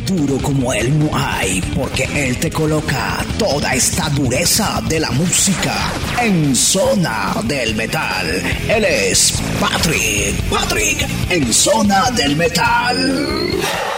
duro como él no hay, porque él te coloca toda esta dureza de la música en Zona del Metal. Él es Patrick en Zona del Metal.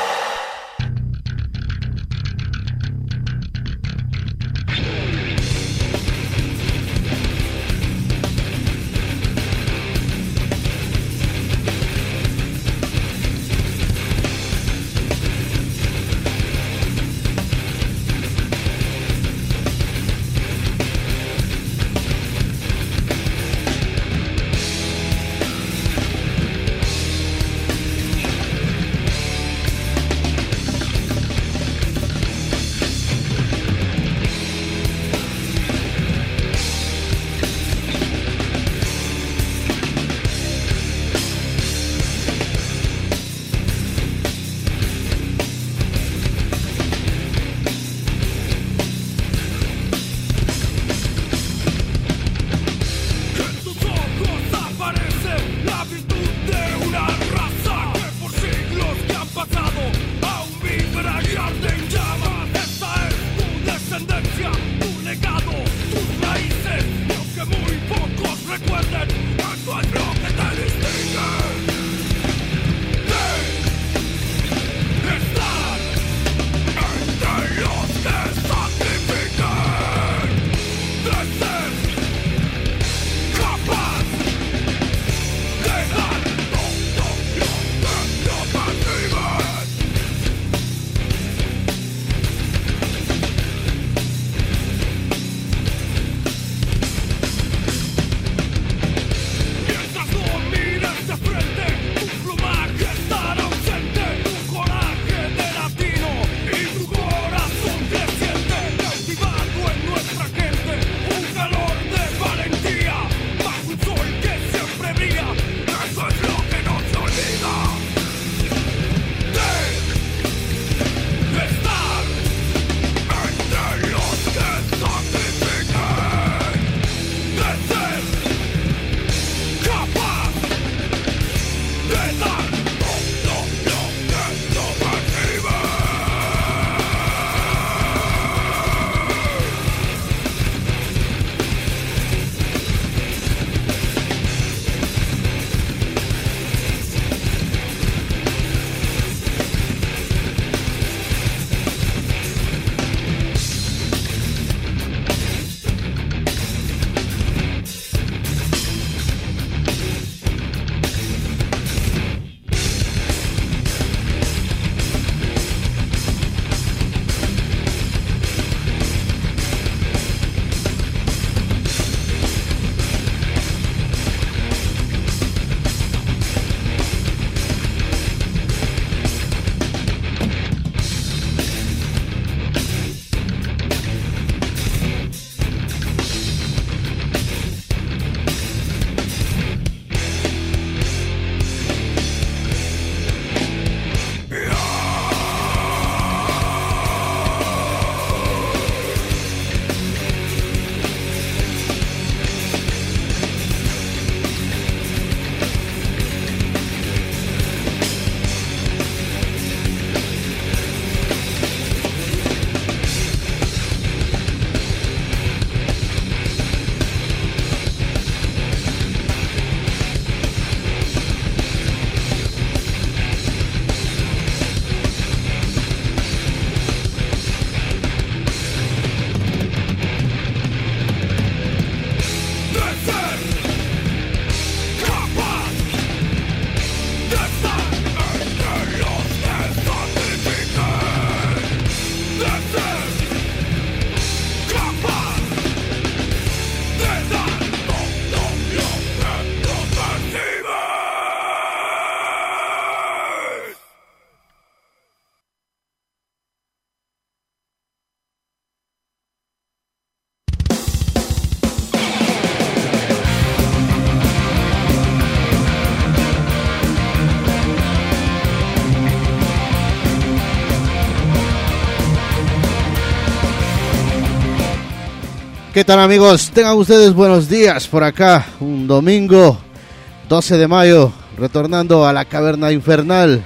¿Qué tal, amigos? Tengan ustedes buenos días por acá, un domingo 12 de mayo, retornando a la caverna infernal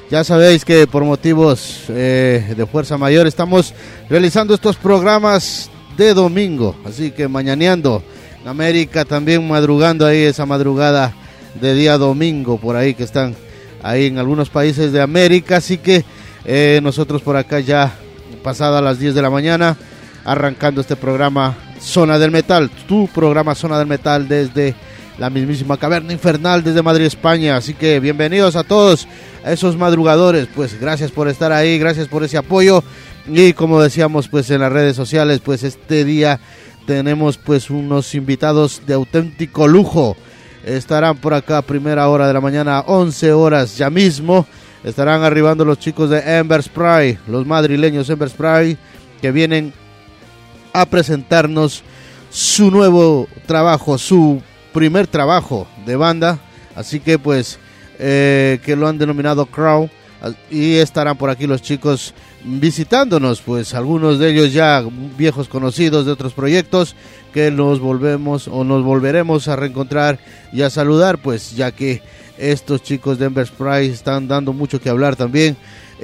Ya sabéis que por motivos de fuerza mayor estamos realizando estos programas de domingo, así que mañaneando. En América también madrugando ahí esa madrugada de día domingo, por ahí que están ahí en algunos países de América, así que nosotros por acá ya pasada las 10 de la mañana, arrancando este programa Zona del Metal, tu programa Zona del Metal desde la mismísima Caverna Infernal desde Madrid, España. Así que bienvenidos a todos a esos madrugadores, pues gracias por estar ahí, gracias por ese apoyo. Y como decíamos pues en las redes sociales, pues este día tenemos pues unos invitados de auténtico lujo. Estarán por acá a primera hora de la mañana, 11 horas ya mismo. Estarán arribando los chicos de Ember Spray, los madrileños Ember Spray, que vienen a presentarnos su nuevo trabajo, su primer trabajo de banda. Así que pues que lo han denominado Crow, y estarán por aquí los chicos visitándonos, pues algunos de ellos ya viejos conocidos de otros proyectos que nos volveremos a reencontrar y a saludar, pues ya que estos chicos de Ember Spray están dando mucho que hablar también.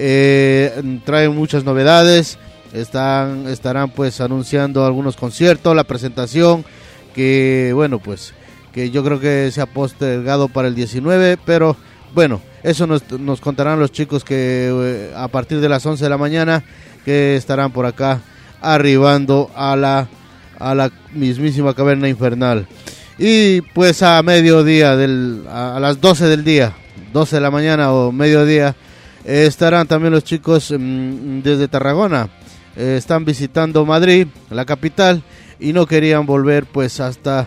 Traen muchas novedades, estarán pues anunciando algunos conciertos, la presentación que bueno pues que yo creo que se ha postergado para el 19, pero bueno, eso nos contarán los chicos que a partir de las 11 de la mañana que estarán por acá arribando a la mismísima Caverna Infernal. Y pues a mediodía, a las 12 del día, 12 de la mañana o mediodía, estarán también los chicos desde Tarragona. Están visitando Madrid, la capital, y no querían volver pues hasta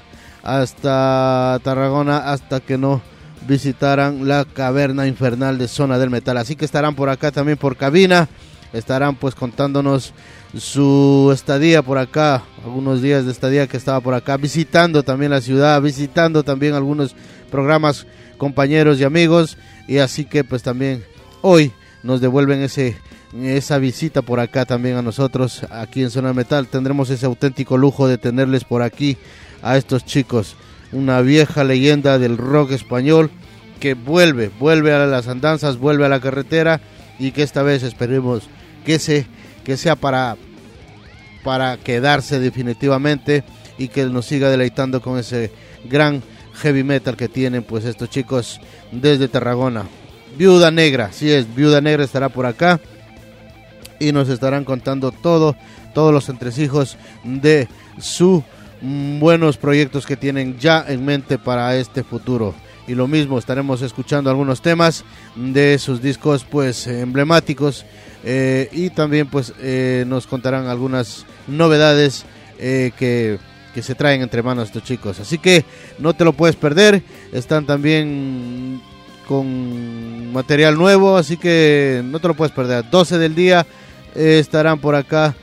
Tarragona hasta que no visitaran la Caverna Infernal de Zona del Metal. Así que estarán por acá también por cabina, estarán pues contándonos su estadía por acá, algunos días de estadía que estaba por acá, visitando también la ciudad, visitando también algunos programas, compañeros y amigos, y así que pues también hoy nos devuelven esa visita por acá también a nosotros, aquí en Zona del Metal. Tendremos ese auténtico lujo de tenerles por aquí a estos chicos, una vieja leyenda del rock español que vuelve a las andanzas, vuelve a la carretera, y que esta vez esperemos que sea para quedarse definitivamente, y que nos siga deleitando con ese gran heavy metal que tienen pues estos chicos desde Tarragona. Viuda Negra, sí es, Viuda Negra estará por acá y nos estarán contando todos los entresijos de sus buenos proyectos que tienen ya en mente para este futuro. Y lo mismo, estaremos escuchando algunos temas de sus discos pues emblemáticos, y también pues nos contarán algunas novedades que se traen entre manos estos chicos. Así que no te lo puedes perder. Están también con material nuevo, así que no te lo puedes perder. 12 del día estarán por acá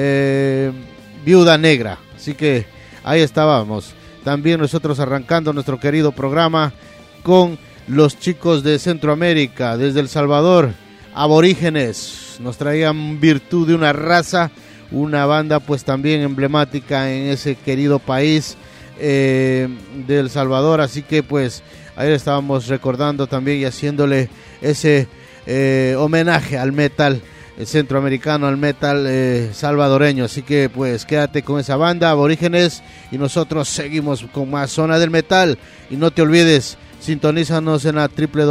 Viuda Negra. Así que ahí estábamos. También nosotros arrancando nuestro querido programa con los chicos de Centroamérica, desde El Salvador, Aborígenes. Nos traían Virtud de una Raza, una banda pues también emblemática en ese querido país de El Salvador. Así que pues ahí estábamos recordando también y haciéndole ese homenaje al metal centroamericano, al metal salvadoreño. Así que pues quédate con esa banda, Aborígenes, y nosotros seguimos con más Zona del Metal. Y no te olvides, sintonízanos en la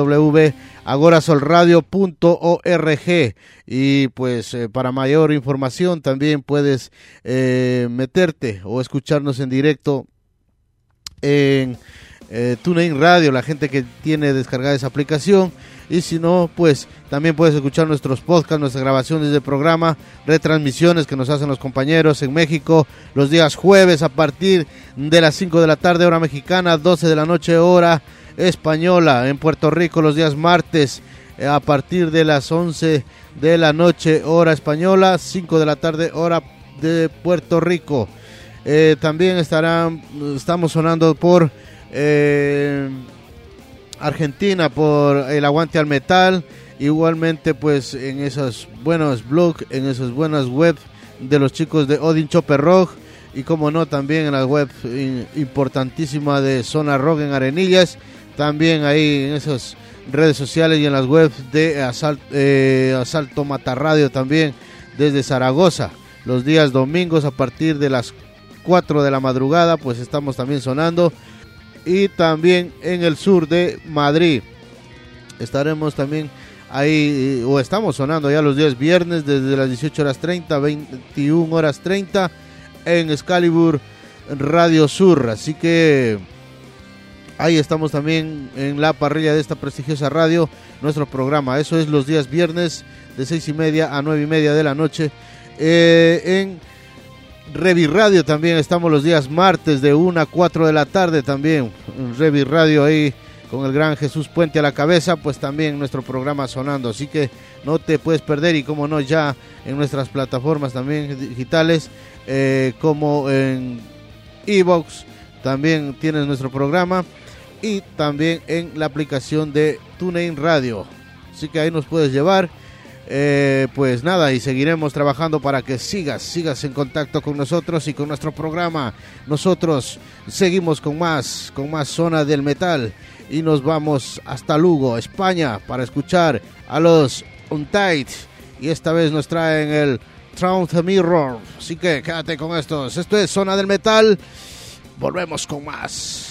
www.agorasolradio.org, y pues para mayor información también puedes meterte o escucharnos en directo en TuneIn Radio, la gente que tiene descargada esa aplicación. Y si no, pues también puedes escuchar nuestros podcasts, nuestras grabaciones de programa, retransmisiones que nos hacen los compañeros en México los días jueves a partir de las 5 de la tarde hora mexicana, 12 de la noche hora española. En Puerto Rico los días martes a partir de las 11 de la noche hora española, 5 de la tarde hora de Puerto Rico. También estamos sonando por Argentina, por el Aguante al Metal, igualmente pues en esos buenos blogs, en esas buenas webs de los chicos de Odin Chopper Rock, y como no también en la web importantísima de Zona Rock en Arenillas, también ahí en esos redes sociales y en las webs de Asalto Mata Radio también desde Zaragoza. Los días domingos a partir de las 4 de la madrugada pues estamos también sonando, y también en el sur de Madrid estaremos también ahí, o estamos sonando ya los días viernes desde las 18:30, 21:30 en Excalibur Radio Sur. Así que ahí estamos también en la parrilla de esta prestigiosa radio, nuestro programa. Eso es los días viernes de 6:30 a 9:30 de la noche. En Revi Radio también estamos los días martes de 1 a 4 de la tarde también. En Revi Radio ahí con el gran Jesús Puente a la cabeza, pues también nuestro programa sonando. Así que no te puedes perder, y como no, ya en nuestras plataformas también digitales, como en iVoox también tienes nuestro programa, y también en la aplicación de TuneIn Radio. Así que ahí nos puedes llevar. Pues nada, y seguiremos trabajando para que sigas en contacto con nosotros y con nuestro programa. Nosotros seguimos con más Zona del Metal, y nos vamos hasta Lugo, España, para escuchar a los Untied, y esta vez nos traen el Crown the Mirror. Así que quédate con estos. Esto es Zona del Metal. Volvemos con más.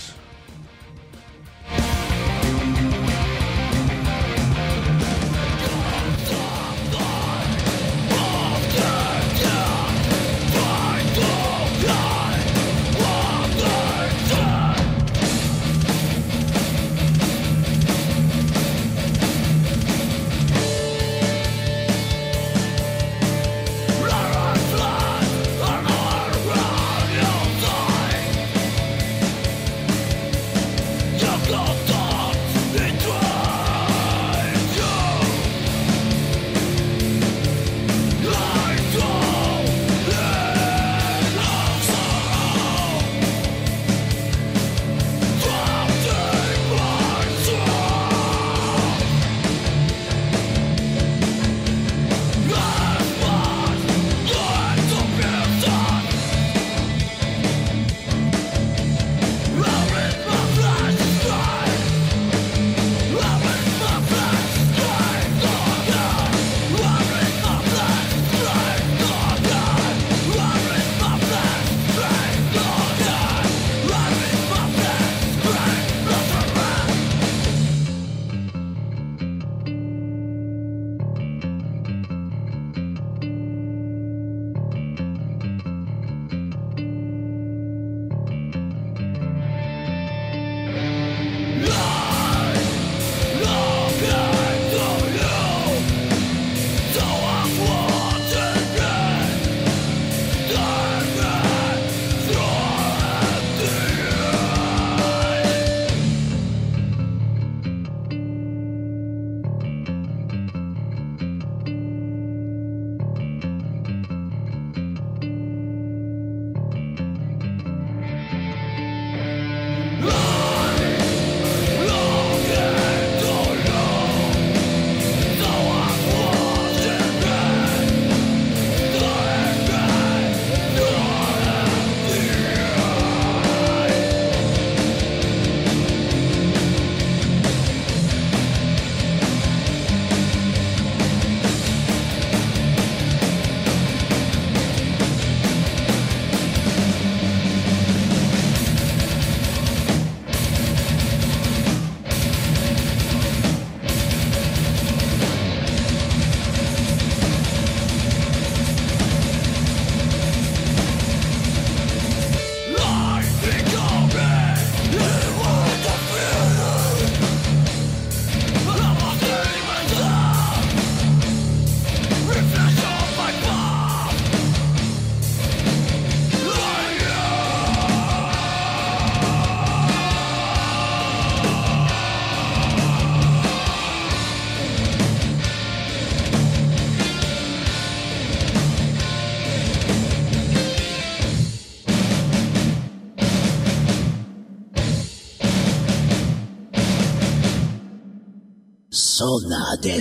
Zona del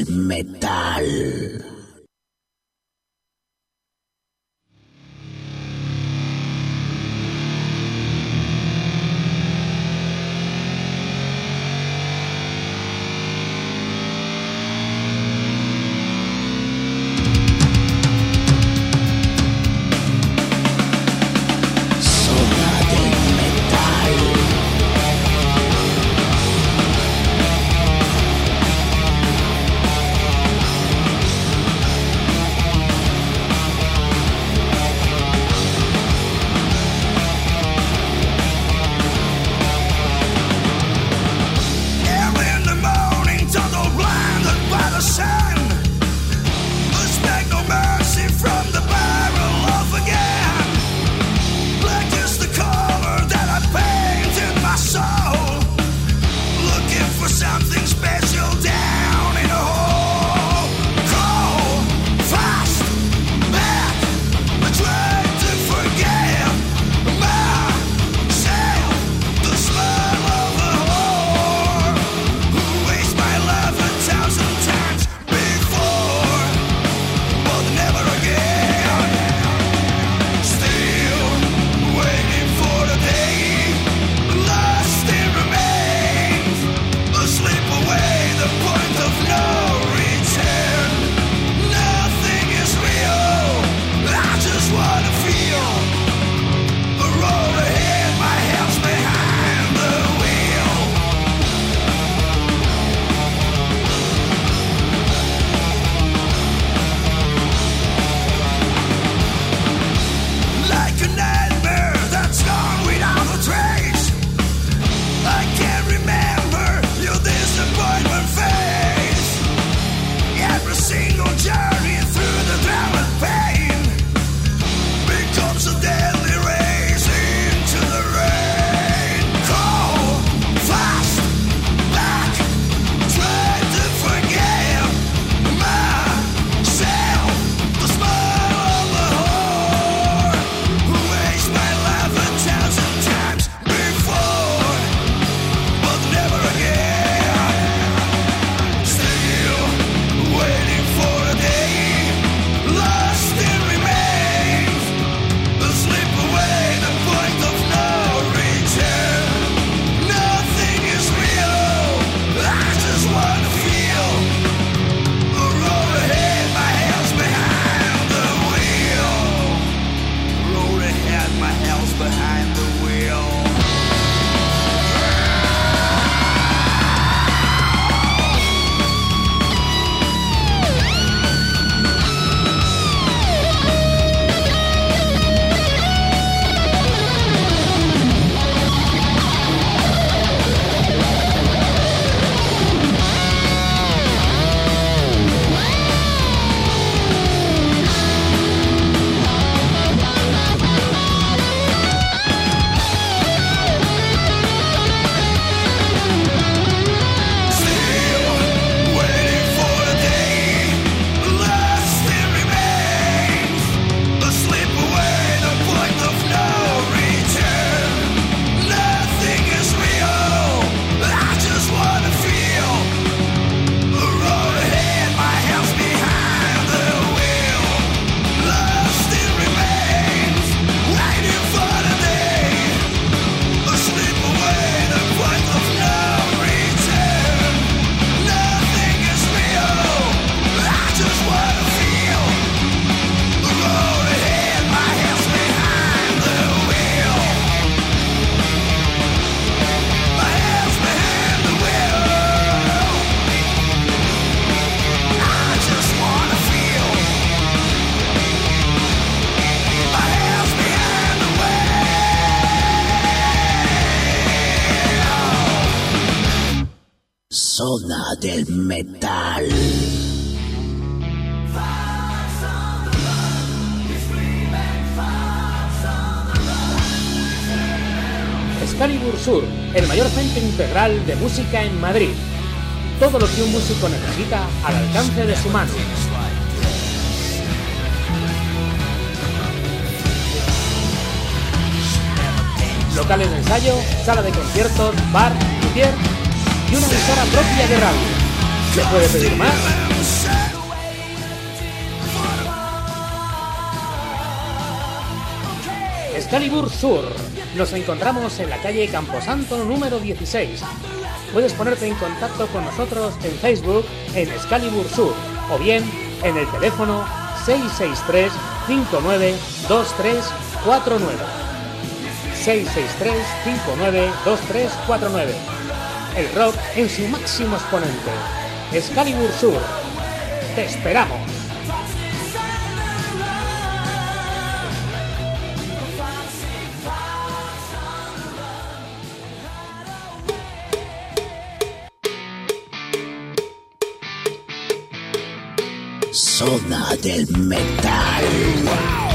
Metal. Zona del Metal. Excalibur Sur, el mayor centro integral de música en Madrid. Todo lo que un músico necesita al alcance de su mano. Locales de ensayo, sala de conciertos, bar, luthier y una emisora propia de radio. ¿Se puede pedir más? Excalibur Sur. Nos encontramos en la calle Camposanto número 16. Puedes ponerte en contacto con nosotros en Facebook en Excalibur Sur o bien en el teléfono 663 59 2349. 663 59 2349. El rock en su máximo exponente. Excalibur Sur. ¡Te esperamos! Zona del Metal. ¡Wow!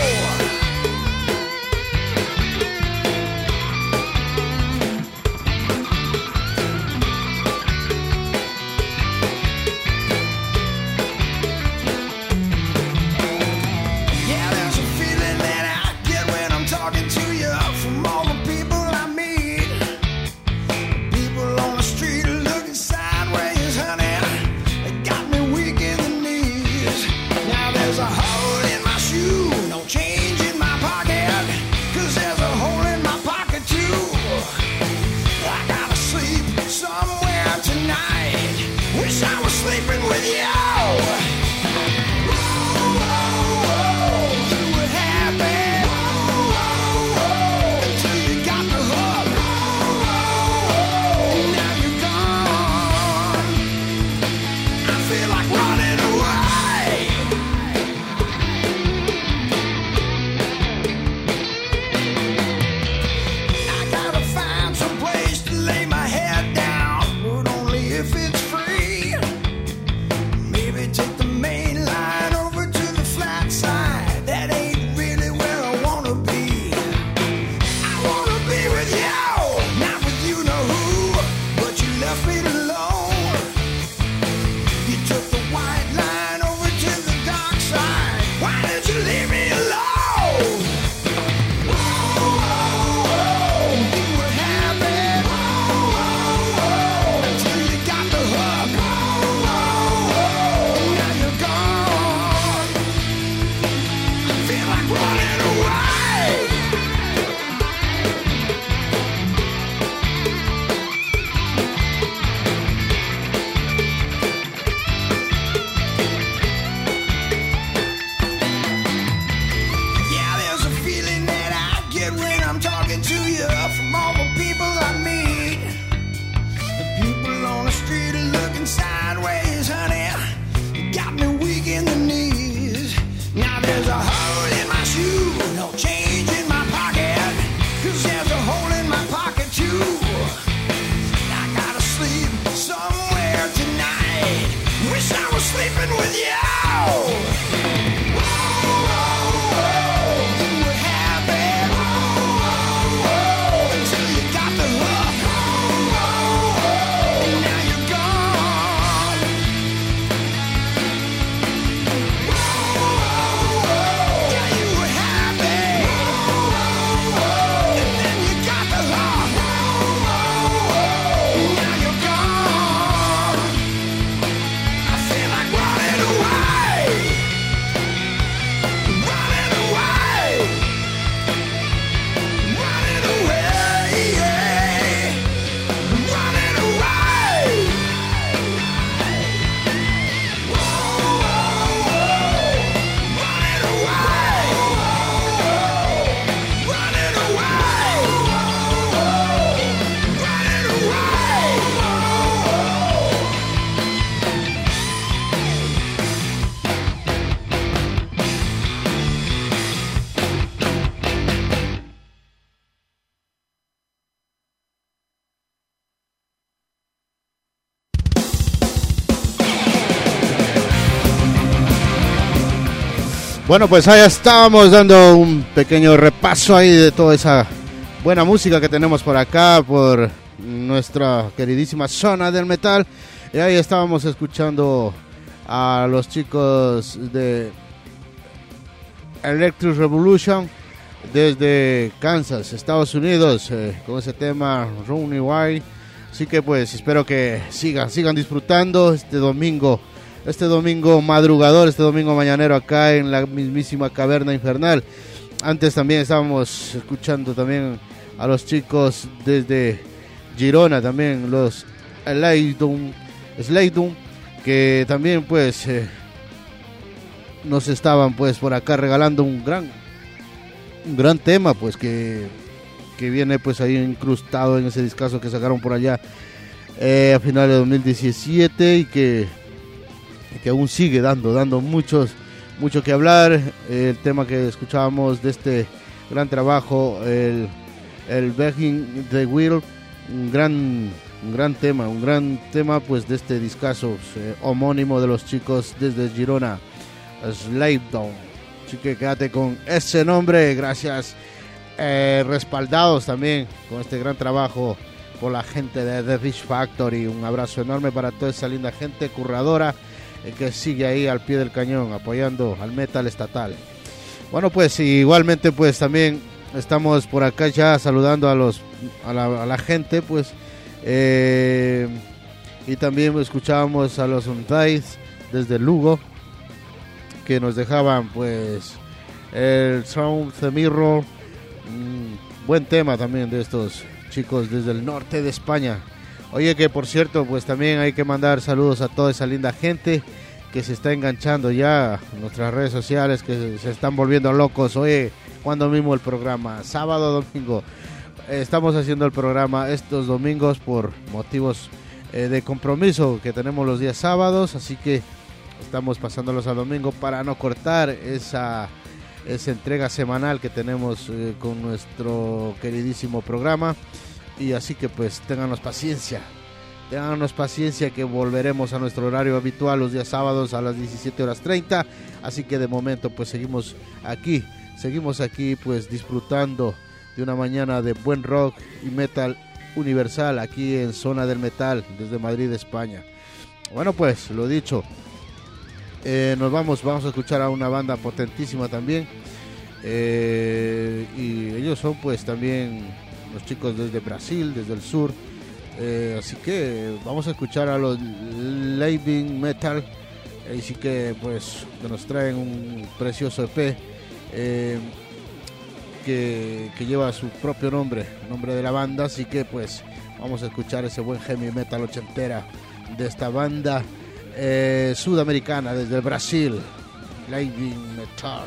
Bueno, pues ahí estábamos dando un pequeño repaso ahí de toda esa buena música que tenemos por acá, por nuestra queridísima zona del metal. Y ahí estábamos escuchando a los chicos de Electric Revolution desde Kansas, Estados Unidos, con ese tema Running Wild. Así que pues espero que sigan disfrutando este domingo madrugador, este domingo mañanero acá en la mismísima Caverna Infernal. Antes también estábamos escuchando también a los chicos desde Girona, también los Slaydon, que también pues nos estaban pues por acá regalando un gran tema pues que viene pues ahí incrustado en ese discazo que sacaron por allá a finales de 2017 y que aún sigue dando mucho que hablar. El tema que escuchábamos de este gran trabajo, el Begging the Will, un gran tema pues de este discazo homónimo de los chicos desde Girona, Slaydon. Así que quédate con ese nombre, gracias, respaldados también con este gran trabajo por la gente de The Fish Factory. Un abrazo enorme para toda esa linda gente curradora que sigue ahí al pie del cañón apoyando al metal estatal. Bueno, pues igualmente pues también estamos por acá ya saludando a la gente pues y también escuchábamos a los Untied desde Lugo, que nos dejaban pues el Sound the Mirror, buen tema también de estos chicos desde el norte de España. Oye, que por cierto, pues también hay que mandar saludos a toda esa linda gente que se está enganchando ya en nuestras redes sociales, que se están volviendo locos. Oye, cuando mismo el programa, sábado, domingo, estamos haciendo el programa estos domingos por motivos de compromiso que tenemos los días sábados, así que estamos pasándolos al domingo para no cortar esa entrega semanal que tenemos con nuestro queridísimo programa. Y así que pues ténganos paciencia que volveremos a nuestro horario habitual los días sábados a las 17:30. Así que de momento pues seguimos aquí pues disfrutando de una mañana de buen rock y metal universal aquí en Zona del Metal desde Madrid, España. Bueno, pues lo dicho, vamos a escuchar a una banda potentísima también, y ellos son pues también los chicos desde Brasil, desde el sur, así que vamos a escuchar a los Living Metal, así que pues que nos traen un precioso EP que lleva su propio nombre, el nombre de la banda. Así que pues vamos a escuchar ese buen heavy metal ochentera de esta banda sudamericana desde Brasil, Living Metal.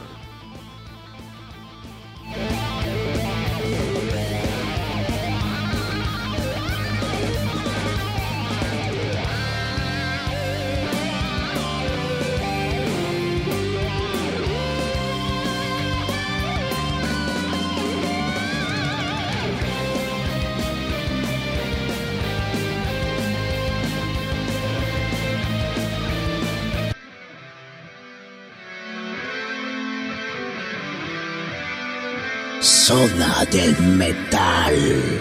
Zona del Metal.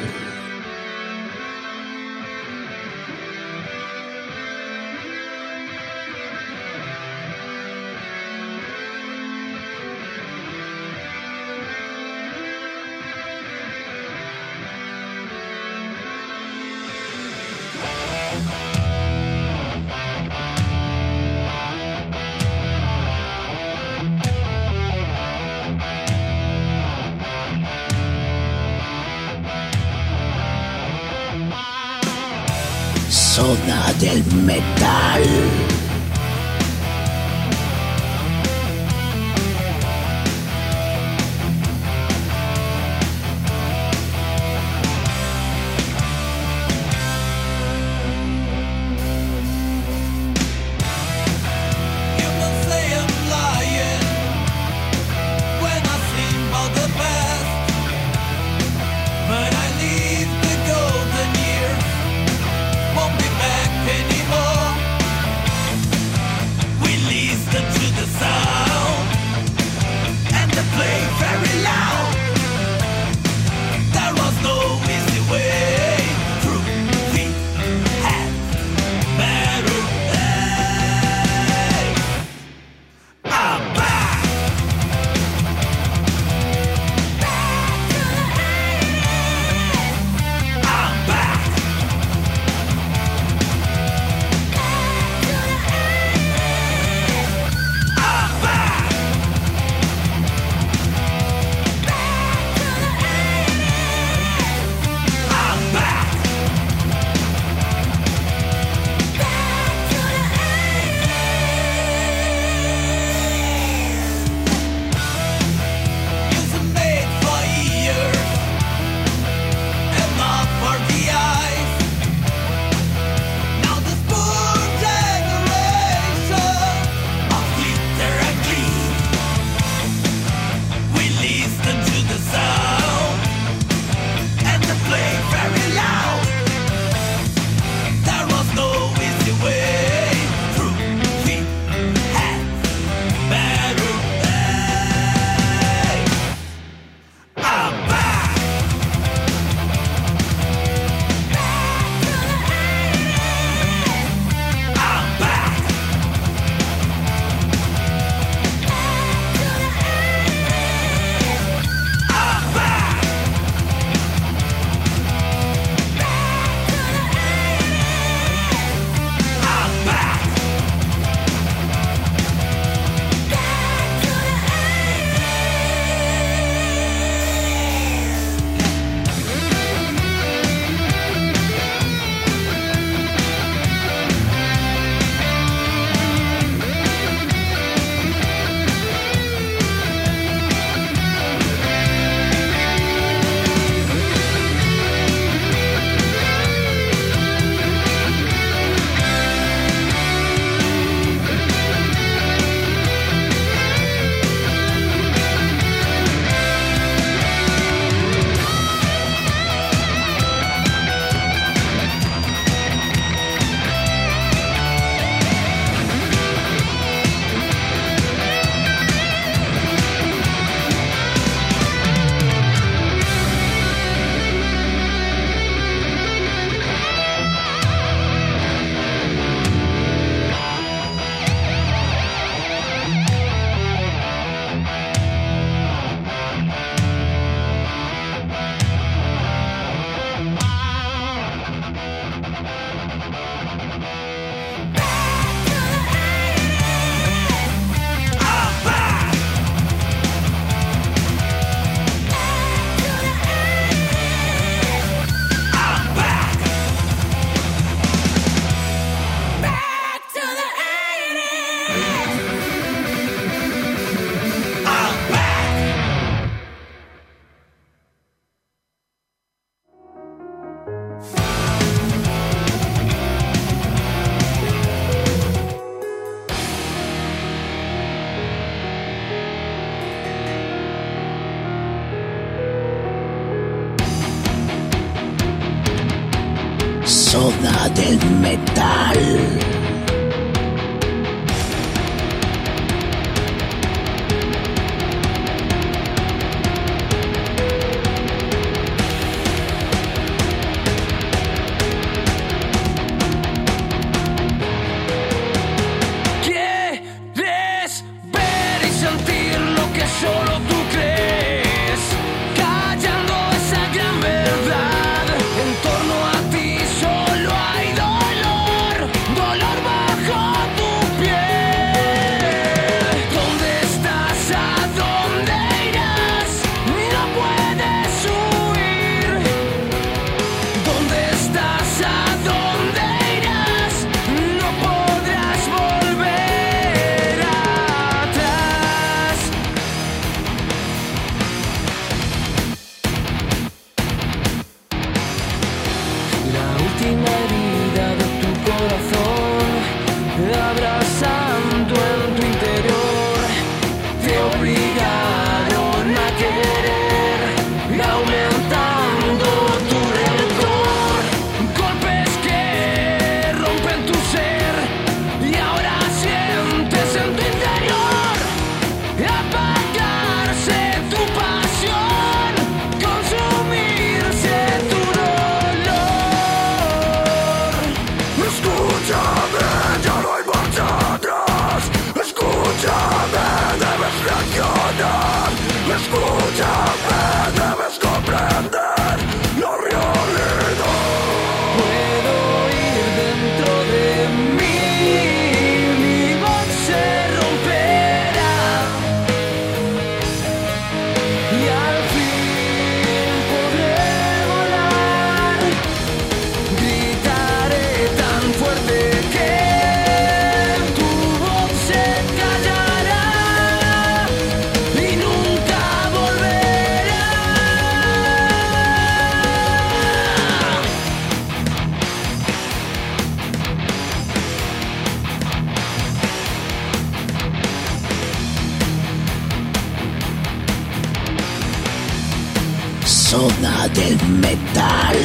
Zona del Metal. Zona del Metal. Solo tú crees, callando esa gran verdad. En torno a ti solo hay dolor, dolor bajo tu piel. ¿Dónde estás? ¿A dónde irás? No puedes huir. ¿Dónde estás? ¿A dónde irás? No podrás volver atrás. La última herida de tu corazón, abrazando en tu interior, te obligaron a querer, aumentando tu rencor. Golpes que rompen tu ser y ahora sientes en tu interior apagarse tu pasión, consumirse tu dolor. Escúchame, ya no hay marcha atrás. Escúchame, debes reaccionar. Escúchame, debes comprender la realidad. Puedo oír dentro de mí, mi voz se romperá y al fin podré volar. Gritaré tan fuerte que tu voz se callará y nunca volverá. Zona del Metal.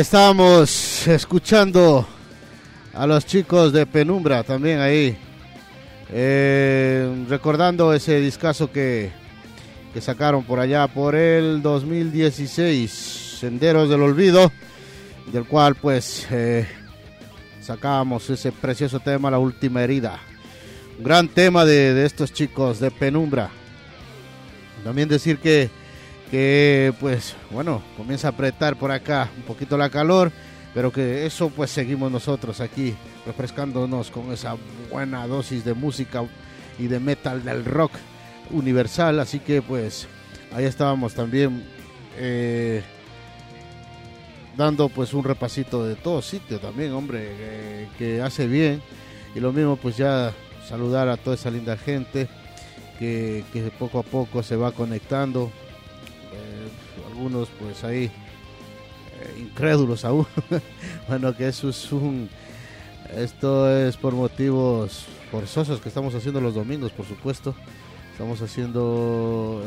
estábamos escuchando a los chicos de Penumbra también ahí, recordando ese discazo que sacaron por allá por el 2016, Senderos del Olvido, del cual pues sacábamos ese precioso tema, La Última Herida. Un gran tema de estos chicos de Penumbra. También decir que pues bueno, comienza a apretar por acá un poquito la calor, pero que eso pues seguimos nosotros aquí refrescándonos con esa buena dosis de música y de metal del rock universal. Así que pues ahí estábamos también dando pues un repasito de todo sitio también, hombre, que hace bien. Y lo mismo pues ya saludar a toda esa linda gente que poco a poco se va conectando. Algunos pues ahí incrédulos aún. Bueno, que eso es esto es por motivos forzosos que estamos haciendo los domingos, por supuesto. Estamos haciendo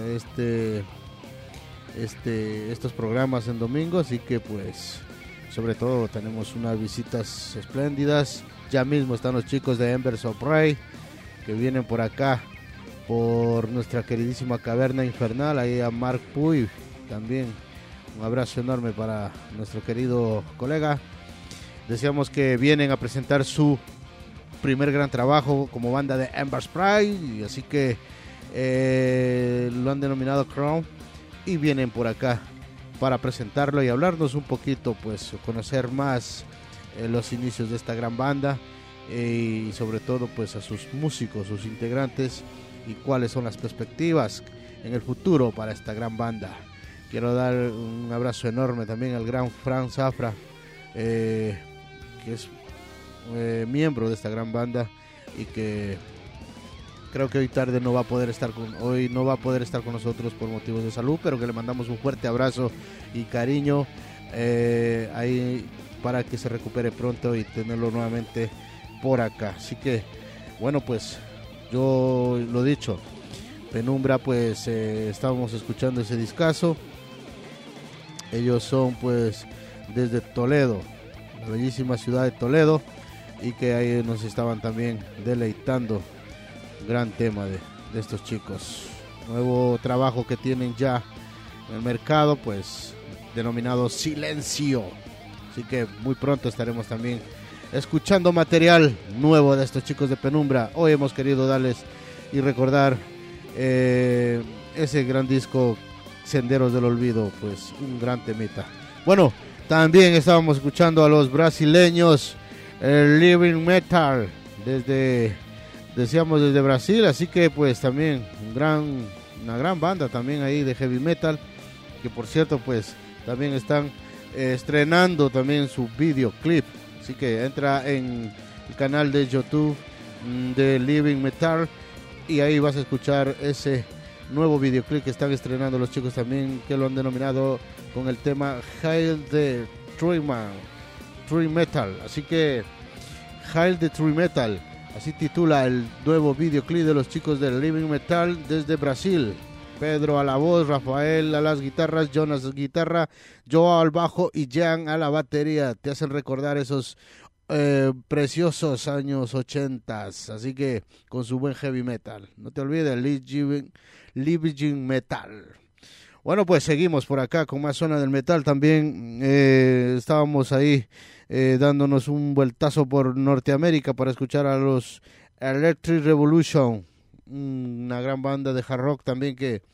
estos programas en domingo, así que pues sobre todo tenemos unas visitas espléndidas. Ya mismo están los chicos de Embers of Prey que vienen por acá, por nuestra queridísima Caverna Infernal. Ahí a Mark Puy también un abrazo enorme para nuestro querido colega. Decíamos que vienen a presentar su primer gran trabajo como banda de Embers Prey, así que lo han denominado Crown, y vienen por acá para presentarlo y hablarnos un poquito, pues conocer más los inicios de esta gran banda, y sobre todo pues a sus músicos, sus integrantes, y cuáles son las perspectivas en el futuro para esta gran banda. Quiero dar un abrazo enorme también al gran Frank Zafra, que es miembro de esta gran banda, y que creo que hoy no va a poder estar con nosotros por motivos de salud, pero que le mandamos un fuerte abrazo y cariño ahí para que se recupere pronto y tenerlo nuevamente por acá. Así que bueno, pues yo lo dicho, Penumbra pues estábamos escuchando ese discazo. Ellos son pues desde Toledo, la bellísima ciudad de Toledo, y que ahí nos estaban también deleitando. Gran tema de estos chicos. Nuevo trabajo que tienen ya en el mercado, pues denominado Silencio. Así que muy pronto estaremos también escuchando material nuevo de estos chicos de Penumbra. Hoy hemos querido darles y recordar ese gran disco Senderos del Olvido, pues un gran temita. Bueno, también estábamos escuchando a los brasileños Living Metal desde Brasil, así que pues también una gran banda también ahí de heavy metal, que por cierto pues también están estrenando también su videoclip, así que entra en el canal de YouTube de Living Metal y ahí vas a escuchar ese nuevo videoclip que están estrenando los chicos también, que lo han denominado con el tema Hail the True Metal. Así que Hail the True Metal, así titula el nuevo videoclip de los chicos del Living Metal desde Brasil. Pedro a la voz, Rafael a las guitarras, Jonas a la guitarra, Joao al bajo y Jan a la batería. Te hacen recordar esos preciosos años 80, así que con su buen heavy metal. No te olvides, Living Metal. Bueno, pues seguimos por acá con más zona del metal. También estábamos ahí dándonos un vueltazo por Norteamérica para escuchar a los Electric Revolution, una gran banda de hard rock también que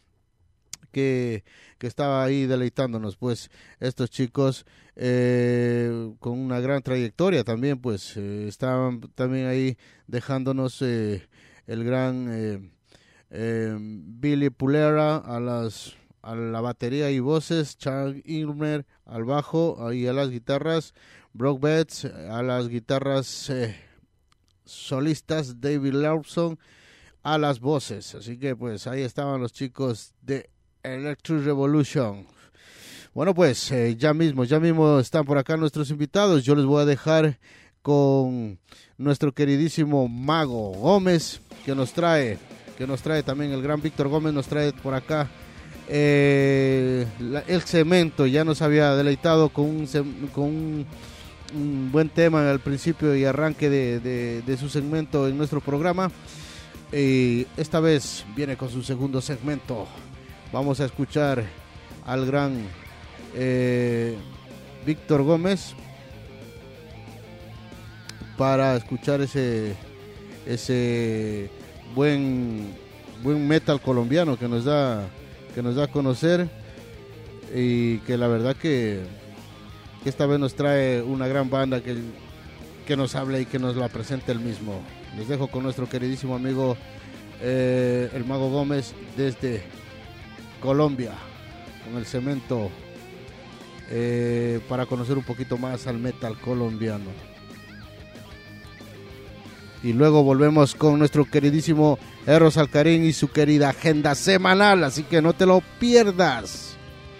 estaba ahí deleitándonos. Pues estos chicos con una gran trayectoria también, pues estaban también ahí dejándonos el gran Billy Pulera a la batería y voces, Charles Ilmer al bajo y a las guitarras, Brock Betts a las guitarras solistas, David Lawson a las voces. Así que pues ahí estaban los chicos de Electric Revolution. Bueno, pues ya mismo están por acá nuestros invitados. Yo les voy a dejar con nuestro queridísimo Mago Gómez, que nos trae también el gran Víctor Gómez, nos trae por acá el Cemento ya nos había deleitado con un buen tema al principio y arranque de su segmento en nuestro programa. Y esta vez viene con su segundo segmento. Vamos a escuchar al gran Víctor Gómez para escuchar ese buen metal colombiano que nos da a conocer, y que la verdad que esta vez nos trae una gran banda que nos hable y que nos la presente el mismo. Les dejo con nuestro queridísimo amigo el Mago Gómez desde Colombia con el Cemento, para conocer un poquito más al metal colombiano. Y luego volvemos con nuestro queridísimo Eros Alcarín y su querida agenda semanal, así que no te lo pierdas.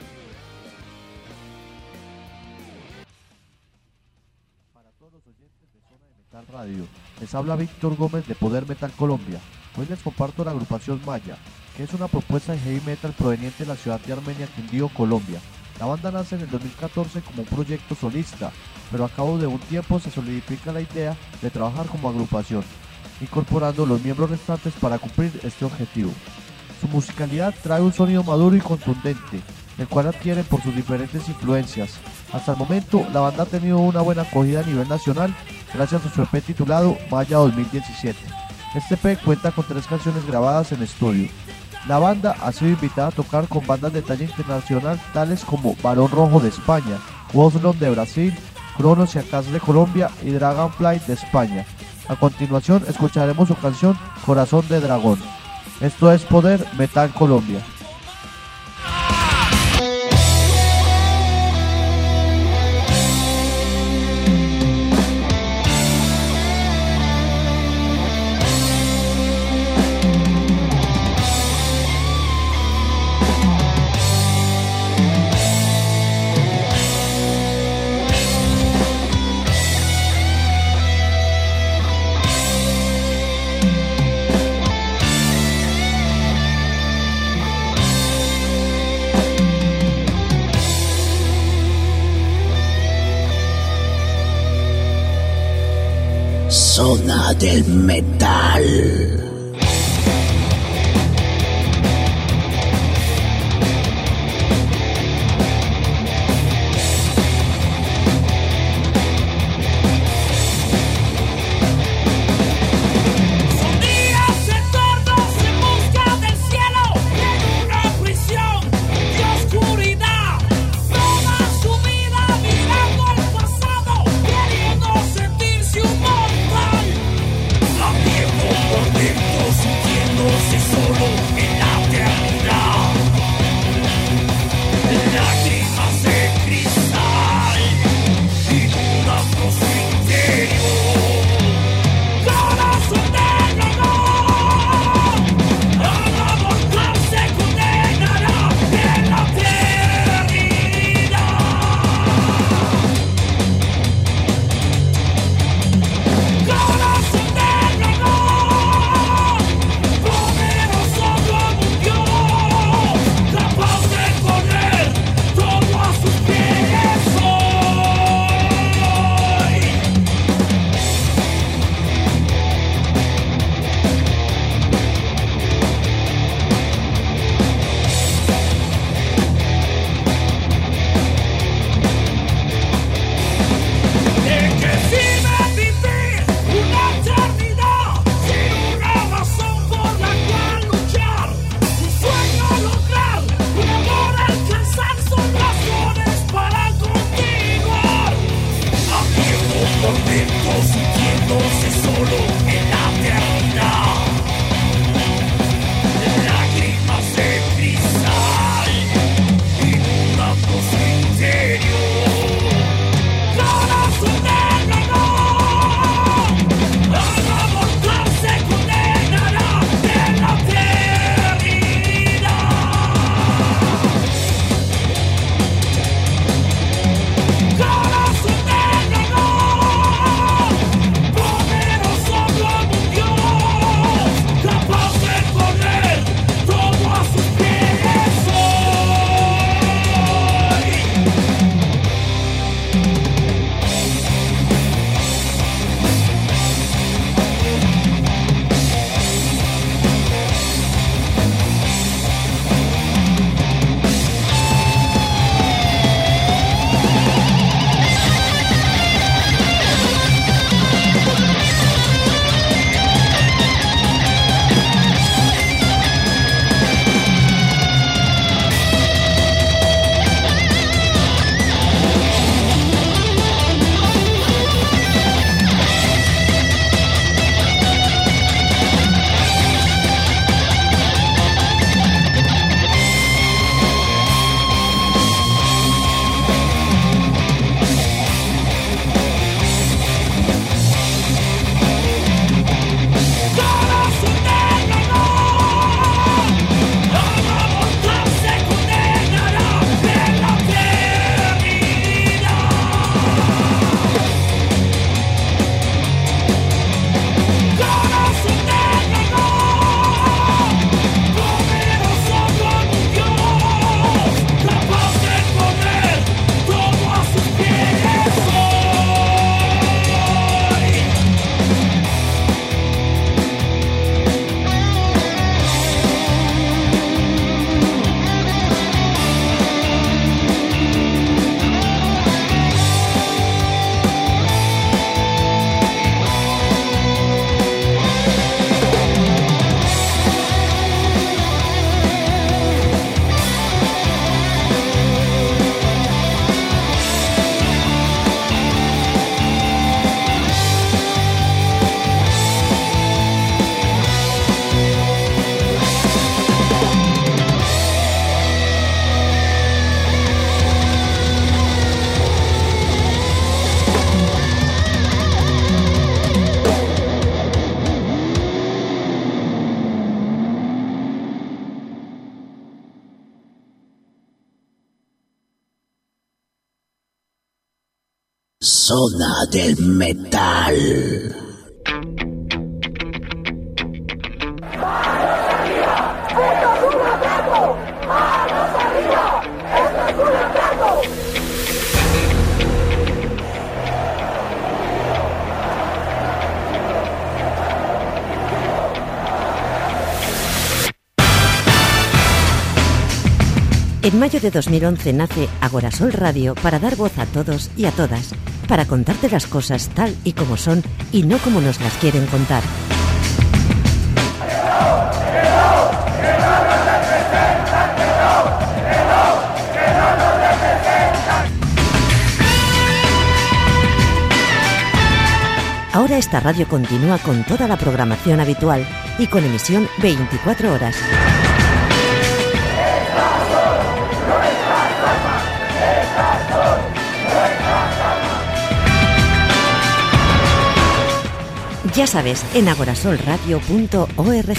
Para todos los oyentes de Zona de Metal Radio, les habla Víctor Gómez de Poder Metal Colombia. Hoy les comparto la agrupación Maya, que es una propuesta de heavy metal proveniente de la ciudad de Armenia, Quindío, Colombia. La banda nace en el 2014 como un proyecto solista, pero a cabo de un tiempo se solidifica la idea de trabajar como agrupación, incorporando los miembros restantes para cumplir este objetivo. Su musicalidad trae un sonido maduro y contundente, el cual adquieren por sus diferentes influencias. Hasta el momento, la banda ha tenido una buena acogida a nivel nacional, gracias a su EP titulado Maya 2017. Este EP cuenta con 3 canciones grabadas en estudio. La banda ha sido invitada a tocar con bandas de talla internacional tales como Barón Rojo de España, Woslon de Brasil, Cronos y Acas de Colombia y Dragonfly de España. A continuación escucharemos su canción Corazón de Dragón. Esto es Poder Metal Colombia. Zona del Metal. Zona del Metal. En mayo de 2011 nace Agorasol Radio para dar voz a todos y a todas, para contarte las cosas tal y como son y no como nos las quieren contar. Ahora esta radio continúa con toda la programación habitual y con emisión 24 horas. Ya sabes, en agorasolradio.org.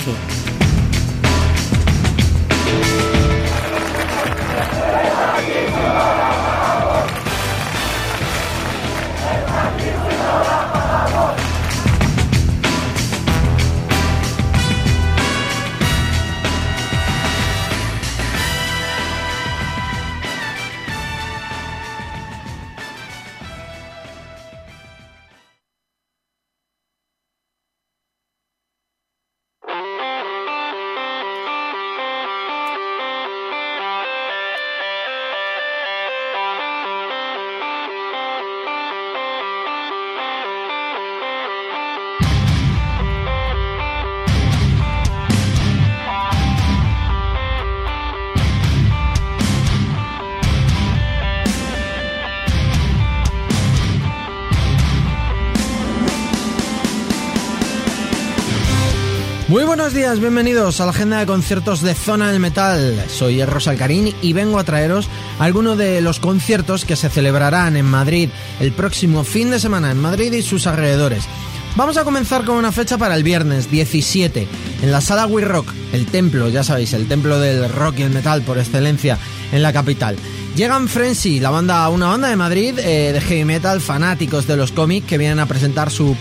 Muy buenos días, bienvenidos a la agenda de conciertos de Zona del Metal. Soy Erros Alcarín y vengo a traeros algunos de los conciertos que se celebrarán en Madrid el próximo fin de semana, en Madrid y sus alrededores. Vamos a comenzar con una fecha para el viernes 17, en la Sala We Rock, el templo, ya sabéis, el templo del rock y el metal por excelencia en la capital. Llegan Frenzy, una banda de Madrid de heavy metal, fanáticos de los cómics, que vienen a presentar su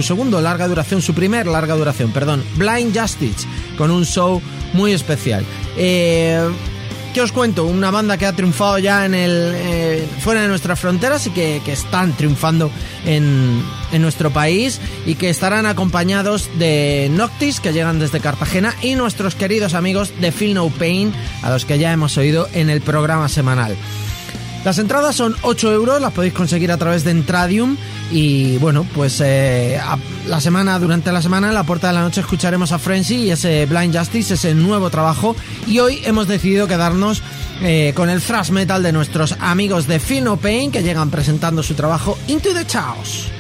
primer larga duración, Blind Justice, con un show muy especial. ¿Qué os cuento? Una banda que ha triunfado ya fuera de nuestras fronteras y que están triunfando en nuestro país y que estarán acompañados de Noctis, que llegan desde Cartagena, y nuestros queridos amigos de Feel No Pain, a los que ya hemos oído en el programa semanal. Las entradas son 8 euros, las podéis conseguir a través de Entradium y bueno, pues durante la semana en la puerta de la noche escucharemos a Frenzy y ese Blind Justice, ese nuevo trabajo, y hoy hemos decidido quedarnos con el thrash metal de nuestros amigos de Feel No Pain, que llegan presentando su trabajo Into the Chaos.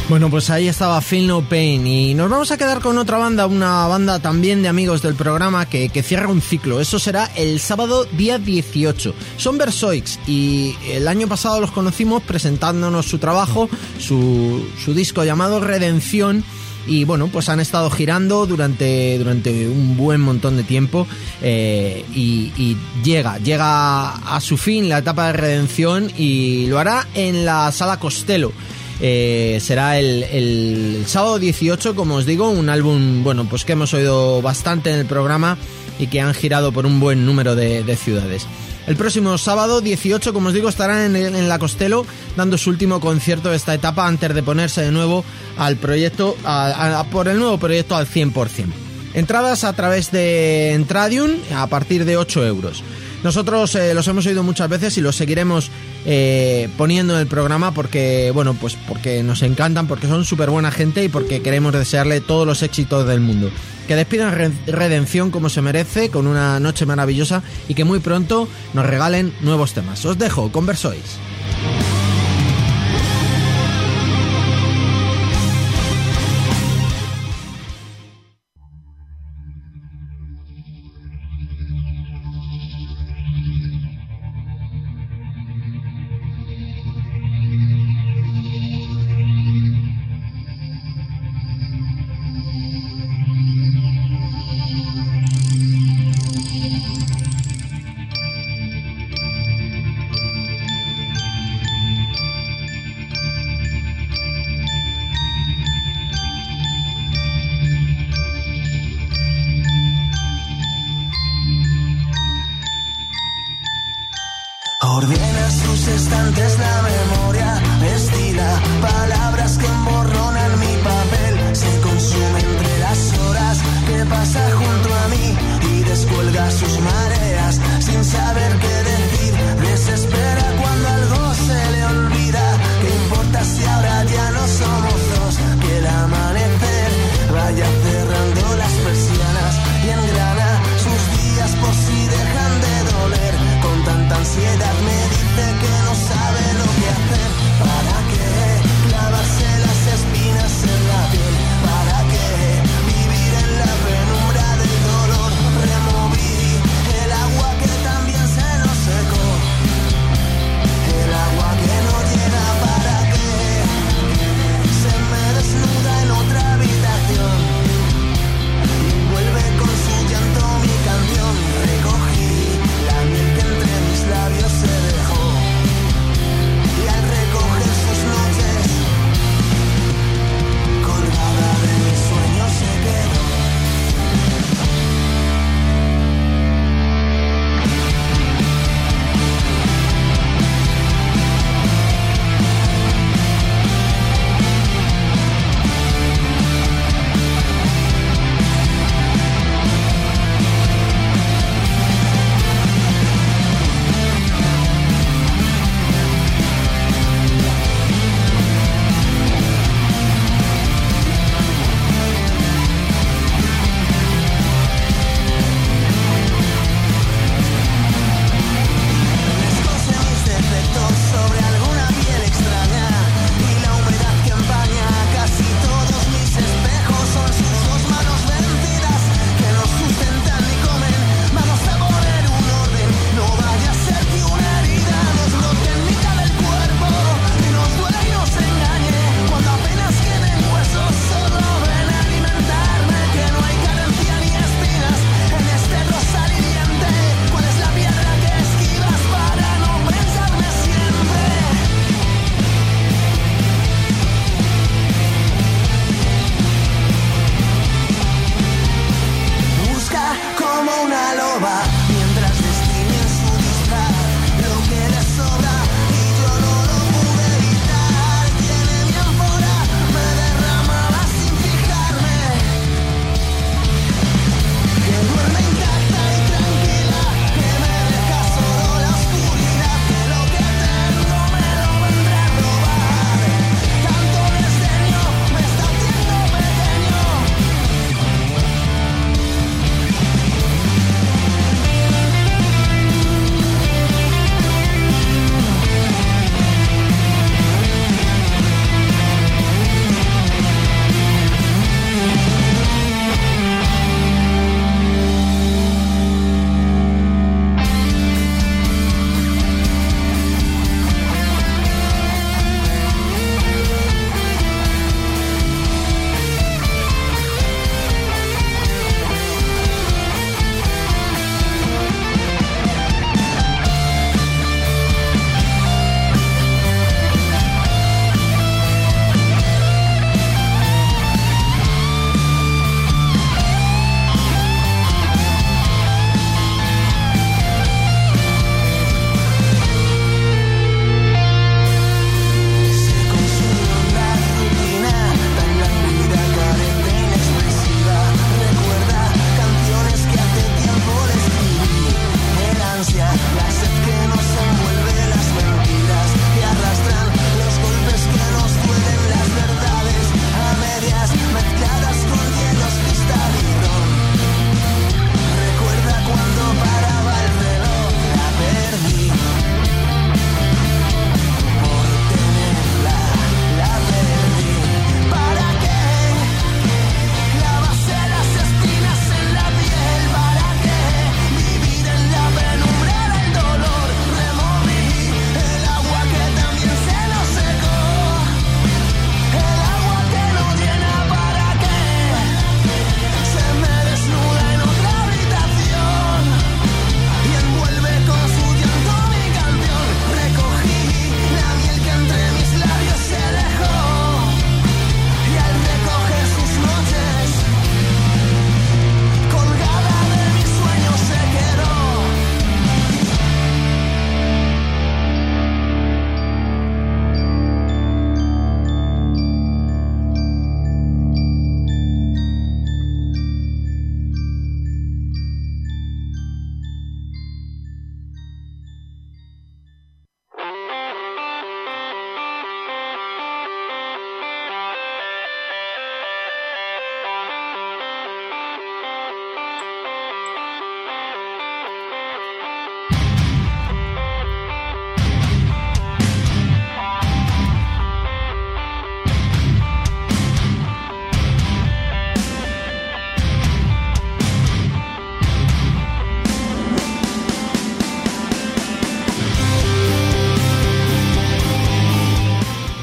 Bueno, pues ahí estaba Feel No Pain y nos vamos a quedar con otra banda, una banda también de amigos del programa que cierra un ciclo. Eso será el sábado día 18. Son Versoix y el año pasado los conocimos presentándonos su trabajo, su disco llamado Redención. Y bueno, pues han estado girando durante un buen montón de tiempo y llega a su fin la etapa de Redención y lo hará en la Sala Costello. Será el sábado 18, como os digo, un álbum bueno pues que hemos oído bastante en el programa y que han girado por un buen número de ciudades. El próximo sábado 18, como os digo, estarán en la Costello dando su último concierto de esta etapa antes de ponerse de nuevo al proyecto por el nuevo proyecto al 100%. Entradas a través de Entradium a partir de 8 euros. Nosotros los hemos oído muchas veces y los seguiremos poniendo en el programa porque, bueno, pues porque nos encantan, porque son súper buena gente y porque queremos desearle todos los éxitos del mundo. Que despidan Redención como se merece, con una noche maravillosa y que muy pronto nos regalen nuevos temas. Os dejo con Versoix. Ordena sus estantes la memoria, estila palabras que emborronan mi papel. Se consume entre las horas que pasa junto a mí y descuelga sus mareas sin saber qué decir. Desespera cuando algo se le olvida. ¿Qué importa si ahora ya no somos dos? Que el amanecer vaya cerrando las persianas y engrana sus días por si dejan de doler. Con tanta ansiedad me dice que no sabe lo que hacer.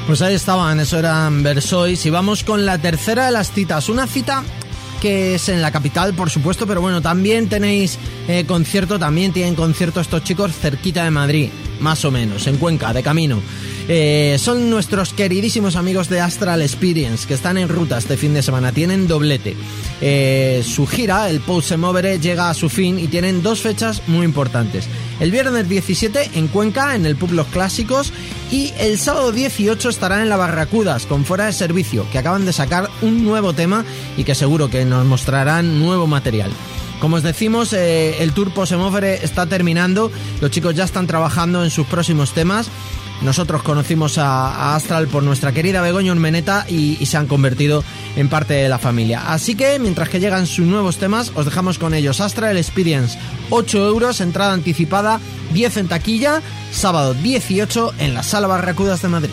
Pues ahí estaban, eso eran Versois. Y vamos con la tercera de las citas. Una cita que es en la capital, por supuesto, pero bueno, también tenéis concierto, también tienen concierto estos chicos cerquita de Madrid, más o menos, en Cuenca, de camino. Son nuestros queridísimos amigos de Astral Experience, que están en ruta este fin de semana, tienen doblete. Su gira, el Pose Movere, llega a su fin y tienen 2 fechas muy importantes. El viernes 17 en Cuenca, en el Pub Los Clásicos, y el sábado 18 estarán en la Barracudas, con Fuera de Servicio, que acaban de sacar un nuevo tema y que seguro que nos mostrarán nuevo material. Como os decimos, el Tour Pose Movere está terminando, los chicos ya están trabajando en sus próximos temas. Nosotros conocimos a Astral por nuestra querida Begoña Urmeneta y se han convertido en parte de la familia. Así que, mientras que llegan sus nuevos temas, os dejamos con ellos. Astral Experience, 8 euros, entrada anticipada, 10 en taquilla, sábado 18 en la Sala Barracudas de Madrid.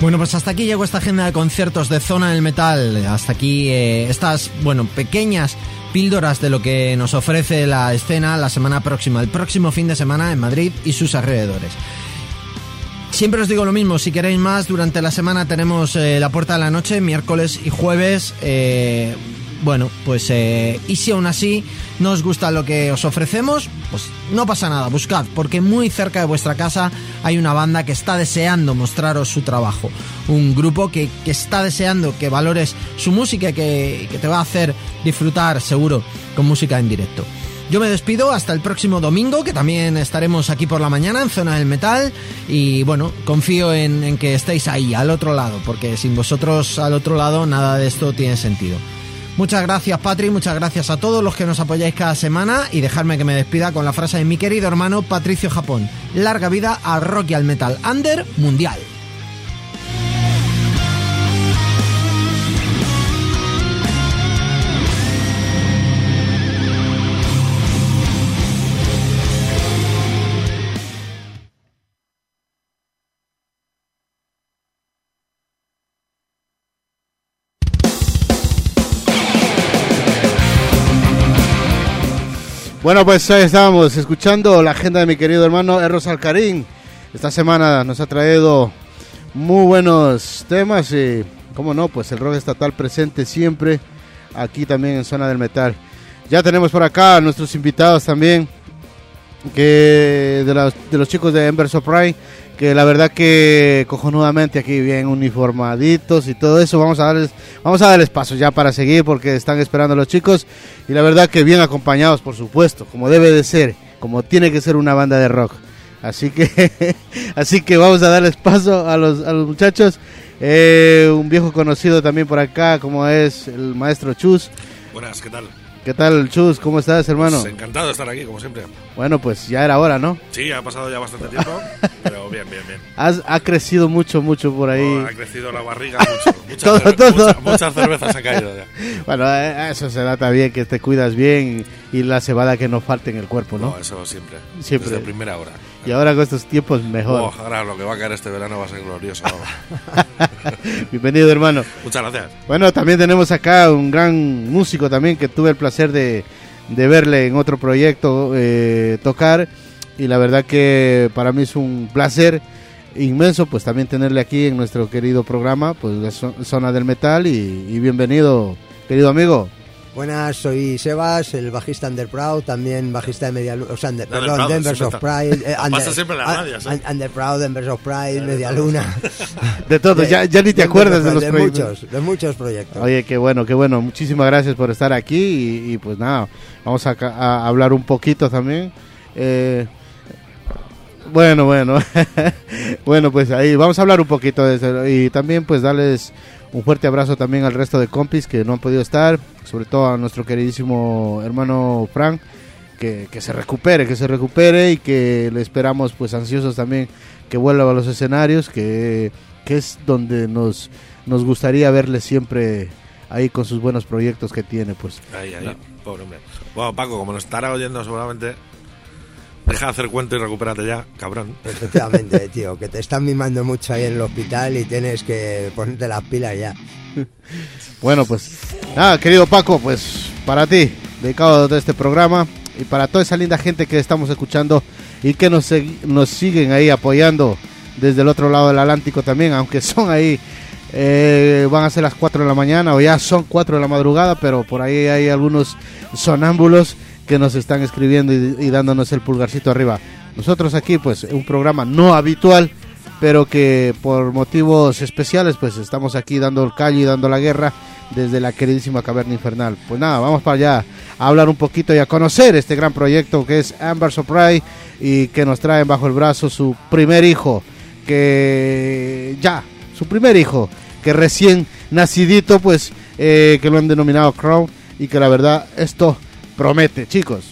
Bueno, pues hasta aquí llegó esta agenda de conciertos de Zona del Metal. Hasta aquí estas, pequeñas píldoras de lo que nos ofrece la escena la semana próxima, el próximo fin de semana en Madrid y sus alrededores. Siempre os digo lo mismo, si queréis más, durante la semana tenemos La Puerta de la Noche, miércoles y jueves. Y si aún así no os gusta lo que os ofrecemos, pues no pasa nada, buscad, porque muy cerca de vuestra casa hay una banda que está deseando mostraros su trabajo, un grupo que está deseando que valores su música y que te va a hacer disfrutar seguro con música en directo. Yo me despido hasta el próximo domingo, que también estaremos aquí por la mañana en Zona del Metal, y confío en que estéis ahí, al otro lado, porque sin vosotros al otro lado nada de esto tiene sentido. Muchas gracias, Patri, muchas gracias a todos los que nos apoyáis cada semana, y dejadme que me despida con la frase de mi querido hermano Patricio Japón: larga vida al rock y al metal under mundial. Bueno, pues ahí estábamos escuchando la agenda de mi querido hermano Erros Alcarín. Esta semana nos ha traído muy buenos temas y, cómo no, pues el rock estatal presente siempre aquí también en Zona del Metal. Ya tenemos por acá a nuestros invitados también, que de los chicos de Embers of Pride, que la verdad que cojonudamente aquí bien uniformaditos y todo eso. Vamos a darles paso ya para seguir, porque están esperando los chicos, y la verdad que bien acompañados, por supuesto, como debe de ser, como tiene que ser una banda de rock. Así que vamos a darles paso a los muchachos. Un viejo conocido también por acá, como es el maestro Chus. Buenas, ¿qué tal? ¿Qué tal, Chus? ¿Cómo estás, hermano? Pues encantado de estar aquí, como siempre. Bueno, pues ya era hora, ¿no? Sí, ha pasado ya bastante tiempo, pero bien. Ha crecido mucho por ahí. Ha crecido la barriga mucho. Muchas cervezas han caído ya. Bueno, eso se da también, que te cuidas bien y la cebada que no falte en el cuerpo, ¿no? No, eso siempre. Desde primera hora. Y ahora con estos tiempos mejor. Ahora lo que va a caer este verano va a ser glorioso. Bienvenido, hermano. Muchas gracias. Bueno, también tenemos acá un gran músico también, que tuve el placer de verle en otro proyecto tocar, y la verdad que para mí es un placer inmenso pues también tenerle aquí en nuestro querido programa, pues la Zona del Metal, y bienvenido, querido amigo. Buenas, soy Sebas, el bajista Underproud, también bajista de Medialuna, de Embers of Pride. Pasa siempre en las radios, Underproud, Embers of Pride, Medialuna. De todo, ya ni te acuerdas de los proyectos. De muchos proyectos. Oye, qué bueno. Muchísimas gracias por estar aquí, y pues nada, vamos a hablar un poquito también. Bueno, pues ahí vamos a hablar un poquito de eso, y también pues darles un fuerte abrazo también al resto de compis que no han podido estar, sobre todo a nuestro queridísimo hermano Frank, que se recupere, y que le esperamos pues ansiosos también que vuelva a los escenarios, que es donde nos gustaría verle siempre ahí con sus buenos proyectos que tiene, pues. Ahí, pobre hombre. Bueno, Paco, como nos estará oyendo seguramente, deja de hacer cuento y recupérate ya, cabrón. Efectivamente, tío, que te están mimando mucho ahí en el hospital y tienes que ponerte las pilas ya. Bueno, pues nada, querido Paco, pues para ti, dedicado de este programa, y para toda esa linda gente que estamos escuchando y que nos siguen ahí apoyando desde el otro lado del Atlántico también, aunque son ahí, van a ser las 4 de la mañana, o ya son 4 de la madrugada, pero por ahí hay algunos sonámbulos que nos están escribiendo y dándonos el pulgarcito arriba. Nosotros aquí pues un programa no habitual, pero que por motivos especiales pues estamos aquí dando el callo y dando la guerra desde la queridísima Caverna Infernal. Pues nada, vamos para allá a hablar un poquito y a conocer este gran proyecto que es Embers of Pride, y que nos traen bajo el brazo su primer hijo, que recién nacidito, pues que lo han denominado Crown, y que la verdad esto promete, chicos.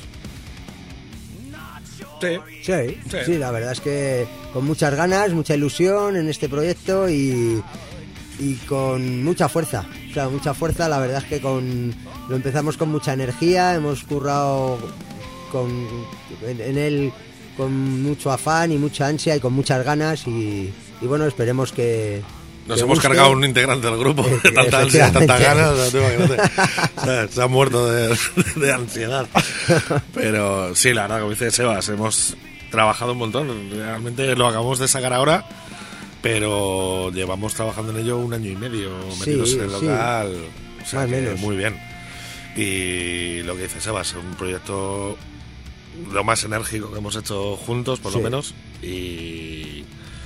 Sí, la verdad es que con muchas ganas, mucha ilusión en este proyecto, y con mucha fuerza. O sea, mucha fuerza, la verdad es que lo empezamos con mucha energía, hemos currado en él con mucho afán y mucha ansia y con muchas ganas, y bueno, esperemos que Nos hemos cargado un integrante del grupo de tanta ansiedad, tantas ganas, se ha muerto de ansiedad. Pero sí, la verdad, como dice Sebas, hemos trabajado un montón. Realmente lo acabamos de sacar ahora, pero llevamos trabajando en ello 1 año y medio, metidos en el local. O sea, más o menos. Muy bien. Y lo que dice Sebas, un proyecto lo más enérgico que hemos hecho juntos, por lo menos, y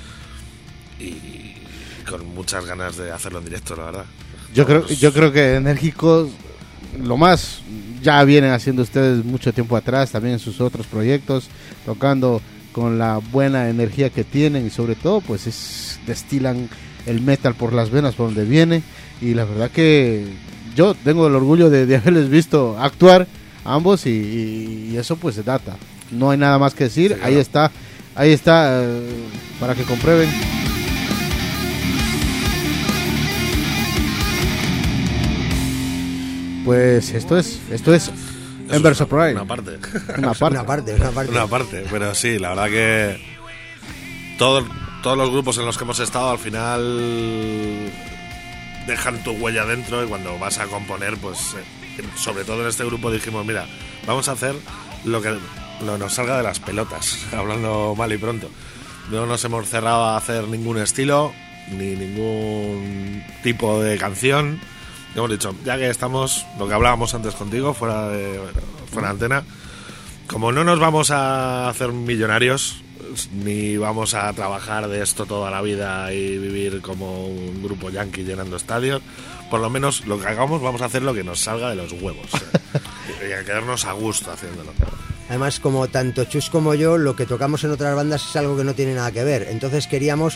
con muchas ganas de hacerlo en directo, la verdad. Yo creo que enérgicos, lo más, ya vienen haciendo ustedes mucho tiempo atrás, también en sus otros proyectos, tocando con la buena energía que tienen y sobre todo pues destilan el metal por las venas por donde viene, y la verdad que yo tengo el orgullo de haberles visto actuar a ambos y eso pues se data. No hay nada más que decir, sí, claro. Ahí está para que comprueben. Pues esto es Embers of Pride. Una parte. Una parte, pero sí, la verdad que todos los grupos en los que hemos estado al final dejan tu huella dentro, y cuando vas a componer, pues sobre todo en este grupo dijimos, mira, vamos a hacer lo que nos salga de las pelotas, hablando mal y pronto. No nos hemos cerrado a hacer ningún estilo ni ningún tipo de canción. Hemos dicho, ya que estamos, lo que hablábamos antes contigo fuera de antena, como no nos vamos a hacer millonarios ni vamos a trabajar de esto toda la vida y vivir como un grupo yankee llenando estadios, por lo menos lo que hagamos vamos a hacer lo que nos salga de los huevos y a quedarnos a gusto haciéndolo. Además, como tanto Chus como yo, lo que tocamos en otras bandas es algo que no tiene nada que ver. Entonces queríamos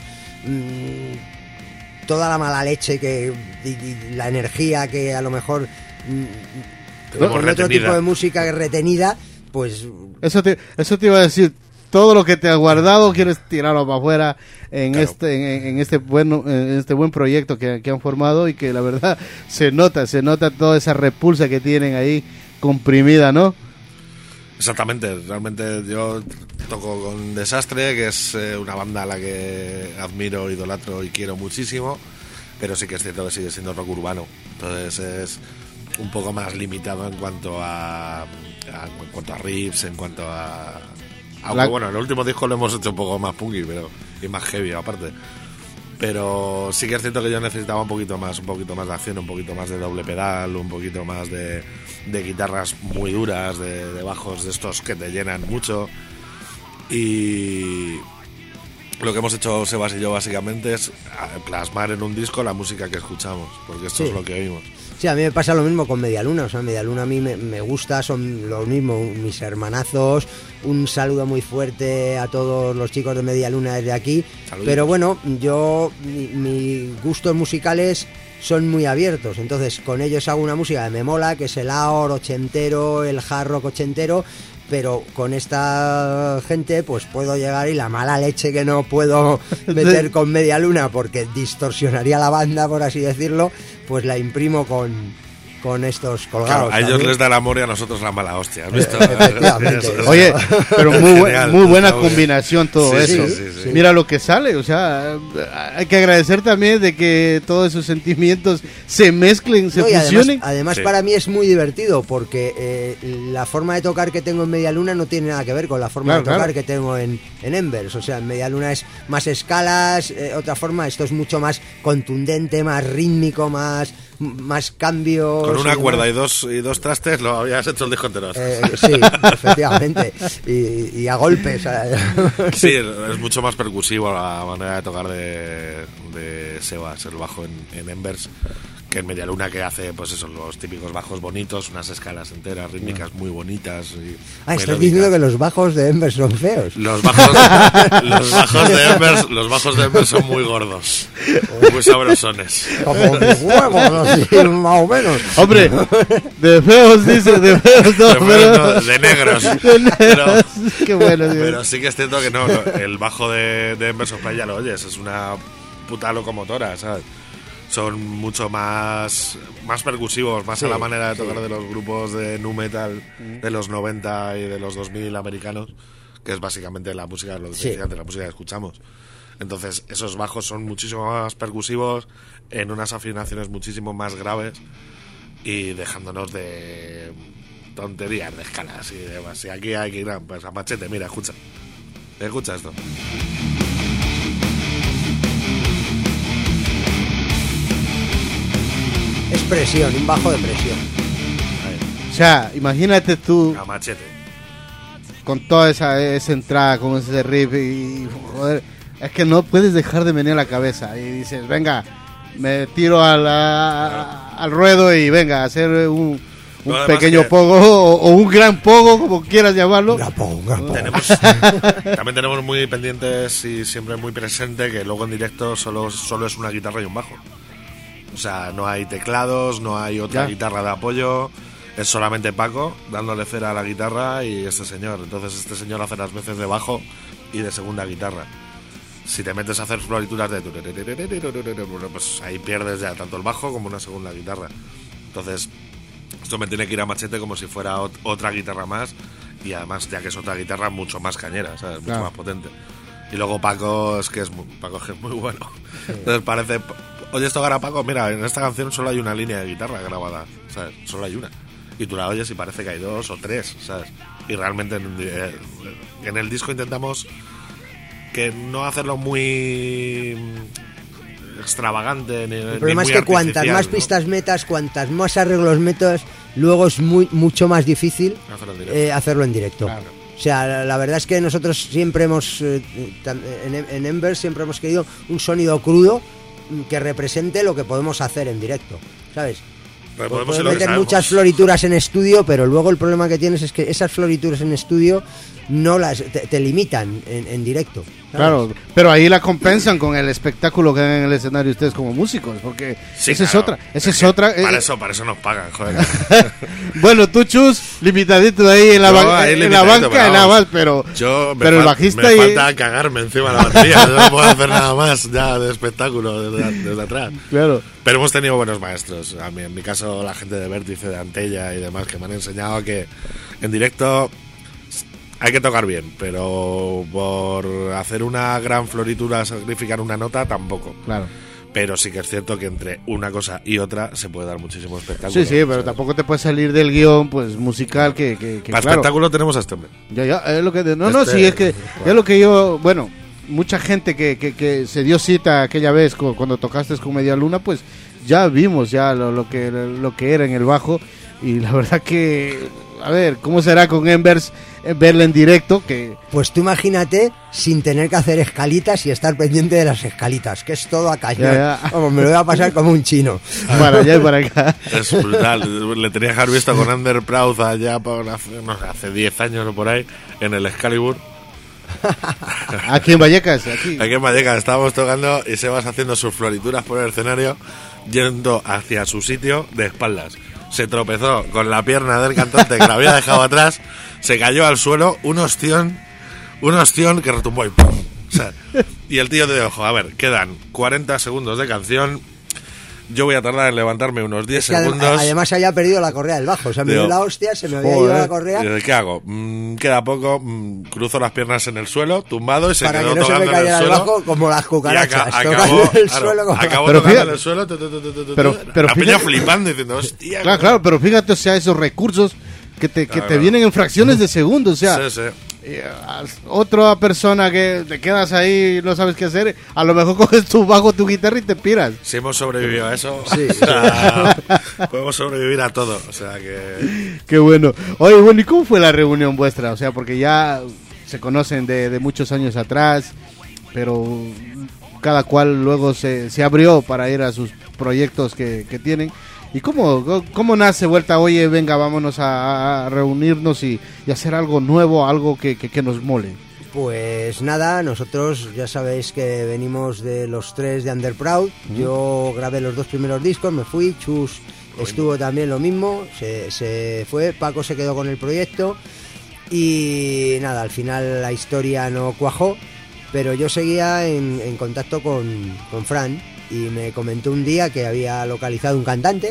toda la mala leche y la energía que a lo mejor con otro tipo de música retenida, pues... Eso te iba a decir. Todo lo que te has guardado quieres tirarlo para afuera en este buen proyecto que han formado, y que la verdad se nota toda esa repulsa que tienen ahí comprimida, ¿no? Exactamente, realmente yo toco con Desastre, que es una banda a la que admiro, idolatro y quiero muchísimo, pero sí que es cierto que sigue siendo rock urbano, entonces es un poco más limitado en cuanto a riffs, en cuanto a... Aunque bueno, el último disco lo hemos hecho un poco más punky, y más heavy aparte. Pero sí que es cierto que yo necesitaba un poquito más de acción, un poquito más de doble pedal, un poquito más de guitarras muy duras, de bajos de estos que te llenan mucho. Y lo que hemos hecho Sebas y yo básicamente es plasmar en un disco la música que escuchamos, porque esto es lo que oímos. Sí, a mí me pasa lo mismo con Media Luna. O sea, Media Luna a mí me gusta, son lo mismo, mis hermanazos. Un saludo muy fuerte a todos los chicos de Media Luna desde aquí. Saludos. Pero bueno, mis gustos musicales son muy abiertos. Entonces, con ellos hago una música que me mola, que es el AOR ochentero, el hard rock ochentero. Pero con esta gente pues puedo llegar, y la mala leche que no puedo meter con Media Luna porque distorsionaría la banda, por así decirlo, pues la imprimo con estos colgados. Claro, a ellos les da el amor y a nosotros la mala hostia, ¿has visto? Oye, pero muy buena combinación todo eso. Sí. Mira lo que sale, o sea, hay que agradecer también de que todos esos sentimientos se mezclen, se fusionen. Además para mí es muy divertido porque la forma de tocar que tengo en Media Luna no tiene nada que ver con la forma de tocar que tengo en Embers. O sea, en Media Luna es más escalas, otra forma, esto es mucho más contundente, más rítmico, más cambios. Con una cuerda y dos trastes lo habías hecho el disco entero. Sí, efectivamente. Y a golpes. Sí, es mucho más percusivo la manera de tocar de Sebas, el bajo en Embers, que en Media Luna, que hace pues eso, los típicos bajos bonitos, unas escalas enteras, rítmicas muy bonitas. Estás diciendo que los bajos de Embers son feos. Los bajos de Embers son muy gordos, muy sabrosones. Como mis huevos, así, más o menos. Hombre, de feos dice, de feos no, de negros. Qué bueno, pero sí que es cierto que no, el bajo de Embers of Pride ya lo oyes, es una puta locomotora, ¿sabes? Son mucho más percusivos, más a la manera de tocar de los grupos de nu metal de los 90 y de los 2000 americanos, que es básicamente la música, lo que decía antes, la música que escuchamos. Entonces esos bajos son muchísimo más percusivos, en unas afinaciones muchísimo más graves y dejándonos de tonterías de escalas y demás. Y aquí hay que ir pues, a machete. Mira, escucha esto. Es presión, un bajo de presión. O sea, imagínate tú A machete. con toda esa entrada, con ese riff y joder, es que no puedes dejar de menear la cabeza y dices, venga, me tiro al ruedo y venga, a hacer un pequeño pogo o un gran pogo, como quieras llamarlo. Un gran pogo. También tenemos muy pendientes y siempre muy presente que luego en directo solo es una guitarra y un bajo. O sea, no hay teclados, no hay otra guitarra de apoyo, es solamente Paco dándole cera a la guitarra y este señor. Entonces este señor hace las veces de bajo y de segunda guitarra. Si te metes a hacer florituras de... pues ahí pierdes ya tanto el bajo como una segunda guitarra. Entonces esto me tiene que ir a machete como si fuera otra guitarra más, y además ya que es otra guitarra mucho más cañera, ¿sabes? Mucho más potente. Y luego Paco es que es muy bueno. Sí. Entonces parece... Oye, esto gana Paco, mira, en esta canción solo hay una línea de guitarra grabada, ¿sabes? Solo hay una. Y tú la oyes y parece que hay 2 o 3, ¿sabes? Y realmente en el disco intentamos que no hacerlo muy extravagante. El problema es que cuantas más pistas metas, cuantas más arreglos metas, luego es mucho más difícil hacerlo en directo. Claro. O sea, la verdad es que nosotros siempre hemos, en Ember siempre hemos querido un sonido crudo que represente lo que podemos hacer en directo, ¿sabes? Podemos meter muchas florituras en estudio, pero luego el problema que tienes es que esas florituras en estudio no te limitan en directo, ¿sabes? Claro, pero ahí la compensan con el espectáculo que dan en el escenario ustedes como músicos, porque sí, esa claro. es otra. Para eso nos pagan, joder. Bueno, tú, Chus, limitadito ahí en la banca, nada más, pero el bajista... Me falta cagarme encima de la batería, no puedo hacer nada más ya de espectáculo desde atrás. Claro. Pero hemos tenido buenos maestros. A mí, en mi caso, la gente de Vértice, de Antella y demás, que me han enseñado que en directo hay que tocar bien, pero por hacer una gran floritura, sacrificar una nota, tampoco. Claro. Pero sí que es cierto que entre una cosa y otra se puede dar muchísimo espectáculo. Sí, pero tampoco te puedes salir del guión pues musical que para claro, espectáculo tenemos a este hombre. Ya, es lo que... sí, es que es lo que yo... Bueno, mucha gente que se dio cita aquella vez cuando tocaste con Media Luna, pues ya vimos ya lo que era en el bajo, y la verdad que... A ver, ¿cómo será con Embers verla en directo? Pues tú imagínate sin tener que hacer escalitas y estar pendiente de las escalitas, que es todo a cañón. Vamos, me lo voy a pasar como un chino. Para allá y para acá. Es brutal. Le tenía que haber visto con Under Proud allá hace 10 años o por ahí, en el Excalibur. Aquí en Vallecas. Aquí en Vallecas estábamos tocando y Sebas haciendo sus florituras por el escenario, yendo hacia su sitio de espaldas. Se tropezó con la pierna del cantante que la había dejado atrás, se cayó al suelo, un ostión que retumbó y ¡pum! O sea, y el tío te dijo, a ver, quedan 40 segundos de canción, yo voy a tardar en levantarme unos 10 segundos. Además había perdido la correa del bajo, o sea, me dio la hostia, se me había ido la correa. Y ¿qué hago? Queda poco, cruzo las piernas en el suelo, tumbado, y se quedó no tocando se me en el suelo. El bajo como las cucarachas. Acabó tocando en el suelo, pero la peña flipando diciendo, hostia. Claro, pero fíjate, o sea, esos recursos que te vienen en fracciones de segundos, o sea... Sí. Otra persona que te quedas ahí y no sabes qué hacer, a lo mejor coges tu bajo, tu guitarra y te piras. Si hemos sobrevivido a eso, sí. Podemos sobrevivir a todo, o sea que... Qué bueno. Oye, bueno, ¿y cómo fue la reunión vuestra? O sea, porque ya se conocen de muchos años atrás, pero cada cual luego se abrió para ir a sus proyectos que tienen. ¿Y cómo nace Vuelta? Oye, venga, vámonos a reunirnos y hacer algo nuevo, algo que nos mole. Pues nada, nosotros ya sabéis que venimos de los 3 de Under Proud. Yo grabé los 2 primeros discos, me fui, Chus estuvo también lo mismo, se fue, Paco se quedó con el proyecto y nada, al final la historia no cuajó, pero yo seguía en contacto con Fran. Y me comentó un día que había localizado un cantante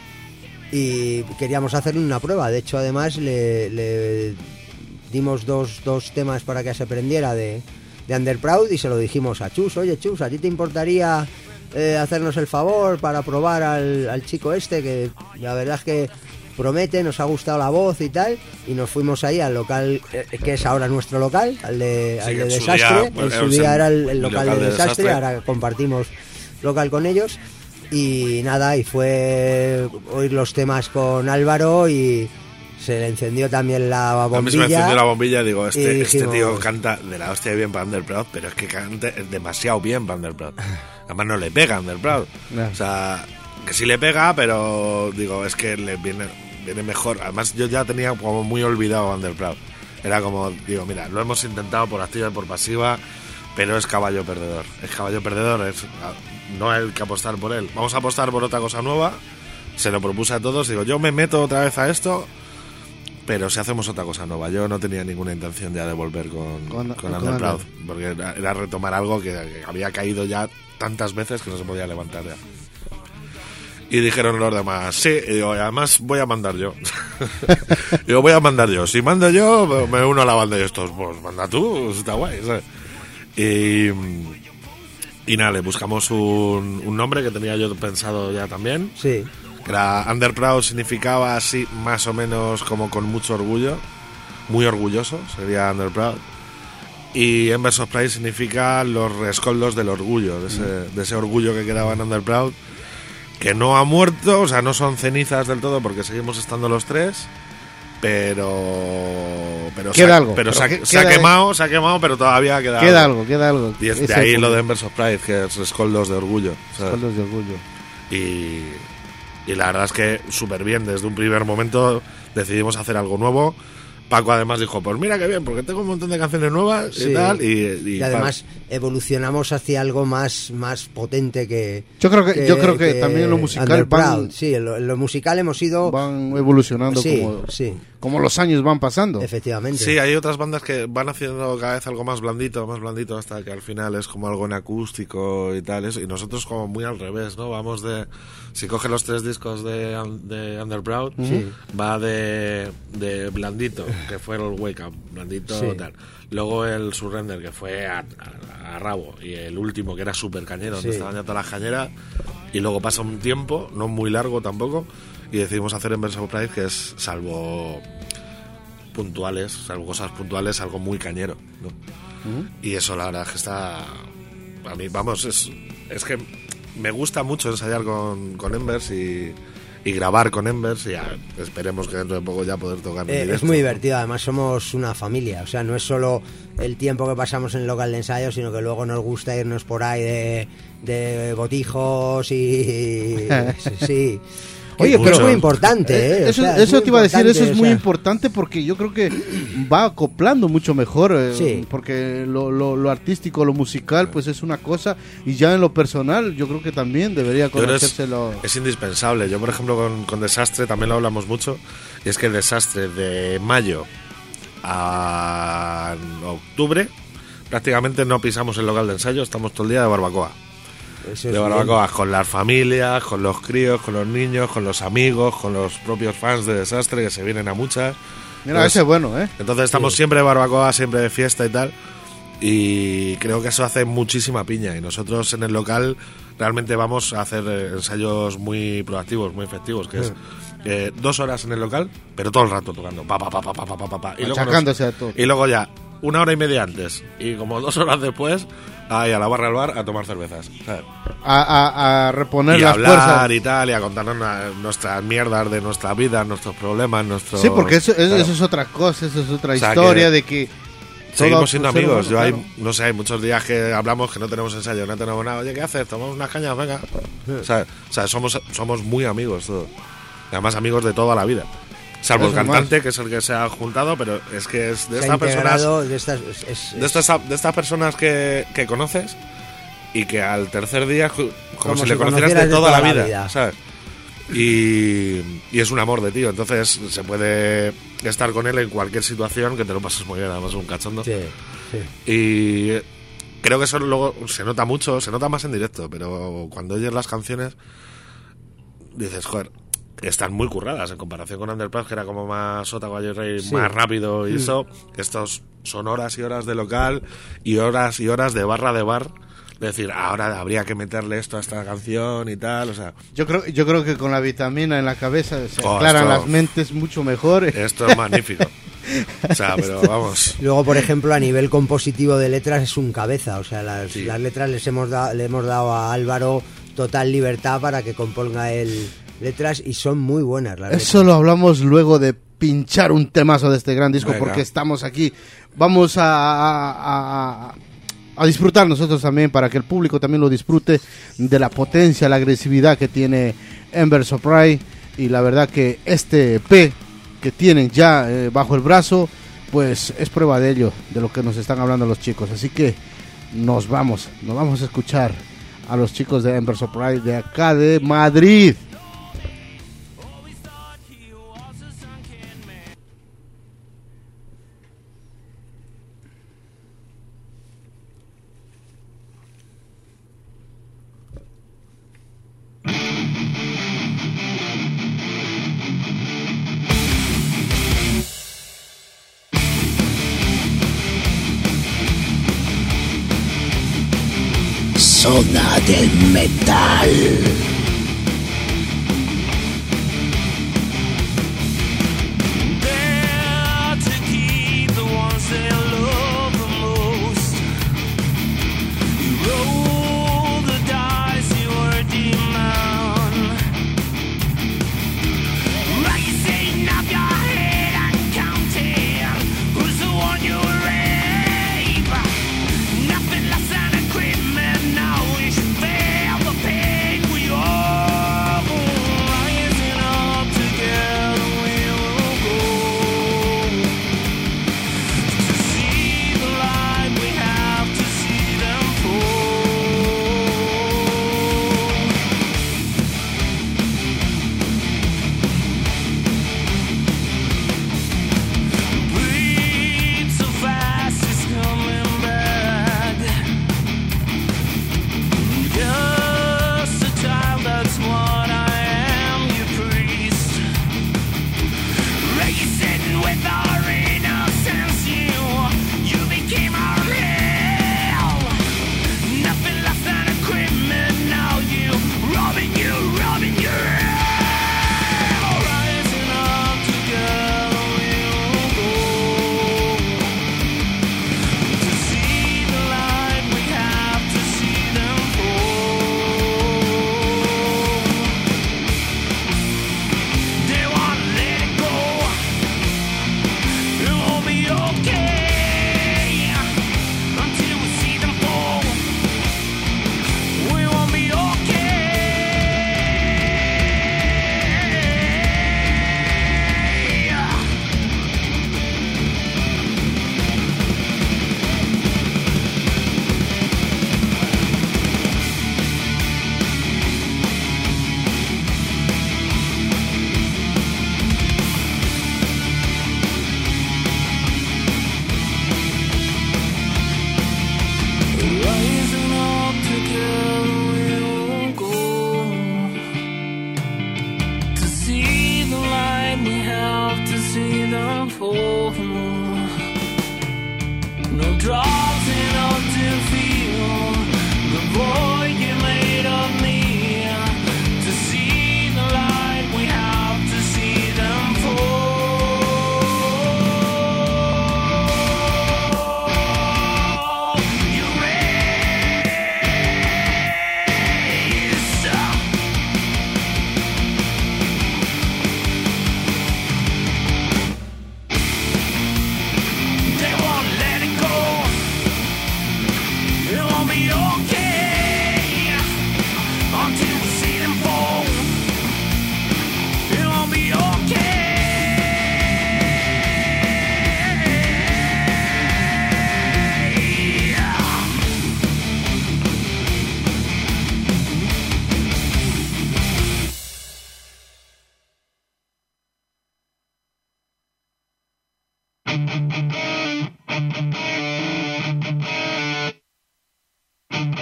y queríamos hacer una prueba. De hecho, además le dimos dos temas para que se aprendiera de de Underproud y se lo dijimos a Chus, oye Chus, ¿a ti te importaría hacernos el favor para probar al chico este, que la verdad es que promete, nos ha gustado la voz y tal, y nos fuimos ahí al local que es ahora nuestro local, al de Desastre. En su día era el local de Desastre, ahora compartimos local con ellos, y nada, y fue oír los temas con Álvaro y se le encendió también la bombilla. A mí se me encendió la bombilla y digo, este tío canta de la hostia bien para Underproud, pero es que canta demasiado bien para Underproud. Además no le pega a Underproud. No. O sea, que sí le pega, pero digo, es que le viene mejor. Además yo ya tenía como muy olvidado a Underproud. Era como, digo, mira, lo hemos intentado por activa y por pasiva, pero es caballo perdedor. Es caballo perdedor, no hay que apostar por él. Vamos a apostar por otra cosa nueva. Se lo propuse a todos, digo, yo me meto otra vez a esto, pero si hacemos otra cosa nueva. Yo no tenía ninguna intención ya de volver con Underproud, porque era retomar algo que había caído ya tantas veces que no se podía levantar ya. Y dijeron los demás, sí, y digo, además voy a mandar yo. Digo, voy a mandar yo. Si mando yo, me uno a la banda y estos, pues manda tú, está guay, ¿sabes? Y nada, le buscamos un nombre que tenía yo pensado ya también. Sí. Que era Underproud, significaba así más o menos como con mucho orgullo, muy orgulloso, sería Underproud. Y Embers of Pride significa los rescoldos del orgullo, de ese orgullo que quedaba en Underproud, que no ha muerto, o sea, no son cenizas del todo porque seguimos estando los tres, pero queda algo. Pero se ha quemado, pero todavía queda algo. Y es de ahí lo de Embers of Pride, que es rescoldos de orgullo, ¿sabes? Rescoldos de orgullo. Y la verdad es que súper bien, desde un primer momento decidimos hacer algo nuevo. Paco además dijo, pues mira qué bien, porque tengo un montón de canciones nuevas y tal. Y además evolucionamos hacia algo más potente que... Yo creo que también en lo musical en lo musical hemos ido... Van evolucionando como los años van pasando. Efectivamente. Sí, hay otras bandas que van haciendo cada vez algo más blandito, hasta que al final es como algo en acústico y tal. Y nosotros como muy al revés, ¿no? Vamos de... Si coges los 3 discos de Underproud, va de blandito, que fue el Wake Up, blandito tal. Luego el Surrender, que fue a rabo, y el último, que era súper cañero, donde estaban ya todas las cañeras. Y luego pasa un tiempo, no muy largo tampoco, y decidimos hacer Embers of Pride, que es, salvo cosas puntuales, algo muy cañero, ¿no? Y eso la verdad es que está... A mí, vamos, es que me gusta mucho ensayar con Embers y grabar con Embers, y ya esperemos que dentro de poco ya poder tocar en directo. Es muy divertido, además somos una familia, o sea, no es solo el tiempo que pasamos en el local de ensayo, sino que luego nos gusta irnos por ahí de botijos y... sí. Oye, pero es muy importante, eso te iba a decir, eso es muy importante, porque yo creo que va acoplando mucho mejor, porque lo artístico, lo musical, pues es una cosa, y ya en lo personal yo creo que también debería conocérselo. Es indispensable. Yo, por ejemplo, con Desastre también lo hablamos mucho, y es que el Desastre de mayo a octubre prácticamente no pisamos el local de ensayo, estamos todo el día de barbacoa. De barbacoas con las familias, con los críos, con los niños, con los amigos, con los propios fans de Desastre, que se vienen a muchas. Mira, ese es bueno, ¿eh? Entonces estamos siempre de barbacoa, siempre de fiesta y tal. Y creo que eso hace muchísima piña. Y nosotros en el local realmente vamos a hacer ensayos muy proactivos, muy efectivos, que es 2 horas en el local, pero todo el rato tocando. Y luego ya 1 hora y media antes y como 2 horas después, ahí a la barra al bar a tomar cervezas, ¿sabes? A reponer y las hablar fuerzas y tal, y a contarnos nuestras mierdas de nuestra vida, nuestros problemas, nuestros... Sí, porque eso es otra cosa, eso es otra historia de que... Seguimos siendo amigos. Yo hay muchos días que hablamos que no tenemos ensayo, no tenemos nada. Oye, ¿qué haces? Tomamos unas cañas, venga. O sea, somos muy amigos todos. Y además amigos de toda la vida. Salvo el cantante, que es el que se ha juntado, pero es que es de estas personas... De estas personas que conoces y que al tercer día, como si le conocieras de toda la vida, ¿sabes? Y es un amor de tío. Entonces se puede estar con él en cualquier situación, que te lo pases muy bien, además es un cachondo. Sí. Y creo que eso luego se nota mucho, se nota más en directo, pero cuando oyes las canciones dices, joder, están muy curradas en comparación con Underpass, que era como más sota, caballo y rey, más rápido y eso. Estos son horas y horas de local y horas de barra de bar. Es decir, ahora habría que meterle esto a esta canción y tal, o sea... Yo creo que con la vitamina en la cabeza se aclaran las mentes mucho mejor. Esto es magnífico. O sea, pero vamos... Luego, por ejemplo, a nivel compositivo de letras es un cabeza. O sea, las letras le hemos dado a Álvaro total libertad para que componga él letras y son muy buenas las letras. Eso lo hablamos luego de pinchar un temazo de este gran disco. Venga. Porque estamos aquí. Vamos a disfrutar nosotros también, para que el público también lo disfrute, de la potencia, la agresividad que tiene Embers of Pride. Y la verdad que este EP que tienen ya bajo el brazo, pues es prueba de ello, de lo que nos están hablando los chicos. Así que nos vamos a escuchar a los chicos de Embers of Pride de acá de Madrid. Zona del Metal.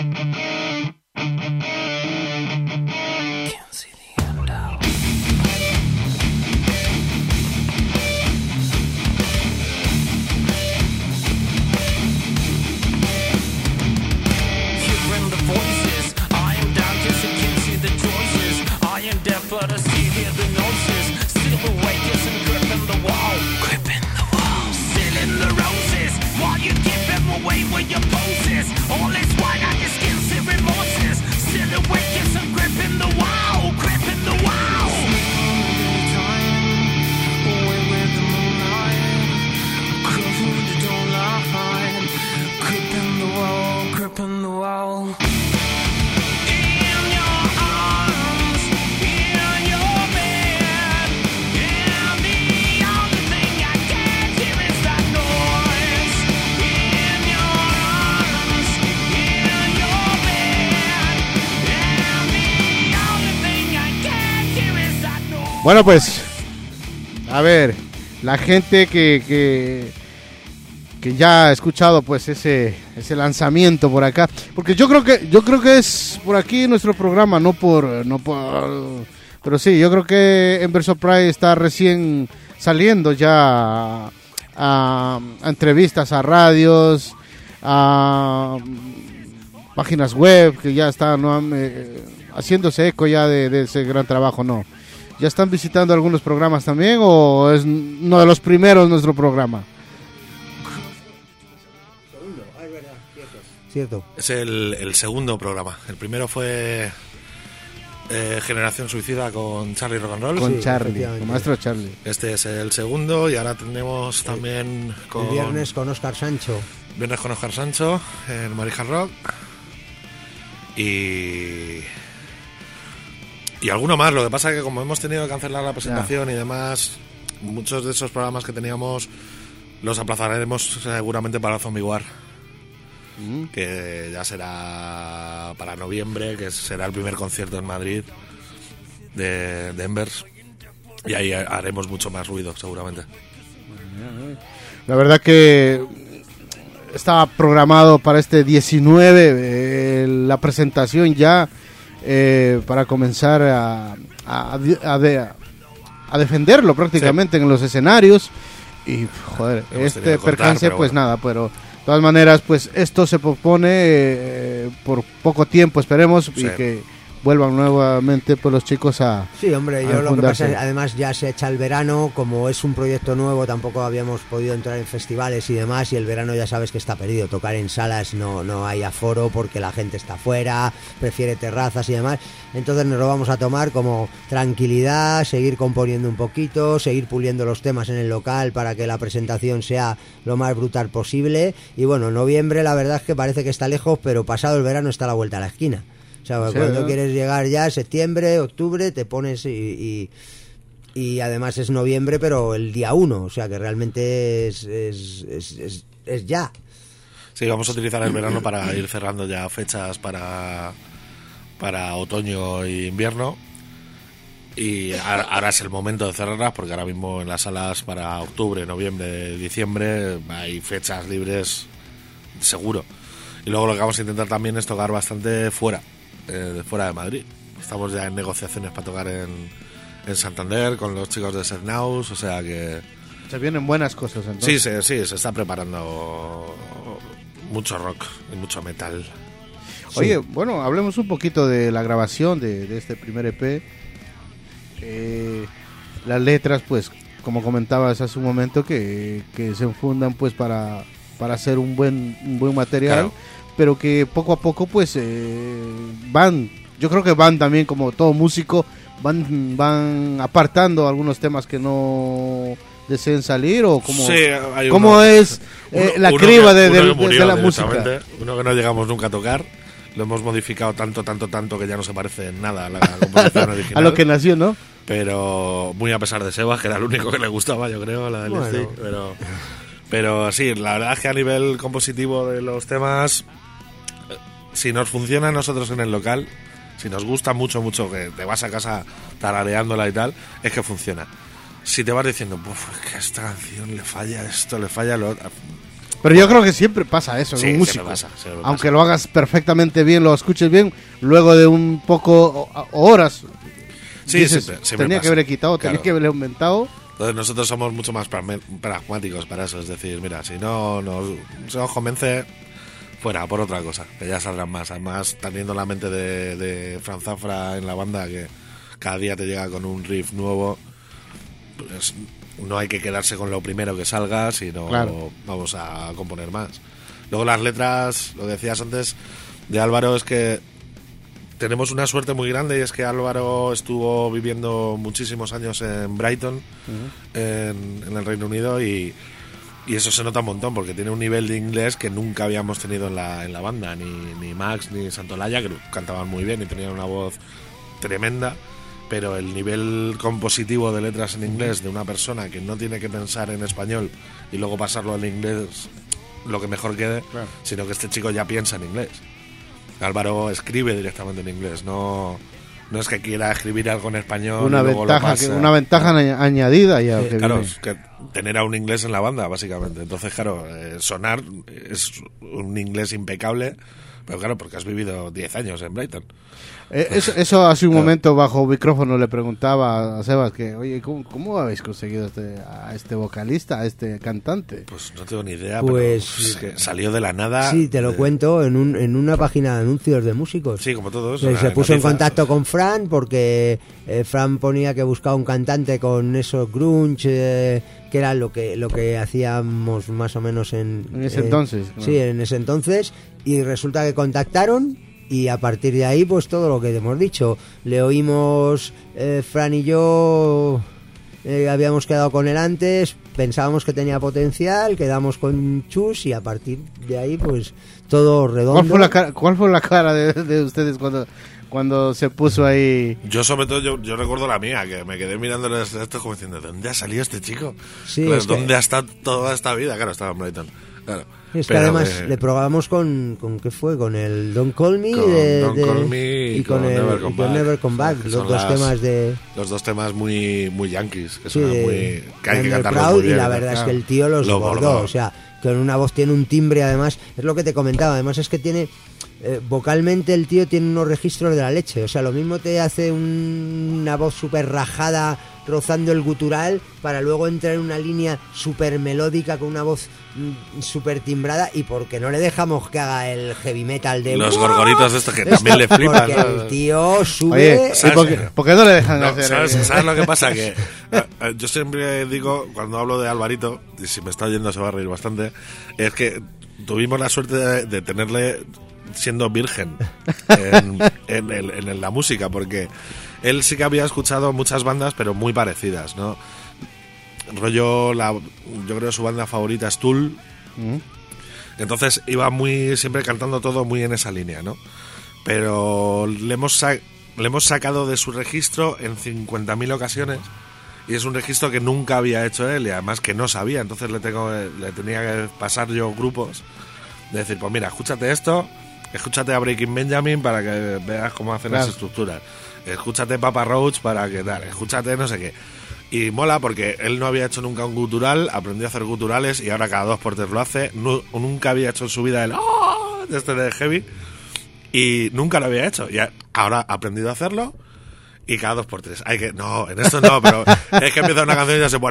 Can't see the end out. voices. I am down cause I can't see the choices. I am deaf but I see hear the noises. Silhouette kissing, gripping the wall. Gripping the wall. Still in the roses. While you give them away with your poses. All is white on your skin, see remorses. Silhouette kissing, gripping the wall. Gripping the wall. Away with the moonlight. Covered the dawn line. Gripping the wall. Gripping the wall. Bueno, pues, a ver, la gente que ya ha escuchado pues ese lanzamiento por acá, porque yo creo que es por aquí nuestro programa, no por, pero sí, yo creo que Ember Surprise está recién saliendo ya a entrevistas, a radios, a páginas web que ya están haciéndose eco ya de ese gran trabajo, ¿no? ¿Ya están visitando algunos programas también o es uno de los primeros nuestro programa? Cierto. Es el segundo programa. El primero fue Generación Suicida con Charlie Rock and Roll. Con Charlie, con Maestro Charlie. Este es el segundo y ahora tenemos también con... El viernes con Óscar Sancho. Viernes con Óscar Sancho, en Marija Rock. Y alguno más, lo que pasa es que como hemos tenido que cancelar la presentación y demás, muchos de esos programas que teníamos los aplazaremos seguramente para Zombie War, que ya será para noviembre, que será el primer concierto en Madrid de Embers, y ahí haremos mucho más ruido seguramente. La verdad que estaba programado para este 19 la presentación ya, para comenzar a defenderlo prácticamente en los escenarios y joder, este percance pues nada, pero de todas maneras pues esto se propone por poco tiempo, esperemos, y que vuelvan nuevamente pues los chicos a... Sí, hombre, yo lo que pasa es, además ya se echa el verano, como es un proyecto nuevo, tampoco habíamos podido entrar en festivales y demás, y el verano ya sabes que está perdido, tocar en salas no hay aforo porque la gente está afuera, prefiere terrazas y demás, entonces nos lo vamos a tomar como tranquilidad, seguir componiendo un poquito, seguir puliendo los temas en el local para que la presentación sea lo más brutal posible, y bueno, noviembre la verdad es que parece que está lejos, pero pasado el verano está a la vuelta a la esquina. O sea, cuando quieres llegar ya, septiembre, octubre, te pones y además es noviembre, pero el día 1, o sea que realmente es ya. Sí, vamos a utilizar el verano para ir cerrando ya fechas para otoño e invierno, y ahora es el momento de cerrarlas, porque ahora mismo en las salas para octubre, noviembre, diciembre hay fechas libres seguro. Y luego lo que vamos a intentar también es tocar bastante fuera de Madrid. Estamos ya en negociaciones para tocar en Santander con los chicos de Setnaus, o sea que... Se vienen buenas cosas entonces. Sí, se está preparando mucho rock y mucho metal. Oye, bueno, hablemos un poquito de la grabación de este primer EP. Las letras, pues, como comentabas hace un momento, que se enfundan pues para hacer un buen material. Claro. Pero que poco a poco pues yo creo que van también, como todo músico, van apartando algunos temas que no deseen salir, o como cómo es la criba de la música. Uno que no llegamos nunca a tocar, lo hemos modificado tanto que ya no se parece en nada a la composición original. A lo que nació, ¿no? Pero muy a pesar de Sebas, que era el único que le gustaba, yo creo, la del stick, pero sí, la verdad es que a nivel compositivo de los temas, si nos funciona a nosotros en el local, si nos gusta mucho, que te vas a casa tarareándola y tal, es que funciona. Si te vas diciendo, es que a esta canción le falla esto, le falla lo otro... Pero yo creo que siempre pasa eso en un músico. Pasa. Aunque lo hagas perfectamente bien, lo escuches bien, luego de un poco horas, sí, dices, siempre tenía pasa. que haber quitado, Claro. tenía que haber aumentado. Entonces nosotros somos mucho más pragmáticos para eso, es decir, mira, si no nos convence, fuera, por otra cosa, que ya saldrán más. Además, teniendo la mente de Franz Zafra en la banda, que cada día te llega con un riff nuevo, pues no hay que quedarse con lo primero que salga, sino vamos a componer más. Luego las letras, lo decías antes, de Álvaro, es que tenemos una suerte muy grande, y es que Álvaro estuvo viviendo muchísimos años en Brighton, en el Reino Unido, y eso se nota un montón, porque tiene un nivel de inglés que nunca habíamos tenido en la banda, ni Max ni Santolaya, que cantaban muy bien y tenían una voz tremenda, pero el nivel compositivo de letras en inglés de una persona que no tiene que pensar en español y luego pasarlo al inglés lo que mejor quede, sino que este chico ya piensa en inglés. Álvaro escribe directamente en inglés, no es que quiera escribir algo en español. Una ventaja añadida ya. Claro, que tener a un inglés en la banda, básicamente. Entonces, claro, sonar es un inglés impecable, pero claro, porque has vivido 10 años en Brighton. Eso hace un momento bajo micrófono le preguntaba a Sebas que, oye, ¿cómo habéis conseguido a este vocalista, a este cantante? Pues no tengo ni idea, pues, pero es que salió de la nada. Sí, te lo cuento, en una página de anuncios de músicos. Sí, como todos. Se puso en contacto con Fran porque Fran ponía que buscaba un cantante con esos grunge, que era lo que hacíamos más o menos en ese entonces. Sí, en ese entonces, y resulta que contactaron. Y a partir de ahí, pues todo lo que hemos dicho. Le oímos, Fran y yo habíamos quedado con él antes, pensábamos que tenía potencial, quedamos con Chus y a partir de ahí, pues todo redondo. ¿Cuál fue la cara de ustedes cuando se puso ahí? Yo sobre todo, yo recuerdo la mía, que me quedé mirándole esto como diciendo, ¿de dónde ha salido este chico? Sí, pues, ¿dónde ha estado toda esta vida? Claro, estaba en Brighton, claro. Es que además le probamos con ¿qué fue? Con el Don't Call Me, y con Never Come Back, los dos temas de... Los dos temas muy yankees, que sí, suenan muy... que hay que cantarlos muy bien. Y la verdad es que el tío los bordó, o sea, con una voz, tiene un timbre, además, es lo que te comentaba, además es que tiene... vocalmente el tío tiene unos registros de la leche, o sea, lo mismo te hace una voz súper rajada rozando el gutural para luego entrar en una línea súper melódica con una voz súper timbrada, y porque no le dejamos que haga el heavy metal de los gorgoritos estos que también le flipan, porque el tío sube. Oye, ¿por qué no le dejan hacer? ¿Sabes lo que pasa? Que yo siempre digo, cuando hablo de Alvarito, y si me está oyendo se va a reír bastante, es que tuvimos la suerte de tenerle siendo virgen en la música, porque él sí que había escuchado muchas bandas, pero muy parecidas, ¿no? Rollo, yo creo que su banda favorita es Tool. Entonces iba siempre cantando todo muy en esa línea, ¿no? Pero le hemos sacado de su registro en 50.000 ocasiones, y es un registro que nunca había hecho él, y además que no sabía. Entonces le tenía que pasar yo grupos, de decir, pues mira, escúchate esto, escúchate a Breaking Benjamin para que veas cómo hacen las estructuras, escúchate Papa Roach para que tal, escúchate no sé qué. Y mola porque él no había hecho nunca un gutural, aprendió a hacer guturales y ahora cada 2x3 lo hace. Nunca había hecho en su vida el de heavy, y nunca lo había hecho, y ahora ha aprendido a hacerlo, y cada 2x3 no, en esto no, pero es que empieza una canción y ya se pone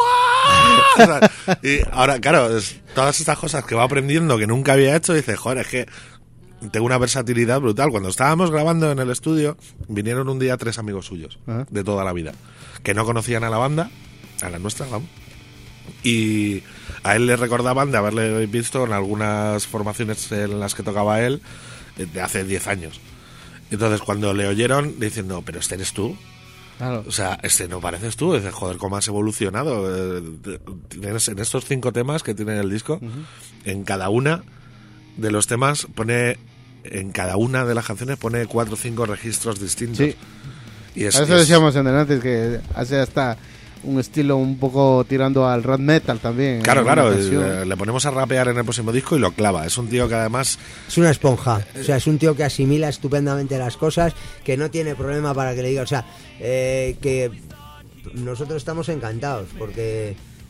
y ahora claro, todas estas cosas que va aprendiendo que nunca había hecho, dice, joder, es que tengo una versatilidad brutal. Cuando estábamos grabando en el estudio, vinieron un día 3 amigos suyos de toda la vida, que no conocían a la banda, a la nuestra, vamos, y a él le recordaban de haberle visto en algunas formaciones en las que tocaba él de hace 10 años. Entonces cuando le oyeron diciendo, pero este eres tú, claro. O sea, este no pareces tú. Dices, joder, cómo has evolucionado. Tienes en estos 5 temas que tiene el disco, en cada una de los temas en cada una de las canciones pone 4 o 5 registros distintos. Sí. Y eso decíamos en antes, que hace hasta un estilo un poco tirando al rap metal también. Claro, le ponemos a rapear en el próximo disco y lo clava. Es un tío que además... es una esponja, o sea, es un tío que asimila estupendamente las cosas, que no tiene problema para que le diga, o sea, que nosotros estamos encantados, porque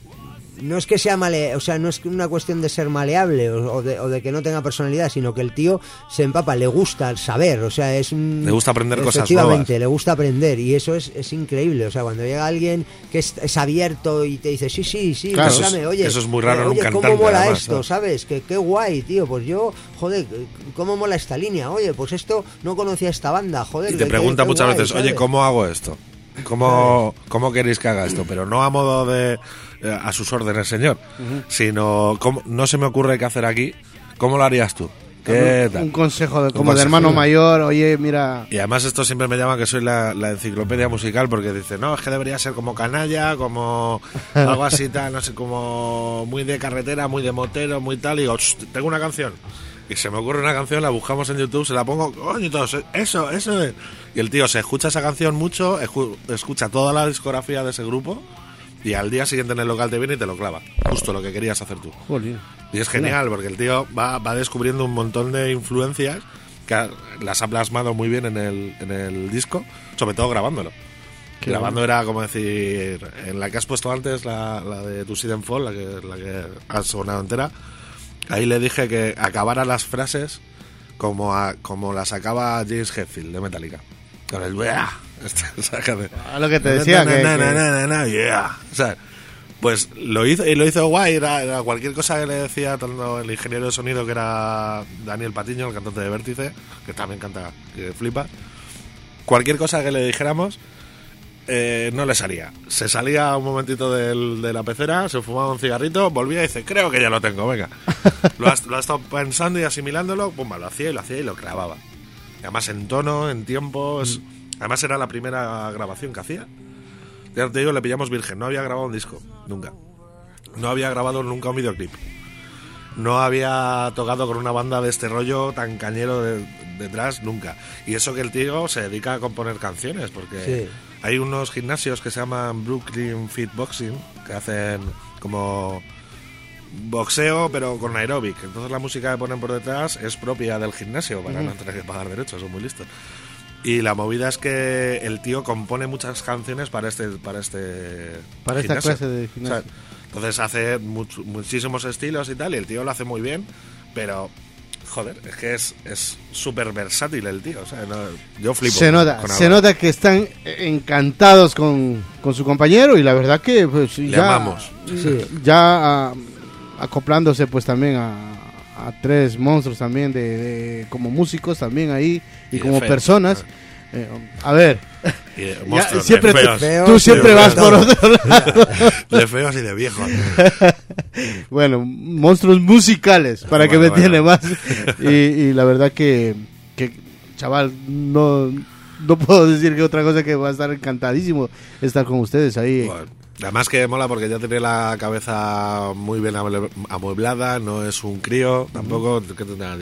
no es que sea o sea, no es una cuestión de ser maleable o de que no tenga personalidad, sino que el tío se empapa, le gusta saber, o sea, le gusta aprender cosas nuevas. Efectivamente, le gusta aprender, y eso es increíble. O sea, cuando llega alguien que es abierto y te dice, sí, claro, muéstrame, oye, eso es muy raro en un cantante, ¿cómo mola además, esto? ¿Sabes? Qué guay, tío, pues yo, joder, ¿cómo mola esta línea? Oye, pues esto no conocía esta banda, joder. Y te pregunta muchas veces, ¿sabes? Oye, ¿cómo hago esto? ¿Cómo queréis que haga esto? Pero no a modo de a sus órdenes, señor, sino no se me ocurre qué hacer aquí, ¿cómo lo harías tú? ¿Qué tal? Un consejo de hermano mayor, oye, mira. Y además esto siempre me llama que soy la enciclopedia musical, porque dice, no, es que debería ser como canalla, como algo así tal, no sé, como muy de carretera, muy de motero, muy tal, y digo, tengo una canción. Y se me ocurre una canción, la buscamos en YouTube, se la pongo, coño, y todos, eso es. Y el tío se escucha esa canción mucho, escucha toda la discografía de ese grupo, y al día siguiente en el local te viene y te lo clava. Justo lo que querías hacer tú. Jolín. Y es genial, porque el tío va descubriendo un montón de influencias que las ha plasmado muy bien en el disco, sobre todo grabándolo. Grabando era como decir, en la que has puesto antes, la de To See Them Fall, la que has sonado entera. Ahí le dije que acabara las frases como las acaba James Hetfield de Metallica. Con el lo que te decía yeah. O sea, pues lo hizo guay. Era cualquier cosa que le decía tanto el ingeniero de sonido, que era Daniel Patiño, el cantante de Vértice, que también canta, que flipa. Cualquier cosa que le dijéramos no le salía. Se salía un momentito de la pecera, se fumaba un cigarrito, volvía y dice, creo que ya lo tengo, venga. Lo ha estado pensando y asimilándolo, pum, lo hacía y lo clavaba. Y además en tono, en tiempo. Además era la primera grabación que hacía. Ya te digo, le pillamos virgen. No había grabado un disco, nunca. No había grabado nunca un videoclip. No había tocado con una banda de este rollo tan cañero detrás, nunca. Y eso que el tío se dedica a componer canciones, porque... Sí. Hay unos gimnasios que se llaman Brooklyn Fit Boxing, que hacen como boxeo pero con aeróbic. Entonces la música que ponen por detrás es propia del gimnasio, para no tener que pagar derechos, son muy listos. Y la movida es que el tío compone muchas canciones para esta clase de gimnasio. O sea, entonces hace muchísimos estilos y tal, y el tío lo hace muy bien, pero... Joder, es que es súper versátil el tío. O sea, yo flipo. Se nota que están encantados con su compañero, y la verdad que pues, le amamos. Ya acoplándose pues también a tres monstruos también de como músicos también ahí y como personas. A ver, siempre tú siempre vas por otro lado. De feos y de viejos. Bueno, monstruos musicales, para que me entiendan más. Y la verdad que chaval, no puedo decir que otra cosa, que va a estar encantadísimo estar con ustedes ahí. Bueno, además que mola porque ya tiene la cabeza muy bien amueblada, no es un crío tampoco, que tendrá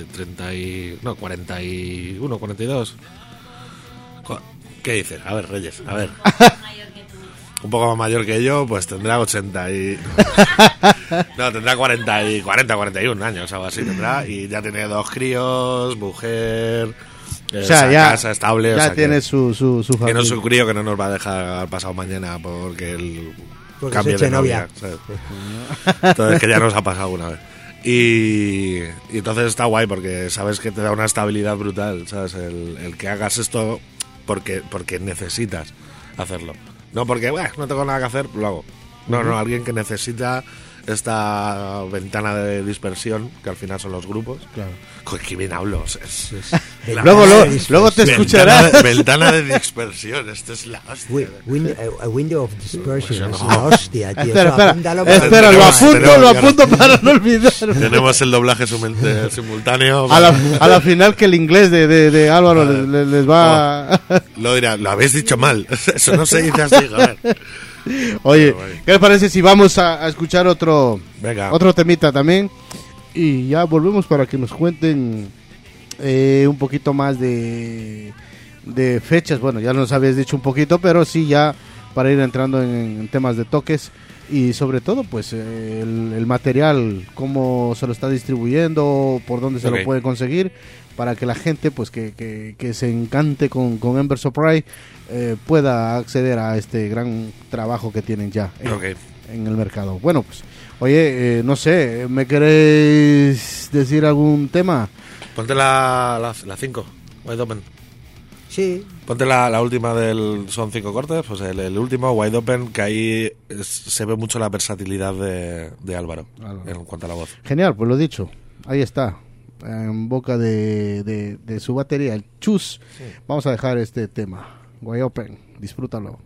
41, 42. ¿Qué dices? A ver, Reyes, a ver. Un poco más mayor que yo, pues tendrá 80 y... No, tendrá 40, 41 años, algo así tendrá. Y ya tiene 2 críos, mujer... O sea, ya, casa estable. Ya tiene su familia. Que no es un crío que no nos va a dejar pasado mañana porque él cambie se de novia. Entonces, que ya nos ha pasado una vez. Y entonces está guay porque sabes que te da una estabilidad brutal, ¿sabes? El que hagas esto porque necesitas hacerlo. No porque, no tengo nada que hacer, lo hago. No, alguien que necesita esta ventana de dispersión, que al final son los grupos. Claro. Con que bien hablo. Luego te escucharás. Ventana de dispersión, esto es la hostia. A window of dispersion, es la hostia, tío. Espera, lo apunto para no olvidar. Tenemos el doblaje simultáneo. A la final, que el inglés de Álvaro les va... Lo dirá, lo habéis dicho mal. Eso no se dice así, joder. Oye, ¿qué les parece si vamos a escuchar otro temita también? Y ya volvemos para que nos cuenten un poquito más de fechas. Bueno, ya nos habías dicho un poquito, pero sí ya para ir entrando en temas de toques. Y sobre todo, pues, el material, cómo se lo está distribuyendo, por dónde se lo puede conseguir, para que la gente, pues, que se encante con Embers of Pride, pueda acceder a este gran trabajo que tienen ya en el mercado. Bueno, pues Oye, no sé, ¿me queréis decir algún tema? Ponte la 5, Wide Open. Sí. Ponte la última son 5 cortes, pues el último, Wide Open, que ahí se ve mucho la versatilidad de Álvaro en cuanto a la voz. Genial, pues lo dicho, ahí está, en boca de su batería, el Chus. Sí. Vamos a dejar este tema, Wide Open, disfrútalo.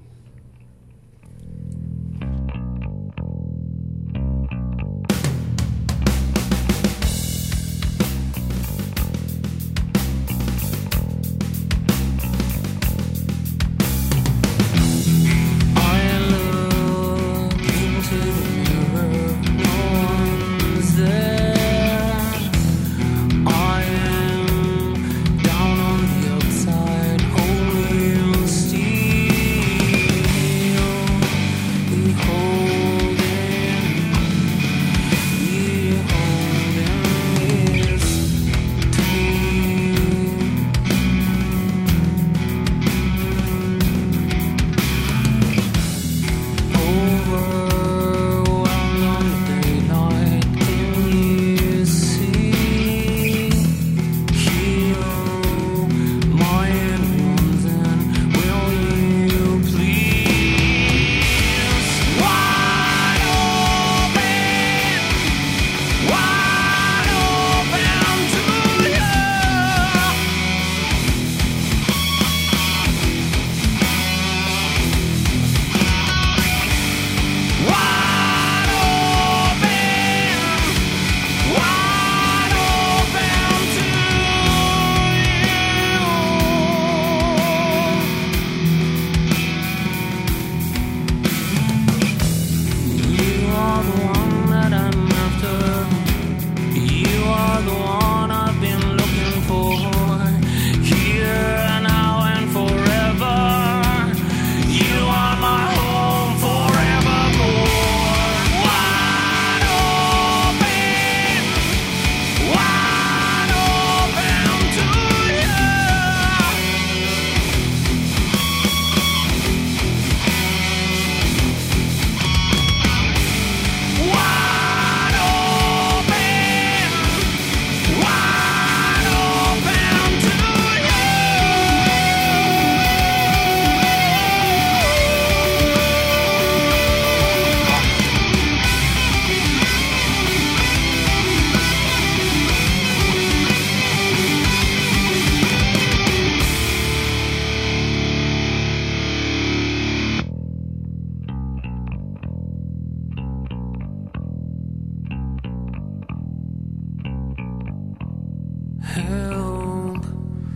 Help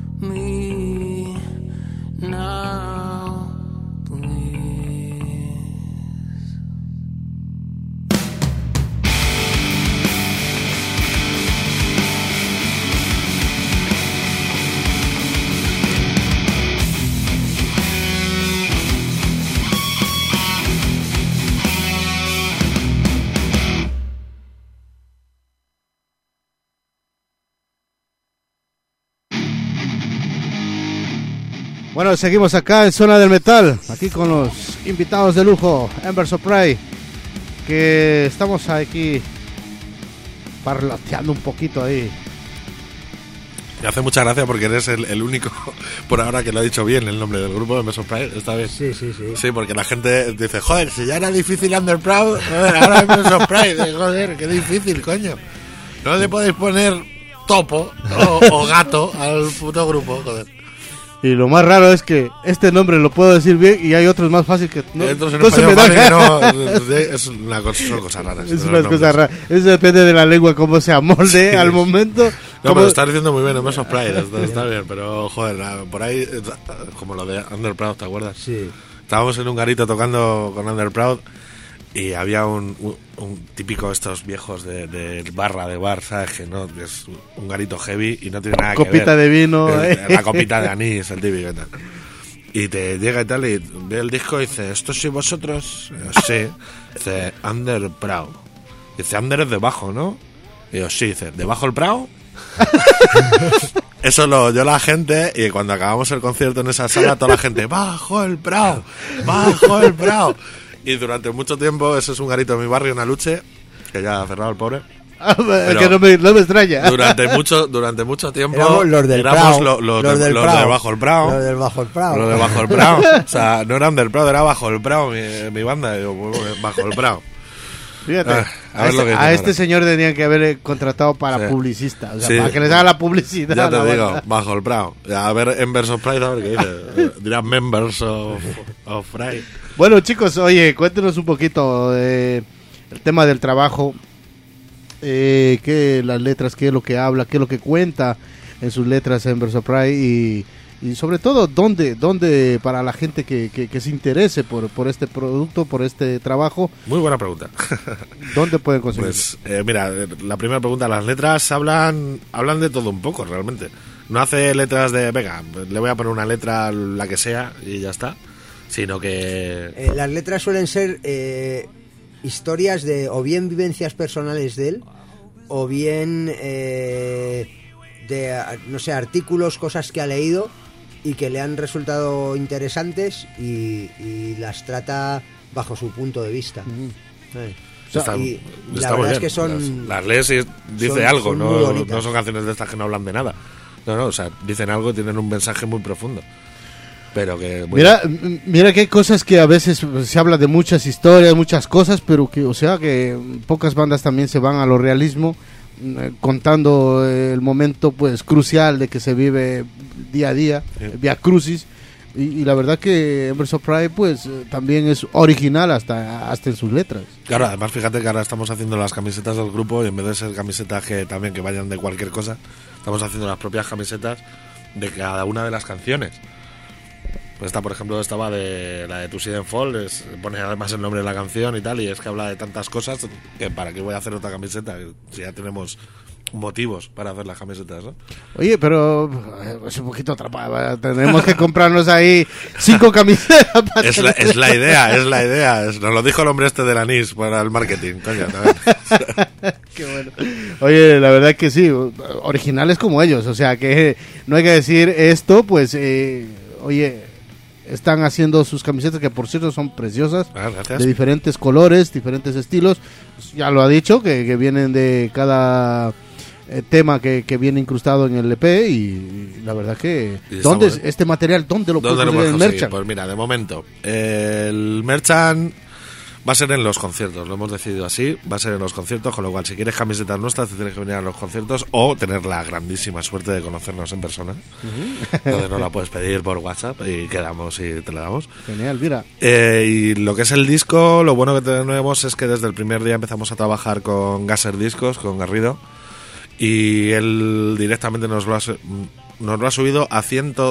me now, please. Bueno, seguimos acá en Zona del Metal, aquí con los invitados de lujo, Embers of Prey, que estamos aquí parloteando un poquito ahí. Me hace mucha gracia porque eres el único por ahora que lo ha dicho bien el nombre del grupo, Embers of Prey, esta vez. Sí. Sí, porque la gente dice, joder, si ya era difícil Underproud, ahora Embers of Prey, joder, qué difícil, coño. No le podéis poner topo o gato al puto grupo, joder. Y lo más raro es que este nombre lo puedo decir bien y hay otros más fáciles que no, no se me da. Es una cosa, son cosas raras. Es una cosa rara. Eso depende de la lengua, cómo se amolde sí. Al momento. No, pero estás diciendo muy bien, Embers of Prey, está bien, pero joder, por ahí, como lo de Underproud, ¿te acuerdas? Sí. Estábamos en un garito tocando con Underproud y había un típico estos viejos de barra, de bar, ¿sabes? Que no, es un garito heavy y no tiene nada copita que ver. Copita de vino. La copita de anís, el típico y tal. Y te llega y tal y ve el disco y dice, ¿esto sois vosotros? Y yo, sí. Dice, Underproud. Dice, Under es debajo, ¿no? Y yo, sí. Dice, ¿debajo el Proud? Eso lo oyó la gente y cuando acabamos el concierto en esa sala toda la gente, ¡bajo el Proud! ¡Bajo el Proud! Y durante mucho tiempo, eso es un garito de mi barrio, en Aluche, que ya ha cerrado el pobre. Que no me extraña. Durante mucho tiempo éramos los del éramos Prado, los de bajo el Prado. Los del bajo el Prado. Los de bajo el Prado. O sea, no eran del Prado, era bajo el Prado mi banda. Yo, bueno, bajo el Prado. Fíjate, a este señor tenían que haber contratado para publicista, o sea, Sí. para que les haga la publicidad. Ya te la digo, banda. bajo el Prado. A ver, en Versus Pride, a ver qué dice. Dirán Members of Pride. Bueno, chicos, oye, cuéntenos un poquito el tema del trabajo. Qué las letras, qué es lo que habla, qué es lo que cuenta en sus letras en Versus Pride y sobre todo dónde para la gente que se interese por este producto, por este trabajo. Muy buena pregunta. ¿Dónde pueden conseguirlo? Pues mira, la primera pregunta, las letras hablan de todo un poco realmente. No hace letras de, venga, le voy a poner una letra, la que sea, y ya está. Sino que... Las letras suelen ser historias de o bien vivencias personales de él, o bien de, no sé, artículos, cosas que ha leído y que le han resultado interesantes y las trata bajo su punto de vista. Está y la muy verdad es bien. que son... Las lees y dice son algo, muy no bonitas. son canciones de estas que no hablan de nada. No, o sea, dicen algo y tienen un mensaje muy profundo. Pero que... bueno, Mira que hay cosas que a veces se habla de muchas historias, muchas cosas, pero que, o sea, que pocas bandas también se van a lo realismo, contando el momento pues crucial de que se vive día a día, vía crucis, y la verdad que Versus Pride pues también es original hasta en sus letras. Claro, además fíjate que ahora estamos haciendo las camisetas del grupo y en vez de ser camisetas que también que vayan de cualquier cosa, estamos haciendo las propias camisetas de cada una de las canciones. Pues esta, por ejemplo, estaba de la de To See Them Fall, pone además el nombre de la canción y tal, y es que habla de tantas cosas que para qué voy a hacer otra camiseta si ya tenemos motivos para hacer las camisetas, ¿no? Oye, pero es un poquito atrapada, tenemos que comprarnos ahí 5 camisetas para Es la idea, nos lo dijo el hombre este del anís para el marketing, coño, también. Qué bueno. Oye, la verdad que sí, originales como ellos, o sea que no hay que decir esto, pues, oye, están haciendo sus camisetas que por cierto son preciosas, gracias. de diferentes colores, diferentes estilos, ya lo ha dicho, que vienen de cada tema que viene incrustado en el EP y la verdad que... ¿Dónde es este material? ¿Dónde lo puedes conseguir en el merchant? Pues mira, de momento, el merchant va a ser en los conciertos, lo hemos decidido así, va a ser en los conciertos, con lo cual si quieres camisetas nuestras te tienes que venir a los conciertos o tener la grandísima suerte de conocernos en persona, donde no la puedes pedir por WhatsApp y quedamos y te la damos. Genial, mira. Y lo que es el disco, lo bueno que tenemos es que desde el primer día empezamos a trabajar con Gasser Discos, con Garrido, y él directamente nos lo ha subido a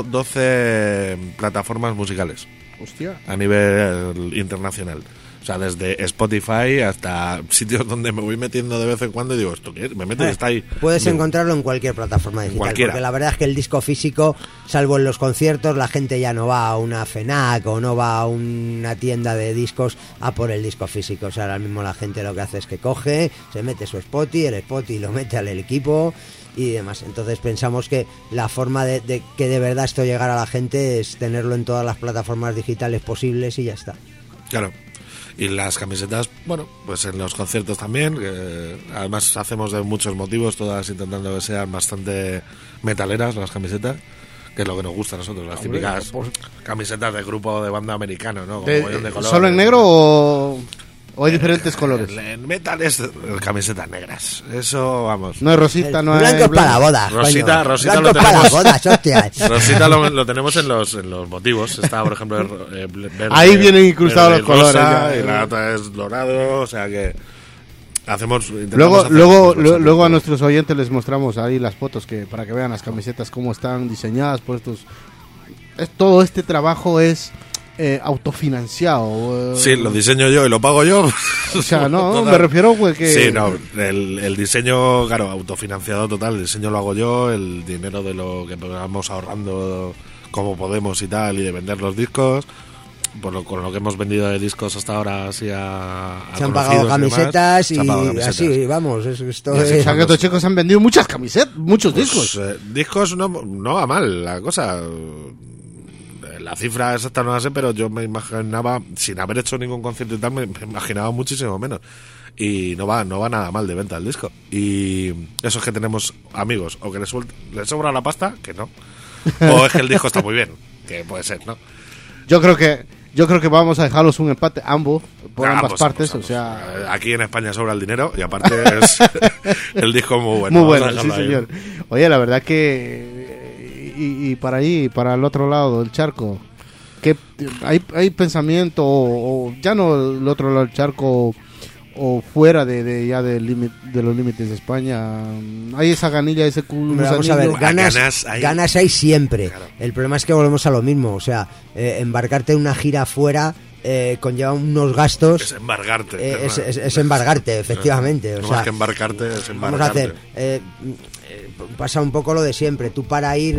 112 plataformas musicales. Hostia. A nivel internacional. O sea, desde Spotify hasta sitios donde me voy metiendo de vez en cuando y digo, ¿esto qué es? Me meto y está ahí. Puedes encontrarlo en cualquier plataforma digital. Cualquiera. Porque la verdad es que el disco físico, salvo en los conciertos, la gente ya no va a una FENAC o no va a una tienda de discos a por el disco físico. O sea, ahora mismo la gente lo que hace es que coge, se mete su Spotify, el Spotify lo mete al equipo y demás. Entonces pensamos que la forma de que de verdad esto llegara a la gente es tenerlo en todas las plataformas digitales posibles y ya está. Claro. Y las camisetas, bueno, pues en los conciertos también, que además hacemos de muchos motivos, todas intentando que sean bastante metaleras las camisetas, que es lo que nos gusta a nosotros, las típicas camisetas de grupo de banda americano, ¿no? Con mogollón de colores. ¿Solo en negro o hay diferentes colores? En metal es camisetas negras, eso vamos. No hay rosita, no hay... Blanco es para la boda, Rosita, coño. Rosita Blanco lo es para tenemos. las bodas, hostias. Rosita lo tenemos en los motivos. Está, por ejemplo, verde, ahí vienen incrustados verde y los colores, rosa, ya. y la otra es dorado, o sea que intentamos Luego a nuestros oyentes les mostramos ahí las fotos que para que vean las camisetas cómo están diseñadas por estos. Todo este trabajo es autofinanciado. Sí, lo diseño yo y lo pago yo. O sea, no, me refiero pues que... Sí, no, el diseño, claro, autofinanciado total, el diseño lo hago yo, el dinero de lo que vamos ahorrando como podemos y tal, y de vender los discos, con lo que hemos vendido de discos hasta ahora así se han pagado camisetas y así, vamos, esto o sea, que estos chicos han vendido muchas camisetas, muchos discos. Discos no va mal la cosa. la cifra exacta no la sé, pero yo me imaginaba, sin haber hecho ningún concierto y tal, me imaginaba muchísimo menos. Y no va nada mal de venta el disco. Y eso es que tenemos amigos, o que les sobra la pasta, que no. O es que el disco está muy bien, que puede ser, ¿no? Yo creo que vamos a dejarlos un empate ambos, por ambas partes. Ambos. O sea, aquí en España sobra el dinero y aparte es el disco muy bueno. Muy bueno, sí, señor. Oye, la verdad que y para ahí, para el otro lado del charco, que hay pensamiento o ya no el otro lado del charco o fuera de los límites de España, hay esa ganilla, ese culo. Vamos a ver, ganas hay siempre. Claro. El problema es que volvemos a lo mismo, o sea, embarcarte en una gira fuera conlleva unos gastos. Es embargarte. Es embargarte, efectivamente. No o sea, más que embarcarte, es embargarte. Vamos a hacer, pasa un poco lo de siempre. Tú para ir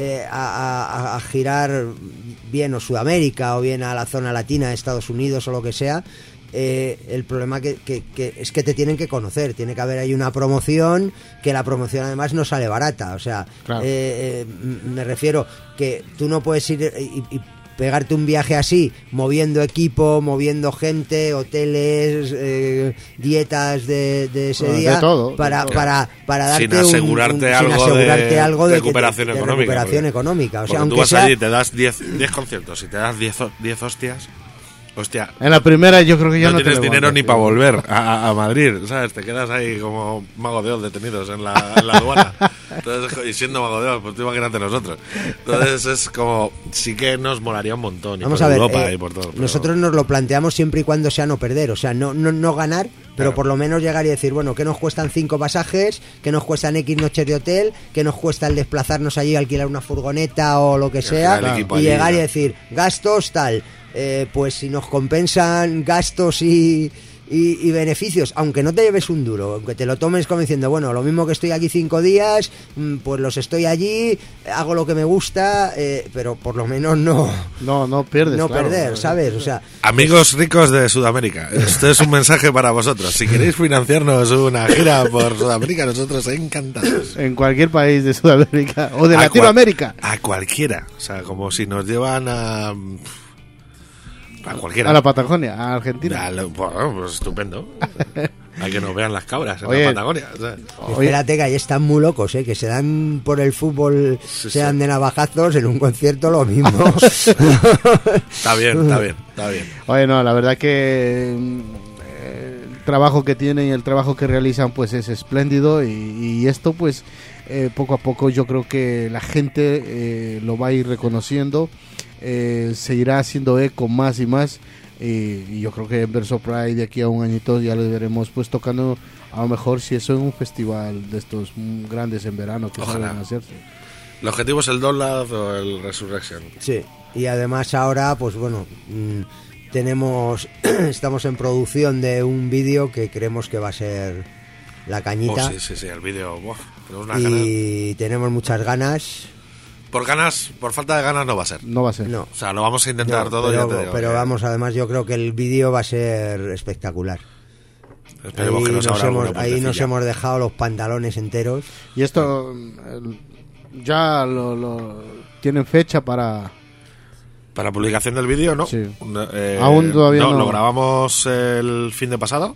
a girar bien o Sudamérica o bien a la zona latina, Estados Unidos o lo que sea, el problema que es que te tienen que conocer, tiene que haber ahí una promoción, que la promoción además no sale barata, o sea, claro. Me refiero que tú no puedes ir y pegarte un viaje así, moviendo equipo, moviendo gente, hoteles, dietas de ese día, de todo, para darte sin asegurarte algo de recuperación económica. O sea, aunque tú vas allí y te das 10 conciertos y te das 10 hostias. Hostia, en la primera yo creo que ya no tienes dinero ni para volver a Madrid, ¿sabes? Te quedas ahí como Mago de Oz detenidos en la aduana. Entonces, y siendo Mago de Oz, pues tú imagínate nosotros. Entonces es como, sí que nos molaría un montón. Y vamos por a ver, Europa y por todo. Pero nosotros nos lo planteamos siempre y cuando sea no perder, o sea, no ganar, pero claro, por lo menos llegar y decir, bueno, ¿qué nos cuestan 5 pasajes? ¿Qué nos cuestan X noches de hotel? ¿Qué nos cuesta el desplazarnos allí, alquilar una furgoneta o lo que sea? Y llegar y decir, gastos, tal. Pues si nos compensan gastos y beneficios, aunque no te lleves un duro, aunque te lo tomes como diciendo, bueno, lo mismo que estoy aquí 5 días, pues los estoy allí, hago lo que me gusta, pero por lo menos no pierdes, no claro, perder, ¿sabes? O sea, amigos ricos de Sudamérica, este es un mensaje para vosotros. Si queréis financiarnos una gira por Sudamérica, nosotros encantados. En cualquier país de Sudamérica o de Latinoamérica. A cualquiera, o sea, como si nos llevan a cualquiera. A la Patagonia, a Argentina. Bueno, pues estupendo. Hay que nos vean las cabras en la Patagonia. ¿Sabes? Espérate, que ahí están muy locos, que se dan por el fútbol, se dan de navajazos, en un concierto lo mismo. Está bien. Oye, no, la verdad que el trabajo que tienen y el trabajo que realizan pues es espléndido y esto pues poco a poco yo creo que la gente lo va a ir reconociendo. Se irá haciendo eco más y más y yo creo que en Verso Pride de aquí a un añito ya les veremos pues tocando, a lo mejor si eso en un festival de estos grandes en verano que saben hacerse. ¿El objetivo es el Download o el Resurrection? Sí, y además ahora pues bueno, estamos en producción de un vídeo que creemos que va a ser la cañita. Sí, el vídeo, tenemos muchas ganas. Por falta de ganas no va a ser. No va a ser. No. O sea, lo vamos a intentar todo. Pero, ya te digo, pero vamos, además yo creo que el vídeo va a ser espectacular. Esperemos que ahí nos hemos dejado los pantalones enteros. Y esto ya lo tienen fecha para publicación del vídeo, ¿no? Sí. Aún todavía no. Lo grabamos el fin de pasado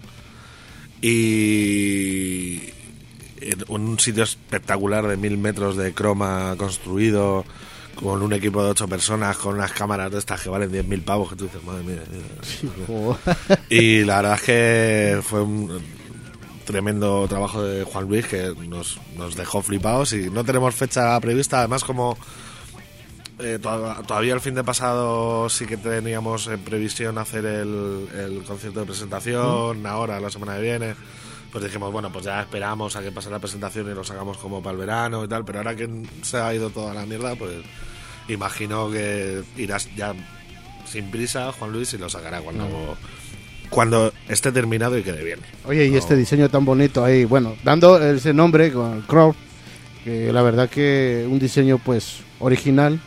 y en un sitio espectacular de 1000 metros de croma construido con un equipo de 8 personas con unas cámaras de estas que valen 10.000 pavos, que tú dices, madre mía. Sí, y la verdad es que fue un tremendo trabajo de Juan Luis que nos dejó flipados y no tenemos fecha prevista. Además, como todavía el fin de pasado sí que teníamos en previsión hacer el concierto de presentación, ahora la semana que viene, pues dijimos, bueno, pues ya esperamos a que pase la presentación y lo sacamos como para el verano y tal, pero ahora que se ha ido toda la mierda, pues imagino que irás ya sin prisa, Juan Luis, y lo sacará cuando esté terminado y quede bien. Oye, y este diseño tan bonito ahí, bueno, dando ese nombre con Crow, que la verdad que un diseño pues original.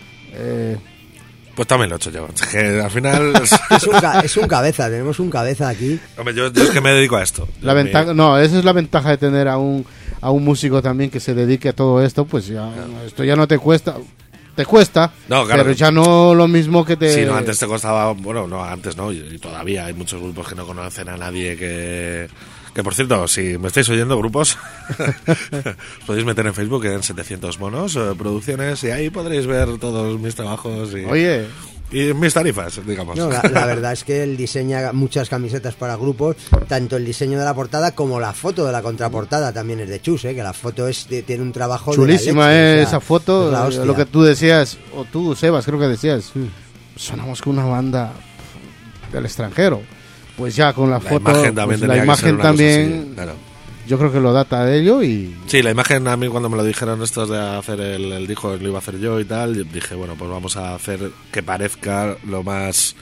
Pues también lo he hecho yo. Que al final es un cabeza, tenemos un cabeza aquí. Hombre, yo es que me dedico a esto. Esa es la ventaja de tener a un músico también que se dedique a todo esto, pues ya esto ya no te cuesta. te cuesta, No, claro. pero ya no lo mismo que te... Sí, no, antes te costaba... Bueno, no, antes no, y todavía hay muchos grupos que no conocen a nadie que... Que por cierto, si me estáis oyendo, grupos, os podéis meter en Facebook, que en 700 monos, producciones, y ahí podréis ver todos mis trabajos y, Oye, y mis tarifas, digamos. No, la verdad es que él diseña muchas camisetas para grupos, tanto el diseño de la portada como la foto de la contraportada también es de Chus, que la foto tiene un trabajo chulísima de la leche, esa foto, es la hostia. lo que tú decías, o tú, Sebas, creo que decías, sonamos con una banda del extranjero. Pues ya con la foto, imagen también, pues la imagen también, claro. Yo creo que lo data de ello y... Sí, la imagen, a mí cuando me lo dijeron estos de hacer el disco, lo iba a hacer yo y tal, dije, bueno, pues vamos a hacer que parezca lo más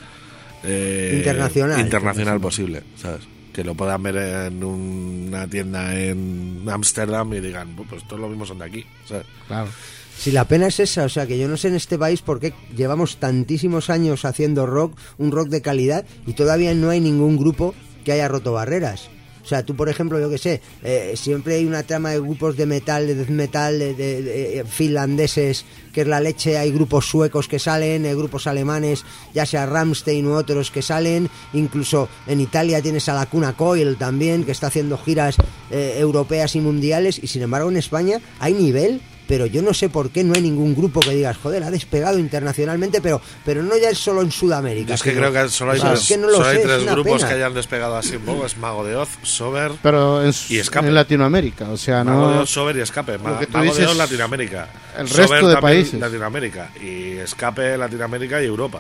internacional posible, ¿sabes? Que lo puedan ver en una tienda en Ámsterdam y digan, pues todos lo mismos son de aquí, ¿sabes? Claro. Si la pena es esa, o sea, que yo no sé en este país por qué llevamos tantísimos años haciendo rock, un rock de calidad, y todavía no hay ningún grupo que haya roto barreras. O sea, tú, por ejemplo, yo que sé, siempre hay una trama de grupos de metal, de death metal, de finlandeses, que es la leche, hay grupos suecos que salen, grupos alemanes, ya sea Rammstein u otros que salen, incluso en Italia tienes a la Cuna Coil también, que está haciendo giras europeas y mundiales, y sin embargo en España hay nivel, pero yo no sé por qué no hay ningún grupo que digas, joder, ha despegado internacionalmente, pero no ya es solo en Sudamérica. Yo es que creo que solo hay tres grupos que hayan despegado así un poco, es Mago de Oz, Sober y Escape. En Latinoamérica, o sea, Mago no... de Oz, Sober y Escape. Mago de Oz, Latinoamérica. El Sober resto de países. Latinoamérica. Y Escape, Latinoamérica y Europa.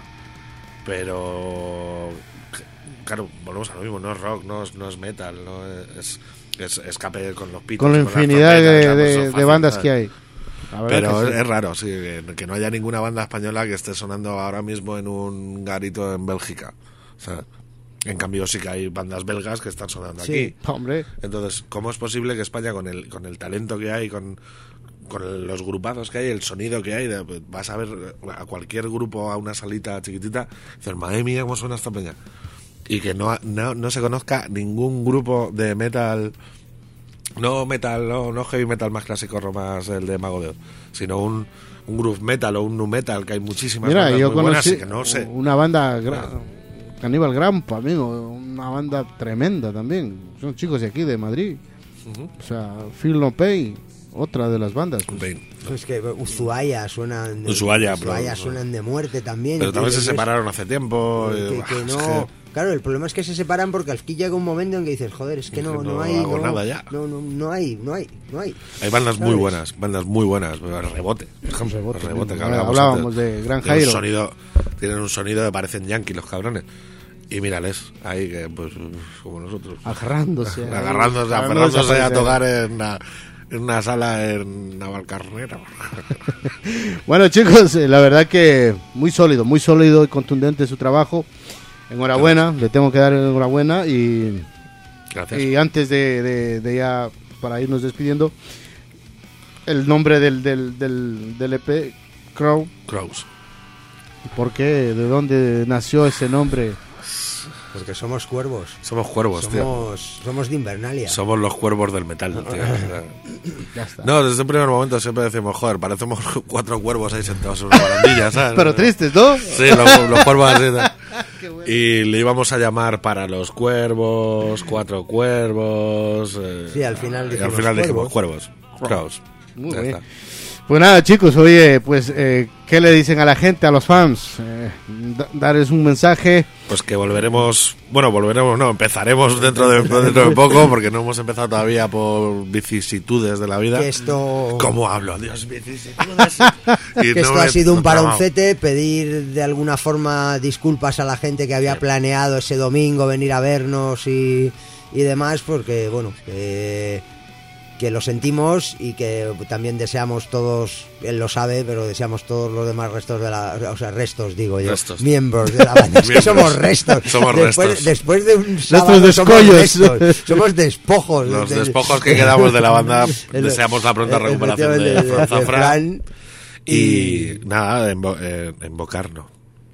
Pero... Claro, volvemos a lo mismo, no es rock, no es metal, no es Escape con los pitos. Con la infinidad de bandas que hay. Pero es raro, sí, que no haya ninguna banda española que esté sonando ahora mismo en un garito en Bélgica. O sea, en cambio sí que hay bandas belgas que están sonando aquí. Hombre. Entonces, ¿cómo es posible que España, con el talento que hay, con los grupados que hay, el sonido que hay, vas a ver a cualquier grupo, a una salita chiquitita, y dices, madre mía, cómo suena esta peña? Y que no se conozca ningún grupo de metal... No heavy metal más clásico, más el de Mago de Oz, sino un groove metal o un nu metal, que hay muchísimas bandas yo muy buenas, conocí que no sé. una banda, Caníbal Grampa, amigo, una banda tremenda también, son chicos de aquí, de Madrid. O sea, Feel No Pain, otra de las bandas. Es que Ushuaia suenan de muerte también. Pero también se separaron hace tiempo. Que no... Claro, el problema es que se separan porque aquí llega un momento en que dices, joder, es que no hay nada ya. No hay. Hay bandas muy buenas, Rebote, por ejemplo, Rebote que hablábamos de Gran Jairo. Tienen un sonido que parecen yankees los cabrones. Y mírales, ahí que pues como nosotros. Aferrándose a tocar en una sala en Navalcarnero. Bueno, chicos, la verdad que muy sólido y contundente su trabajo. Enhorabuena, le tengo que dar enhorabuena y antes de ya para irnos despidiendo, el nombre del EP, Crows. ¿Por qué? ¿De dónde nació ese nombre? Porque somos cuervos. Tío. Somos de Invernalia. Somos los cuervos del metal, tío. Ya está. No, desde el primer momento siempre decimos, joder, parecemos 4 cuervos ahí sentados en una barandilla, ¿sabes? Pero tristes, ¿no? Sí, los cuervos así. Bueno. Y le íbamos a llamar Para los Cuervos, 4 Cuervos. Sí, al final dijimos Cuervos. Crows. Muy bien. Pues nada, chicos, oye, pues, ¿qué le dicen a la gente, a los fans? Darles un mensaje. Pues que empezaremos dentro de poco, porque no hemos empezado todavía por vicisitudes de la vida. Que esto... ¿Cómo hablo? Dios, vicisitudes. Que esto ha sido un paroncete, pedir de alguna forma disculpas a la gente que había planeado ese domingo venir a vernos y demás, porque, bueno, que lo sentimos y que también deseamos todos, él lo sabe, pero deseamos todos los demás miembros de la banda. Es que somos restos. Después de un sábado somos despojos. Los despojos que quedamos de la banda, deseamos la pronta recuperación de Fran. Y nada, invocarnos.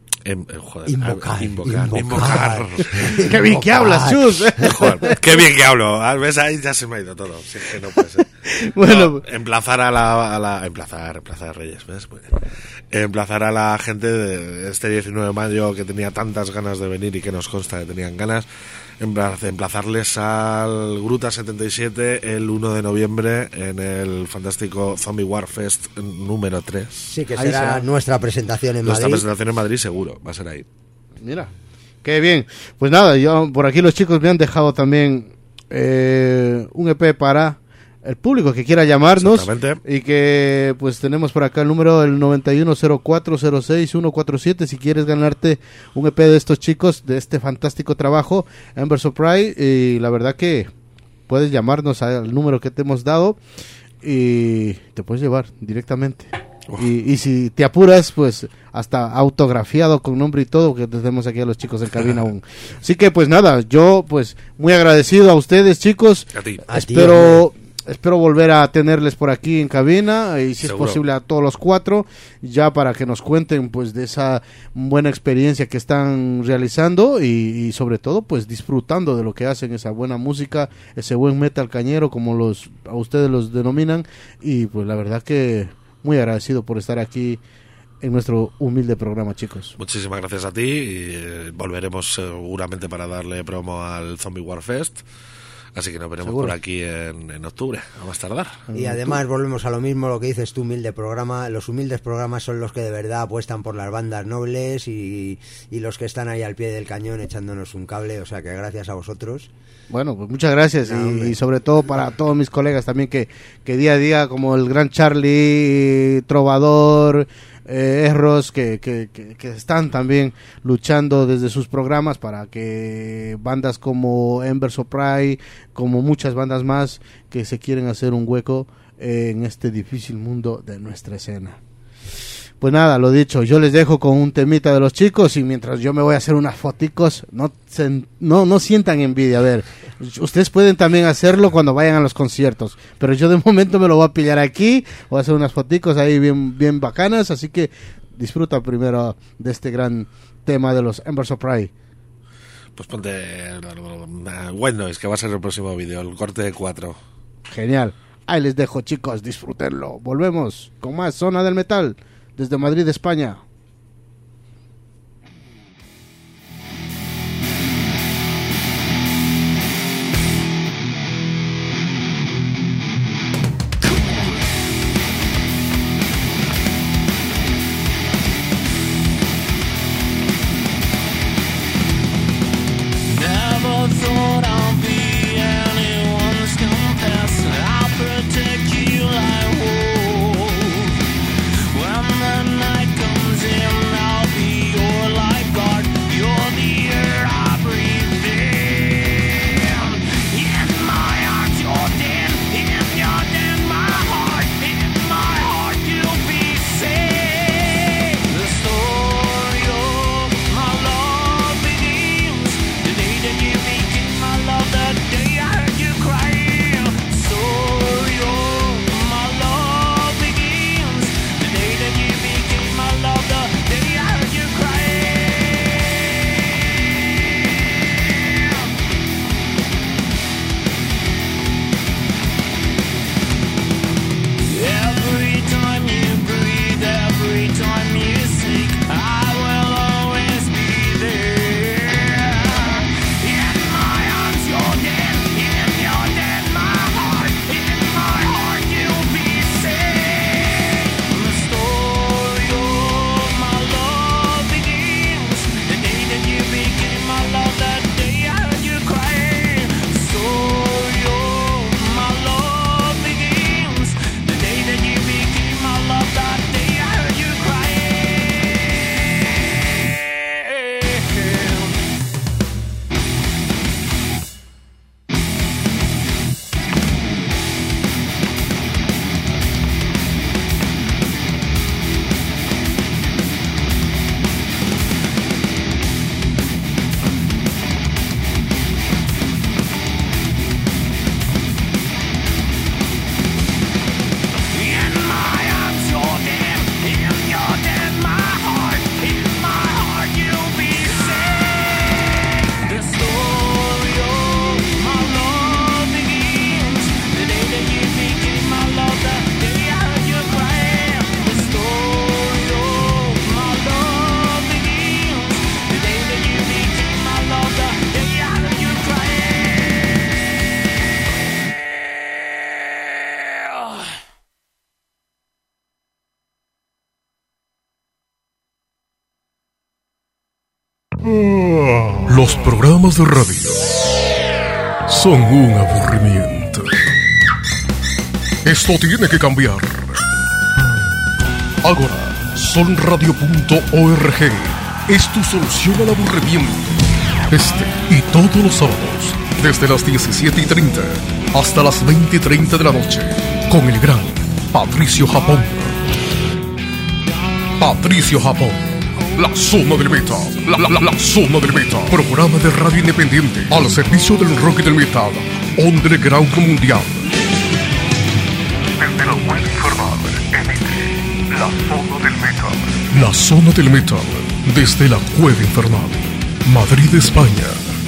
Invocar. Qué bien que hablas, Chus. Joder, qué bien que hablo. ¿Ves? Ahí ya se me ha ido todo. Sí, que no puede ser. Bueno, emplazar a emplazar Reyes, ¿ves? Emplazar a la gente de este 19 de mayo que tenía tantas ganas de venir y que nos consta que tenían ganas, emplazarles al Gruta 77 el 1 de noviembre en el fantástico Zombie War Fest número 3. Sí, que será nuestra presentación en Nuestra Madrid. presentación en Madrid seguro, va a ser ahí. Mira, qué bien. Pues nada, yo por aquí los chicos me han dejado también un EP para el público que quiera llamarnos, y que pues tenemos por acá el número del 9104066147 si quieres ganarte un EP de estos chicos, de este fantástico trabajo, Embers of Pride, y la verdad que puedes llamarnos al número que te hemos dado y te puedes llevar directamente. Y si te apuras, pues hasta autografiado con nombre y todo, que tenemos aquí a los chicos en cabina aún. Así que pues nada, yo pues muy agradecido a ustedes, chicos. A ti. Espero volver a tenerles por aquí en cabina, y si Seguro. es posible a todos los 4, ya para que nos cuenten pues de esa buena experiencia que están realizando y sobre todo pues disfrutando de lo que hacen, esa buena música, ese buen metal cañero como a ustedes los denominan, y pues la verdad que muy agradecido por estar aquí en nuestro humilde programa, chicos. Muchísimas gracias a ti, y volveremos seguramente para darle promo al Zombie War Fest. Así que nos veremos por aquí en octubre, a más tardar. Y además volvemos a lo mismo, lo que dices tú, humilde programa. Los humildes programas son los que de verdad apuestan por las bandas nobles y los que están ahí al pie del cañón echándonos un cable. O sea que gracias a vosotros. Bueno, pues muchas gracias, y sobre todo para todos mis colegas también que día a día, como el gran Charlie, Trovador, Erros, que están también luchando desde sus programas para que bandas como Embers of Pride, como muchas bandas más que se quieren hacer un hueco en este difícil mundo de nuestra escena. Pues nada, lo dicho, yo les dejo con un temita de los chicos, y mientras yo me voy a hacer unas foticos, no sientan envidia. A ver, ustedes pueden también hacerlo cuando vayan a los conciertos, pero yo de momento me lo voy a pillar aquí, voy a hacer unas foticos ahí bien bacanas, así que disfruta primero de este gran tema de los Embers of Pride. Pues ponte White Noise, que va a ser el próximo vídeo, el corte de 4. Genial, ahí les dejo, chicos, disfrútenlo. Volvemos con más Zona del Metal desde Madrid, España. When the night comes Los programas de radio son un aburrimiento. Esto tiene que cambiar. Ahora, solradio.org es tu solución al aburrimiento. Este y todos los sábados, desde las 17:30 hasta las 20:30 de la noche, con el gran Patricio Japón. Patricio Japón, la zona del metal, la zona del metal. Programa de radio independiente al servicio del rock y del metal, underground mundial. Desde la web infernal, emite la zona del metal. La zona del metal, desde la cueva infernal, Madrid, España.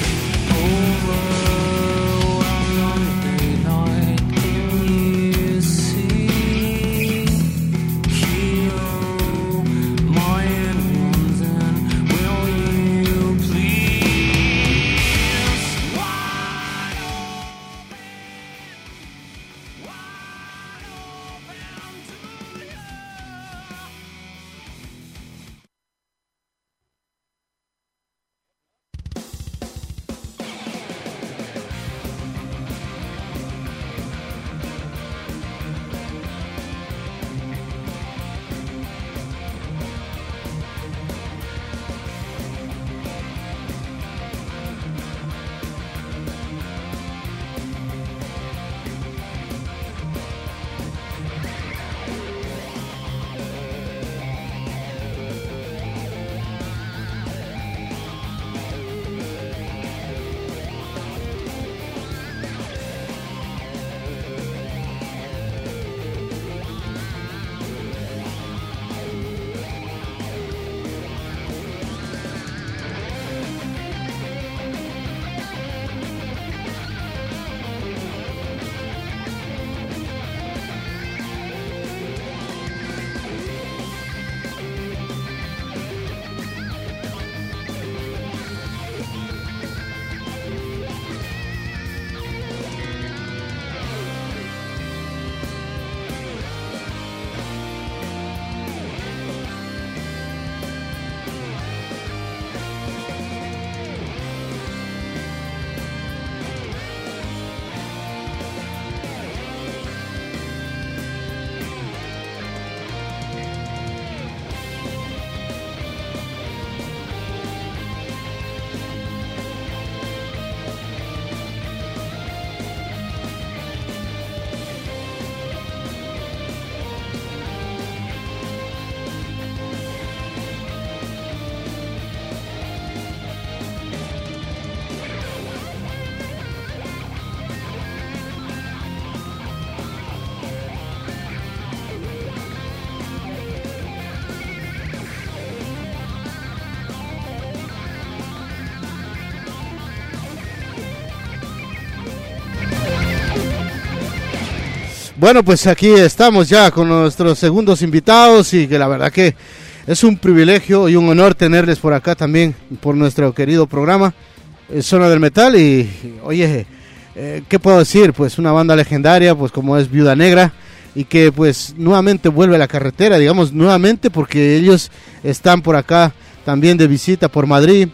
Bueno, pues aquí estamos ya con nuestros segundos invitados y que la verdad que es un privilegio y un honor tenerles por acá también por nuestro querido programa Zona del Metal. Y oye, ¿qué puedo decir? Pues una banda legendaria, pues como es Viuda Negra, y que pues nuevamente vuelve a la carretera, digamos nuevamente, porque ellos están por acá también de visita por Madrid,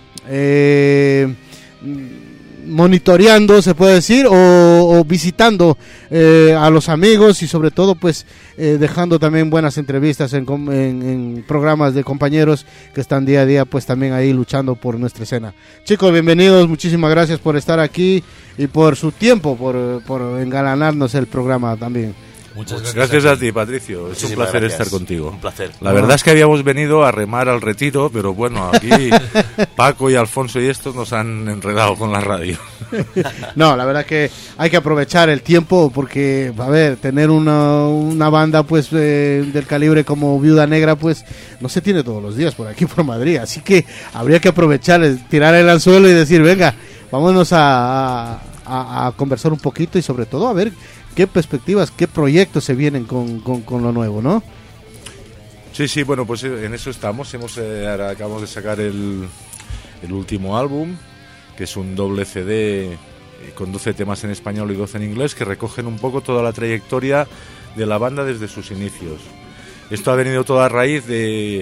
monitoreando, se puede decir, o visitando a los amigos, y sobre todo pues dejando también buenas entrevistas en programas de compañeros que están día a día pues también ahí luchando por nuestra escena. Chicos, bienvenidos, muchísimas gracias por estar aquí y por su tiempo, por engalanarnos el programa también. Muchas gracias a ti, Patricio. Es un placer estar contigo. Un placer. La verdad es que habíamos venido a remar al retiro, pero bueno, aquí Paco y Alfonso y estos nos han enredado con la radio. No, la verdad que hay que aprovechar el tiempo porque, a ver, tener una banda pues del calibre como Viuda Negra pues no se tiene todos los días por aquí por Madrid, así que habría que aprovechar, tirar el anzuelo y decir, venga, vámonos a conversar un poquito y sobre todo a ver qué perspectivas, qué proyectos se vienen con lo nuevo, ¿no? Sí, bueno, pues en eso estamos. Ahora acabamos de sacar el último álbum, que es un doble CD con 12 temas en español y 12 en inglés, que recogen un poco toda la trayectoria de la banda desde sus inicios. Esto ha venido toda a raíz de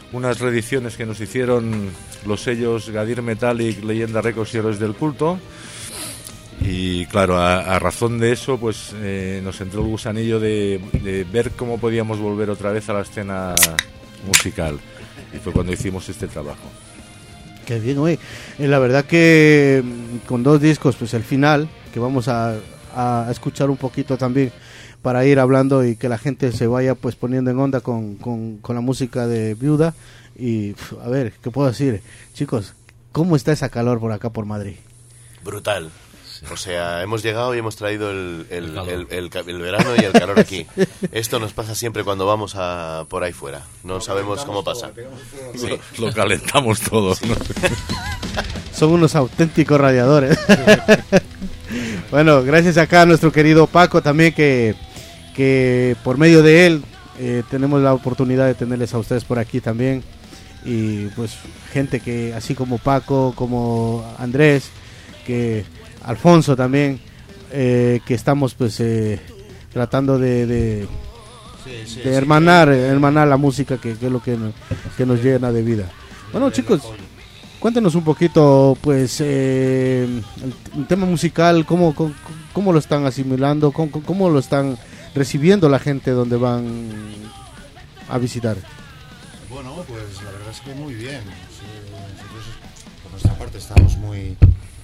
unas reediciones que nos hicieron los sellos Gadir Metallic, Leyenda Records y Héroes del Culto. Y claro, a razón de eso, pues nos entró el gusanillo de ver cómo podíamos volver otra vez a la escena musical. Y fue cuando hicimos este trabajo. Qué bien, güey. La verdad que con 2 discos, pues el final, que vamos a escuchar un poquito también para ir hablando y que la gente se vaya pues poniendo en onda con la música de Viuda. Y a ver, ¿qué puedo decir? Chicos, ¿cómo está esa calor por acá por Madrid? Brutal. O sea, hemos llegado y hemos traído el verano y el calor aquí. Esto nos pasa siempre cuando vamos por ahí fuera. No sabemos cómo pasa. Sí. Lo calentamos todos, ¿no? Son unos auténticos radiadores. Bueno, gracias acá a nuestro querido Paco también, que por medio de él tenemos la oportunidad de tenerles a ustedes por aquí también. Y pues gente que así como Paco, como Andrés, que Alfonso también, que estamos pues tratando de hermanar la música, que es lo que nos llena de vida. Bueno, chicos, cuéntenos un poquito pues el tema musical, cómo lo están asimilando, cómo lo están recibiendo la gente donde van a visitar. Bueno, pues la verdad es que muy bien. Nosotros por nuestra parte estamos muy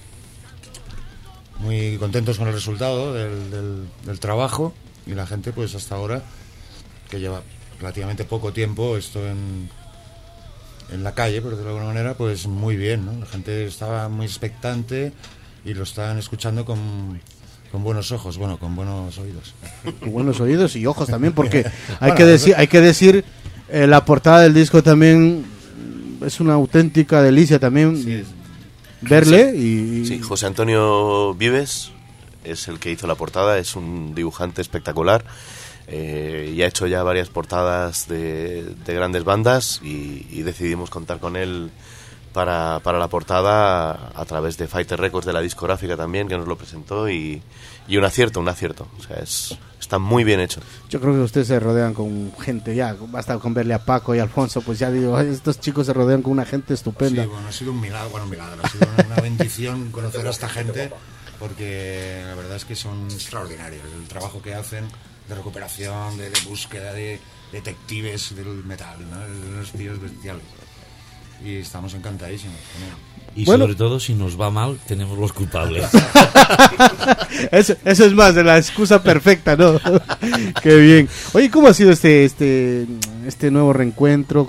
contentos con el resultado del trabajo, y la gente pues hasta ahora, que lleva relativamente poco tiempo esto en la calle, por decirlo de alguna manera, pues muy bien, ¿no? La gente estaba muy expectante y lo estaban escuchando con buenos ojos, bueno, con buenos oídos. Con buenos oídos y ojos también, porque hay que decir la portada del disco también es una auténtica delicia también. Sí, verle. Sí, José Antonio Vives es el que hizo la portada, es un dibujante espectacular, y ha hecho ya varias portadas de grandes bandas, y decidimos contar con él para la portada a través de Fighter Records, de la discográfica también, que nos lo presentó, y un acierto, o sea, está muy bien hecho. Yo creo que ustedes se rodean con gente, ya basta con verle a Paco y a Alfonso, pues ya digo, estos chicos se rodean con una gente estupenda. Sí, bueno, ha sido un milagro, ha sido una bendición conocer a esta gente, porque la verdad es que son extraordinarios el trabajo que hacen de recuperación, de búsqueda de detectives del metal, ¿no? De unos tíos bestiales, y estamos encantadísimos con él. Y bueno, sobre todo, si nos va mal, tenemos los culpables. Eso es más de la excusa perfecta, ¿no? Qué bien. Oye, ¿cómo ha sido este nuevo reencuentro?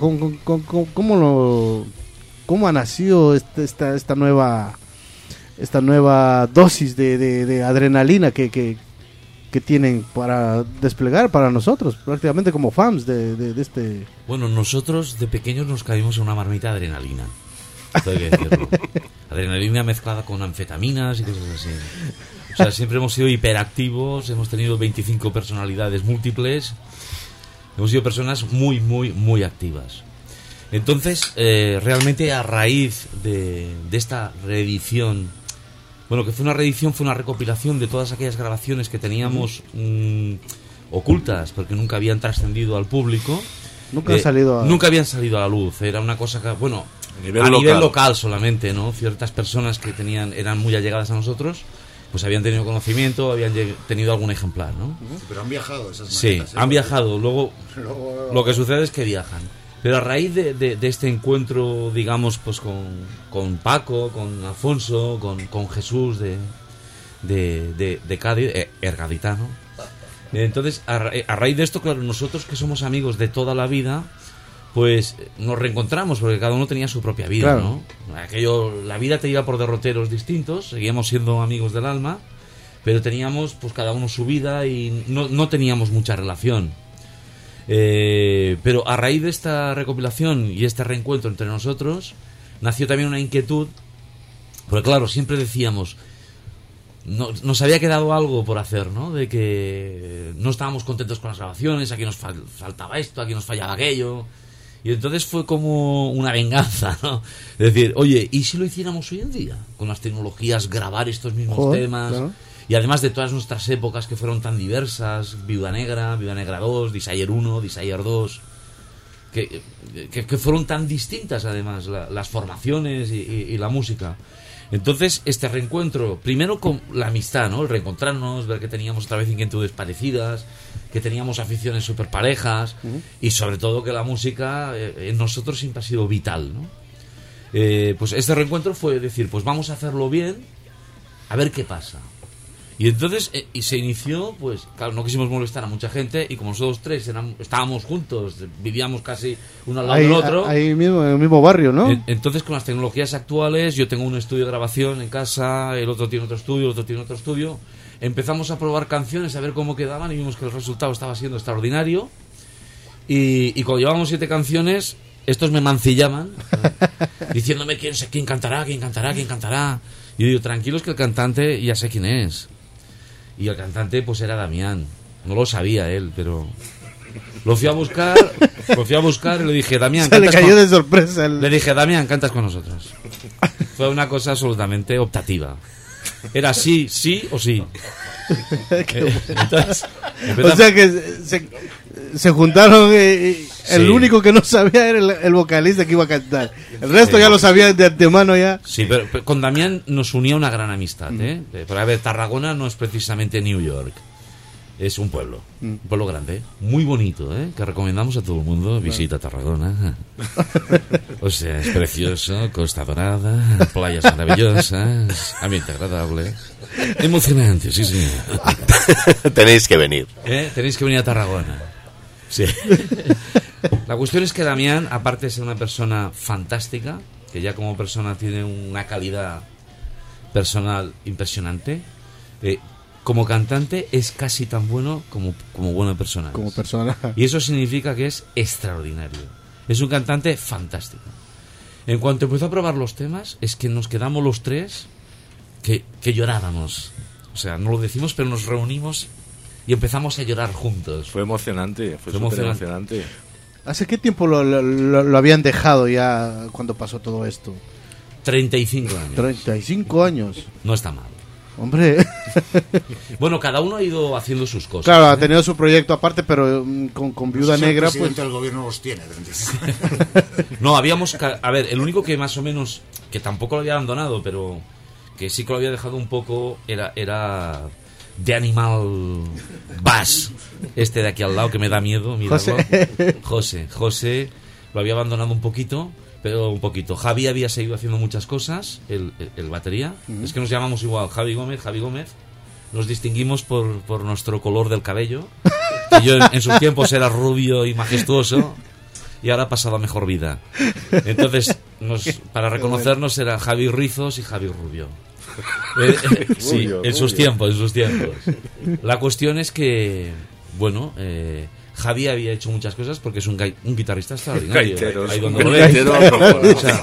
¿Cómo ha nacido esta nueva dosis de adrenalina que tienen para desplegar para nosotros, prácticamente como fans de este? Bueno, nosotros de pequeños nos caímos en una marmita de adrenalina. Esto hay que decirlo. Adrenalina mezclada con anfetaminas y cosas así. O sea, siempre hemos sido hiperactivos, hemos tenido 25 personalidades múltiples, hemos sido personas muy, muy, muy activas. Entonces, realmente a raíz de esta reedición, bueno, que fue una reedición, fue una recopilación de todas aquellas grabaciones que teníamos ocultas, porque nunca habían trascendido al público. Nunca habían salido a la luz. Era una cosa que, bueno, a nivel local solamente, ¿no? Ciertas personas que eran muy allegadas a nosotros, pues habían tenido conocimiento, habían tenido algún ejemplar, ¿no? Pero han viajado esas maneras. Sí, han viajado. Luego, lo que sucede es que viajan. Pero a raíz de este encuentro, digamos, pues con Paco, con Alfonso, con Jesús de Cádiz, ergaditano. Entonces, a raíz de esto, claro, nosotros que somos amigos de toda la vida, pues nos reencontramos, porque cada uno tenía su propia vida, claro, ¿no? La vida te iba por derroteros distintos, seguíamos siendo amigos del alma, pero teníamos pues cada uno su vida y no teníamos mucha relación. Pero a raíz de esta recopilación y este reencuentro entre nosotros, nació también una inquietud, porque claro, siempre decíamos, nos había quedado algo por hacer, ¿no? De que no estábamos contentos con las grabaciones, aquí nos faltaba esto, aquí nos fallaba aquello. Y entonces fue como una venganza, ¿no? Es decir, oye, ¿y si lo hiciéramos hoy en día? Con las tecnologías, grabar estos mismos temas. Claro. Y además de todas nuestras épocas que fueron tan diversas, Viuda Negra 2, Desire 1, Desire 2, que fueron tan distintas además las formaciones y la música. Entonces este reencuentro, primero con la amistad, ¿no? El reencontrarnos, ver que teníamos otra vez inquietudes parecidas, que teníamos aficiones súper parejas, y sobre todo que la música en nosotros siempre ha sido vital, ¿no? Pues este reencuentro fue decir, pues vamos a hacerlo bien, a ver qué pasa. Y entonces y se inició, pues claro, no quisimos molestar a mucha gente, y como nosotros tres estábamos juntos, vivíamos casi uno al lado del otro. Ahí mismo, en el mismo barrio, ¿no? Entonces con las tecnologías actuales, yo tengo un estudio de grabación en casa, el otro tiene otro estudio, el otro tiene otro estudio. Empezamos a probar canciones, a ver cómo quedaban, y vimos que el resultado estaba siendo extraordinario. Y cuando llevábamos 7 canciones, estos me mancillaban, diciéndome quién cantará. Y yo digo, tranquilos que el cantante ya sé quién es. Y el cantante pues era Damián. No lo sabía él, pero lo fui a buscar y le dije, Damián, se le cayó de sorpresa. Le dije, Damián, cantas con nosotros. Fue una cosa absolutamente optativa. Era sí o sí. Entonces, o sea que se juntaron, el único que no sabía era el vocalista que iba a cantar. El resto ya lo sabía de antemano ya. Sí, pero con Damián nos unía una gran amistad, ¿eh? Pero a ver, Tarragona no es precisamente New York. Es un pueblo grande, muy bonito, ¿eh? Que recomendamos a todo el mundo. Visita Tarragona. O sea, es precioso, Costa Dorada, playas maravillosas, ambiente agradable, emocionante, sí, señor. Tenéis que venir. Tenéis que venir a Tarragona. Sí. La cuestión es que Damián, aparte de ser una persona fantástica, que ya como persona tiene una calidad personal impresionante, como cantante es casi tan bueno como buena persona. Como persona. Y eso significa que es extraordinario. Es un cantante fantástico. En cuanto empezó a probar los temas, es que nos quedamos los tres que llorábamos. O sea, no lo decimos, pero nos reunimos y empezamos a llorar juntos. Fue emocionante, fue súper emocionante. ¿Hace qué tiempo lo habían dejado ya cuando pasó todo esto? 35 años. 35 años. No está mal. Hombre. Bueno, cada uno ha ido haciendo sus cosas. Claro, ha tenido su proyecto aparte, pero con Viuda Negra, pues... El gobierno los tiene. No, a ver, el único que más o menos, que tampoco lo había abandonado, pero que sí que lo había dejado un poco, era de Animal Bass, este de aquí al lado, que me da miedo mirarlo. José lo había abandonado un poquito, pero un poquito. Javi había seguido haciendo muchas cosas, el batería. Es que nos llamamos igual, Javi Gómez. Nos distinguimos por nuestro color del cabello. Que yo en sus tiempos era rubio y majestuoso, y ahora ha pasado a mejor vida. Entonces, para reconocernos era Javi Rizos y Javi Rubio. Sí, en sus tiempos. La cuestión es que, bueno, Javi había hecho muchas cosas porque es un guitarrista extraordinario. Ahí donde lo ves. O sea,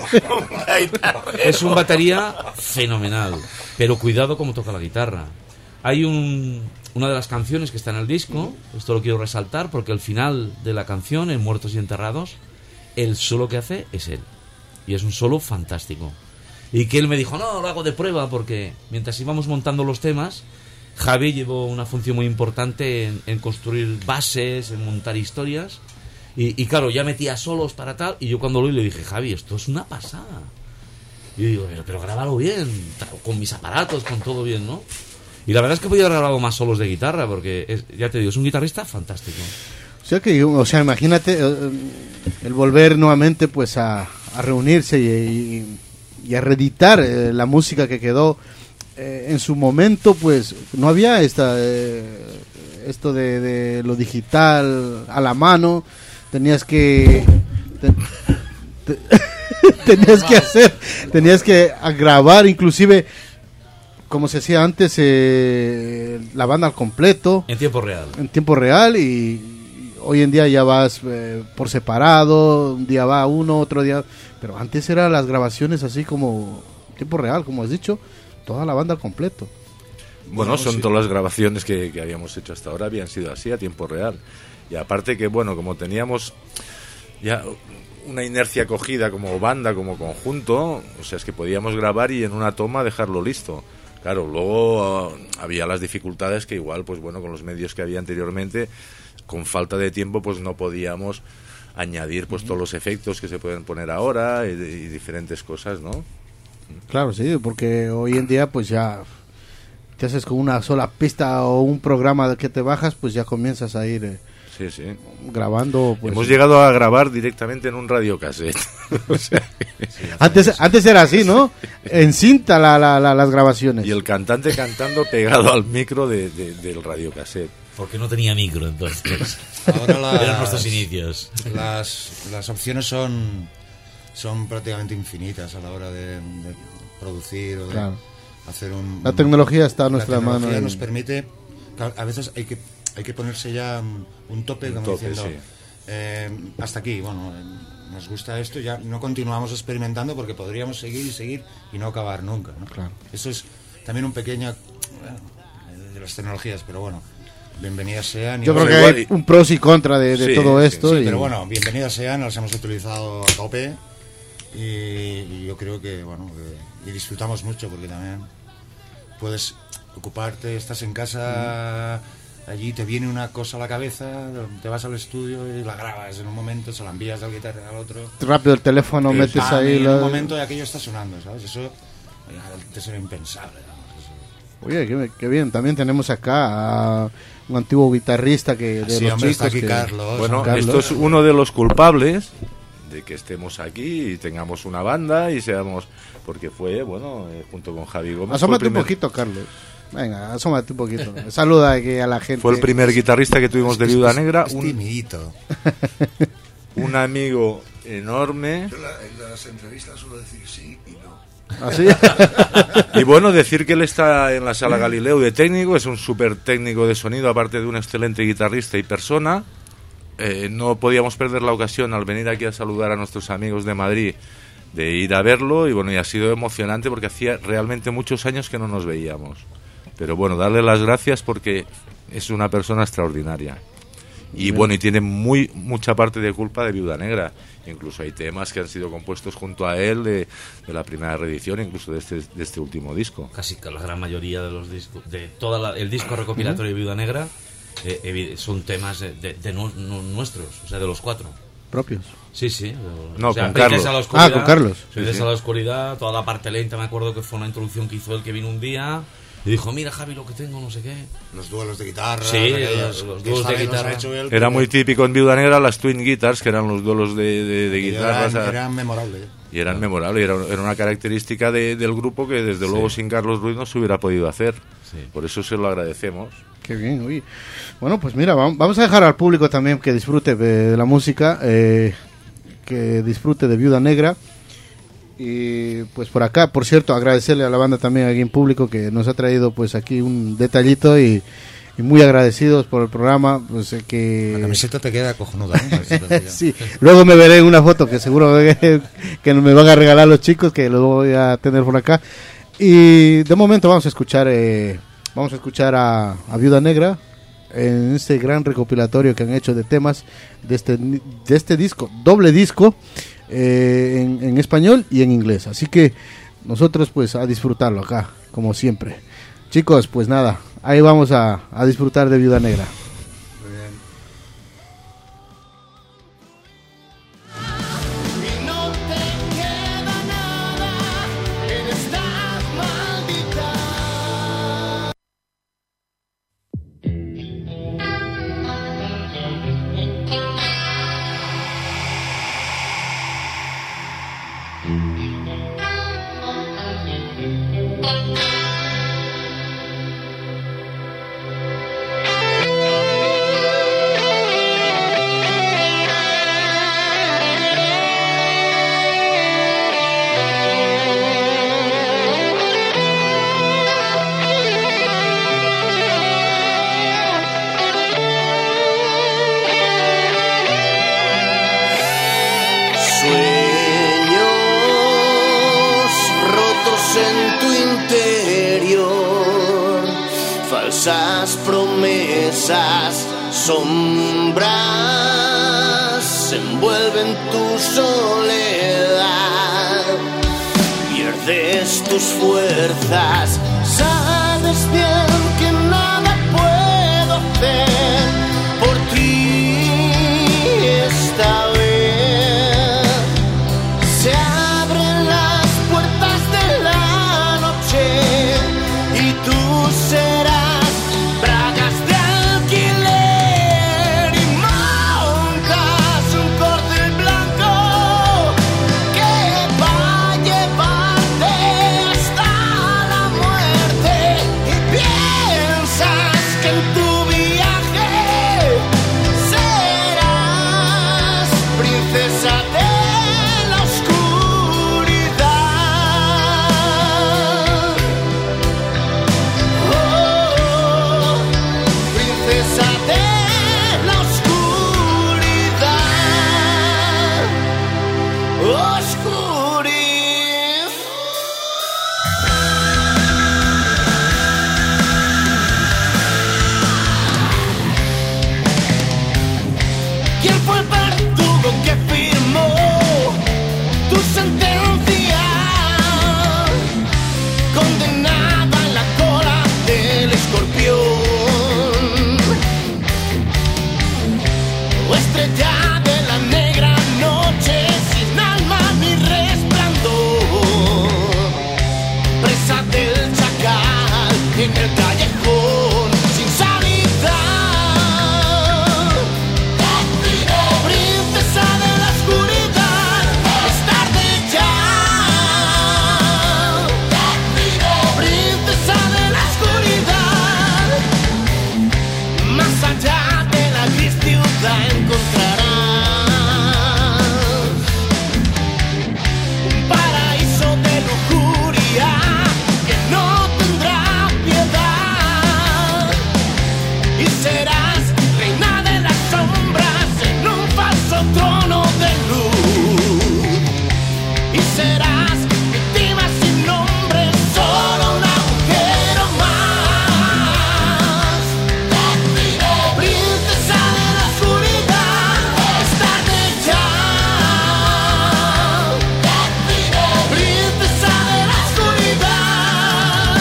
es un batería fenomenal, pero cuidado cómo toca la guitarra. Hay una de las canciones que está en el disco, esto lo quiero resaltar porque al final de la canción, en Muertos y Enterrados, el solo que hace es él, y es un solo fantástico. Y que él me dijo, no, lo hago de prueba, porque mientras íbamos montando los temas, Javi llevó una función muy importante en construir bases, en montar historias. Y claro, ya metía solos para tal, y yo cuando lo oí le dije, Javi, esto es una pasada. Y yo digo, pero grábalo bien, con mis aparatos, con todo bien, ¿no? Y la verdad es que podía haber grabado más solos de guitarra, porque ya te digo, es un guitarrista fantástico. O sea, imagínate el volver nuevamente pues a reunirse y a reeditar la música que quedó en su momento. Pues no había esto de lo digital a la mano. Tenías que tenías que grabar, inclusive como se hacía antes, la banda al completo en tiempo real, y hoy en día ya vas por separado, un día va uno, otro día, pero antes eran las grabaciones así como tiempo real, como has dicho, toda la banda al completo. Bueno, son todas las grabaciones que habíamos hecho hasta ahora habían sido así, a tiempo real. Y aparte que, bueno, como teníamos ya una inercia cogida como banda, como conjunto, o sea, es que podíamos grabar y en una toma dejarlo listo. Claro, luego había las dificultades que igual, pues bueno, con los medios que había anteriormente, con falta de tiempo, pues no podíamos añadir pues todos los efectos que se pueden poner ahora y diferentes cosas, ¿no? Claro, sí, porque hoy en día pues ya te haces con una sola pista o un programa que te bajas, pues ya comienzas a ir sí, sí. grabando. Pues, hemos llegado a grabar directamente en un radiocassette. O sea, sí, antes era así, ¿no? Sí. En cinta las grabaciones. Y el cantante cantando pegado al micro del radiocassette. Porque no tenía micro entonces. Ahora eran nuestros inicios. Las opciones son prácticamente infinitas a la hora de producir o de hacer la tecnología está a nuestra mano. La tecnología nos permite, a veces hay que ponerse ya un tope, como diciendo, sí. Hasta aquí, bueno, nos gusta esto, ya no continuamos experimentando porque podríamos seguir y no acabar nunca, ¿no? Claro. Eso es también un pequeño de las tecnologías, pero bueno, bienvenidas sean. Yo creo que hay un pros y contra de todo esto. Sí, pero bueno, bienvenidas sean, las hemos utilizado a tope y yo creo que, bueno, y disfrutamos mucho porque también puedes ocuparte, estás en casa, allí te viene una cosa a la cabeza, te vas al estudio y la grabas en un momento, se la envías al guitarra al otro. Rápido el teléfono, metes ahí. En un momento y aquello está sonando, ¿sabes? Eso antes era impensable, ¿no? Oye, qué bien. También tenemos acá a un antiguo guitarrista que de los chicos. Aquí Carlos. Bueno, esto es uno de los culpables de que estemos aquí y tengamos una banda y seamos, porque fue, bueno, junto con Javi Gómez. Asómate un poquito, Carlos. Venga, asómate un poquito. Saluda aquí a la gente. Fue el primer guitarrista que tuvimos de Viuda Negra. Timidito. Un amigo enorme. Yo en las entrevistas suelo decir sí y no. ¿Así? Y bueno, decir que él está en la Sala Galileo de técnico, es un súper técnico de sonido, aparte de un excelente guitarrista y persona. No podíamos perder la ocasión al venir aquí a saludar a nuestros amigos de Madrid, de ir a verlo, y bueno, y ha sido emocionante porque hacía realmente muchos años que no nos veíamos. Pero bueno, darle las gracias porque es una persona extraordinaria. Y bueno, y tiene mucha parte de culpa de Viuda Negra. Incluso hay temas que han sido compuestos junto a él de la primera reedición, incluso de este último disco. Casi que la gran mayoría de los discos, de todo el disco recopilatorio de Viuda Negra, son temas de nuestros, o sea, de los cuatro. ¿Propios? Sí, sí. No, o sea, con Carlos. Con Carlos. Soy a la oscuridad, toda la parte lenta, me acuerdo que fue una introducción que hizo él, que vino un día y dijo, mira Javi, lo que tengo, no sé qué. Los duelos de guitarra. Sí, los duelos de guitarra. Era muy típico en Viuda Negra las Twin Guitars, que eran los duelos de guitarras. Eran memorables. Y eran memorables, era una característica del grupo que desde luego sin Carlos Ruiz no se hubiera podido hacer. Sí. Por eso se lo agradecemos. Qué bien, oye. Bueno, pues mira, vamos a dejar al público también que disfrute de la música, que disfrute de Viuda Negra. Y pues por acá, por cierto, agradecerle a la banda también aquí en público que nos ha traído pues aquí un detallito y muy agradecidos por el programa, pues que la camiseta te queda cojonuda, ¿no? Sí, luego me veré en una foto que seguro que me van a regalar los chicos, que los voy a tener por acá. Y de momento vamos a escuchar a Viuda Negra en este gran recopilatorio que han hecho de temas de este disco, doble disco, en español y en inglés. Así que nosotros pues a disfrutarlo acá, como siempre. Chicos, pues nada, ahí vamos a disfrutar de Viuda Negra. Promesas, sombras envuelven tu soledad, pierdes tus fuerzas, sabes bien que nada puedo hacer por ti esta vez. sentencia, condenada en la cola del escorpión, o estrella de la negra noche sin alma ni resplandor, presa del chacal en el callejón sin salida, princesa de la oscuridad, es tarde ya, princesa de la oscuridad, más allá de la gris ciudad encontrarás un paraíso de lujuria que no tendrá piedad, y serás reina de las sombras en un falso trono de luz, y serás víctima sin nombre, solo un agujero más. Princesa de la oscuridad, es tarde ya. Princesa de la oscuridad,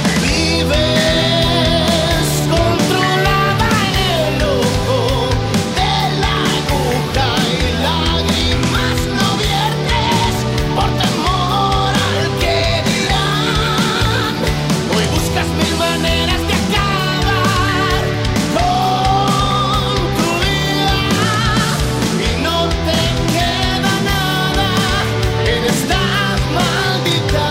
vives controlada en el ojo de la aguja y lágrimas no viertes por temor al que dirán. Hoy buscas mil maneras de acabar con tu vida y no te queda nada en esta maldita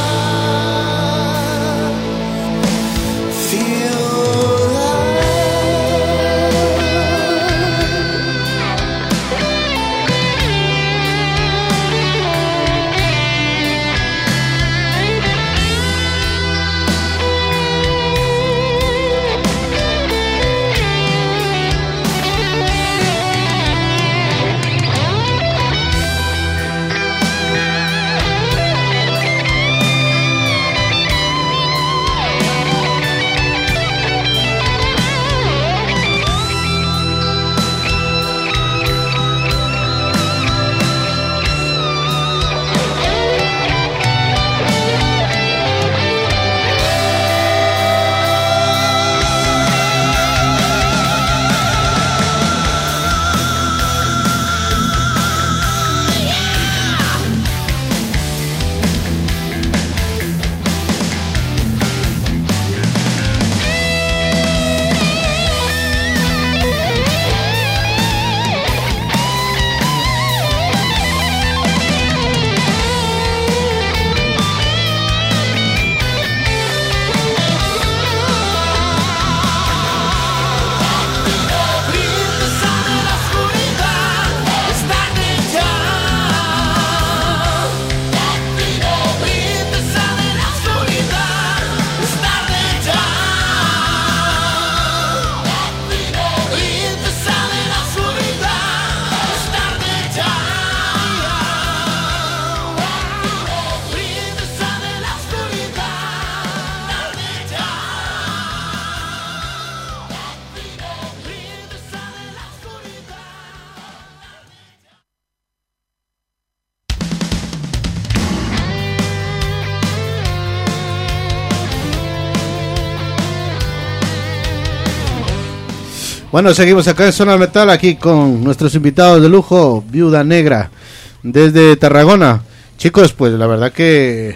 Bueno, seguimos acá en Zona Metal, aquí con nuestros invitados de lujo, Viuda Negra, desde Tarragona. Chicos, pues la verdad que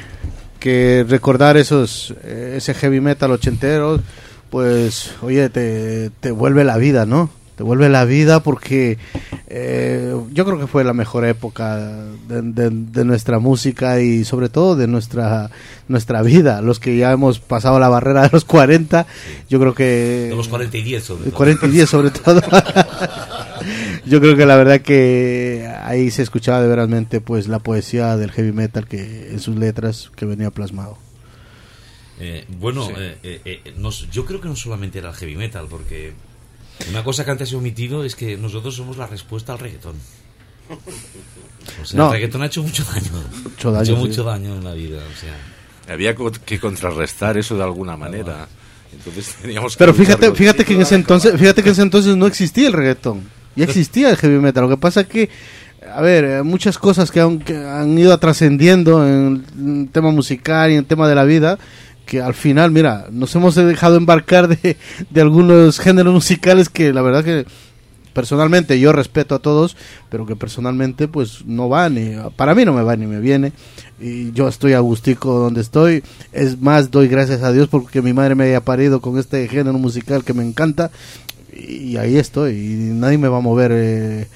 recordar ese heavy metal ochentero, pues, oye, te vuelve la vida, ¿no? Te vuelve la vida porque yo creo que fue la mejor época de nuestra música y sobre todo de nuestra vida. Los que ya hemos pasado la barrera de los 40, yo creo que... De los 40 y 10 sobre todo. 40 y 10 sobre todo. Yo creo que la verdad que ahí se escuchaba de veramente pues la poesía del heavy metal que en sus letras que venía plasmado. Yo creo que no solamente era el heavy metal, porque una cosa que antes he omitido es que nosotros somos la respuesta al reggaetón. O sea, el reggaetón ha hecho mucho daño. Mucho daño en la vida. O sea, había que contrarrestar eso de alguna manera. Entonces teníamos que... Pero fíjate que en ese entonces no existía el reggaetón. Ya existía el heavy metal. Lo que pasa es que a ver, muchas cosas que han ido trascendiendo en el tema musical y en el tema de la vida, que al final, mira, nos hemos dejado embarcar de algunos géneros musicales que la verdad que personalmente yo respeto a todos, pero que personalmente pues no van, y para mí no me va ni me viene, y yo estoy a gustico donde estoy. Es más, doy gracias a Dios porque mi madre me haya parido con este género musical que me encanta, y ahí estoy, y nadie me va a mover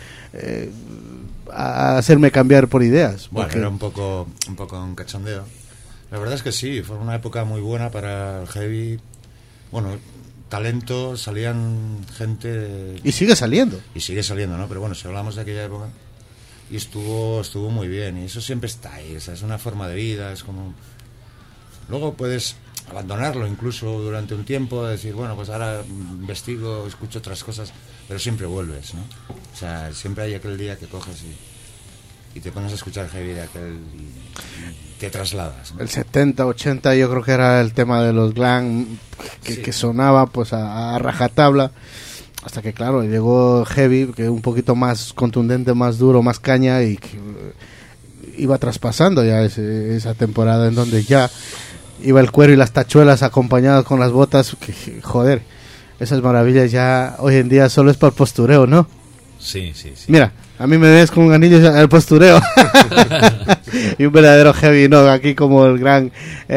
a hacerme cambiar por ideas. Bueno, porque... era un poco un cachondeo. La verdad es que sí, fue una época muy buena para el heavy. Bueno, talento, salían gente... Y sigue saliendo. Y sigue saliendo, ¿no? Pero bueno, si hablamos de aquella época, y estuvo muy bien, y eso siempre está ahí, o sea, es una forma de vida, es como... Luego puedes abandonarlo incluso durante un tiempo, decir, bueno, pues ahora investigo, escucho otras cosas, pero siempre vuelves, ¿no? O sea, siempre hay aquel día que coges y te pones a escuchar heavy de aquel y te trasladas, ¿no? El 70, 80 yo creo que era el tema de los glam que sonaba pues a rajatabla, hasta que claro, llegó heavy, que un poquito más contundente, más duro, más caña, y que iba traspasando ya esa temporada en donde ya iba el cuero y las tachuelas acompañadas con las botas, que joder, esas maravillas ya hoy en día solo es para el postureo, ¿no? Sí. Mira, a mí me ves con un anillo al postureo. Y un verdadero heavy, ¿no? Aquí como el gran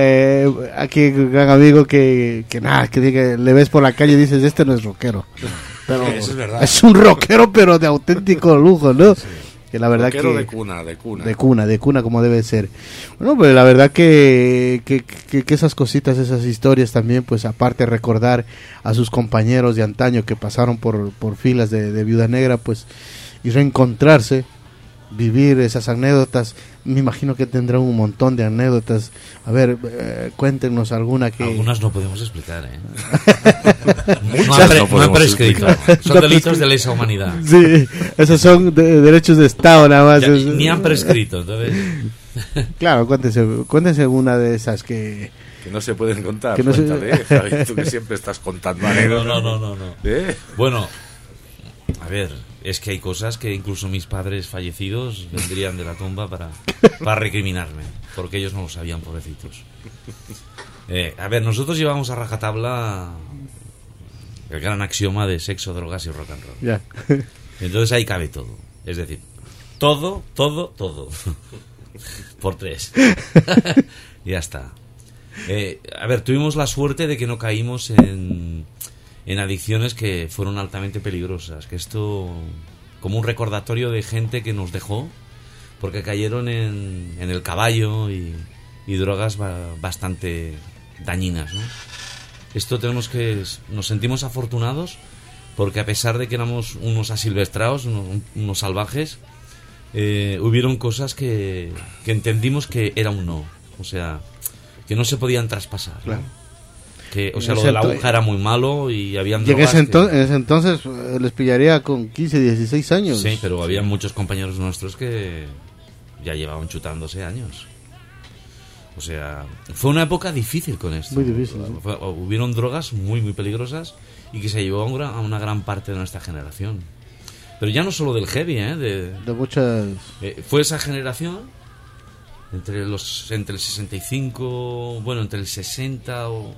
gran amigo que le ves por la calle y dices, este no es rockero. Pero eso es verdad. Es un rockero, pero de auténtico lujo, ¿no? Sí. Que la verdad rockero que de cuna como debe ser. Bueno, pues la verdad que esas cositas, esas historias también, pues aparte de recordar a sus compañeros de antaño que pasaron por filas de Viuda Negra, pues, y reencontrarse, vivir esas anécdotas. Me imagino que tendrán un montón de anécdotas. A ver, cuéntenos alguna que... Algunas no podemos explicar, ¿eh? Muchas no han prescrito. Son delitos de lesa humanidad. Sí, esos son derechos de Estado nada más. Ni han prescrito, entonces... Claro, cuéntense una de esas que no se pueden contar. Que no Cuéntale, Javi, tú que siempre estás contando anécdotas. No. Bueno, a ver... Es que hay cosas que incluso mis padres fallecidos vendrían de la tumba para recriminarme, porque ellos no lo sabían, pobrecitos. A ver, nosotros llevamos a rajatabla el gran axioma de sexo, drogas y rock and roll. Ya. Entonces ahí cabe todo. Es decir, todo. Por 3. Ya está. A ver, tuvimos la suerte de que no caímos en adicciones que fueron altamente peligrosas, que esto como un recordatorio de gente que nos dejó porque cayeron en el caballo y drogas bastante dañinas, ¿no? Esto nos sentimos afortunados porque a pesar de que éramos unos asilvestrados, unos salvajes, hubieron cosas que entendimos que era un no, o sea, que no se podían traspasar, ¿no? Claro. O sea, lo de la aguja era muy malo y habían drogas en ese entonces les pillaría con 15, 16 años. Sí, pero había muchos compañeros nuestros que ya llevaban chutándose años. O sea, fue una época difícil con esto. Muy difícil. Hubieron drogas muy, muy peligrosas y que se llevó a una gran parte de nuestra generación. Pero ya no solo del heavy, de muchas... fue esa generación entre el 65, bueno, entre el 60 o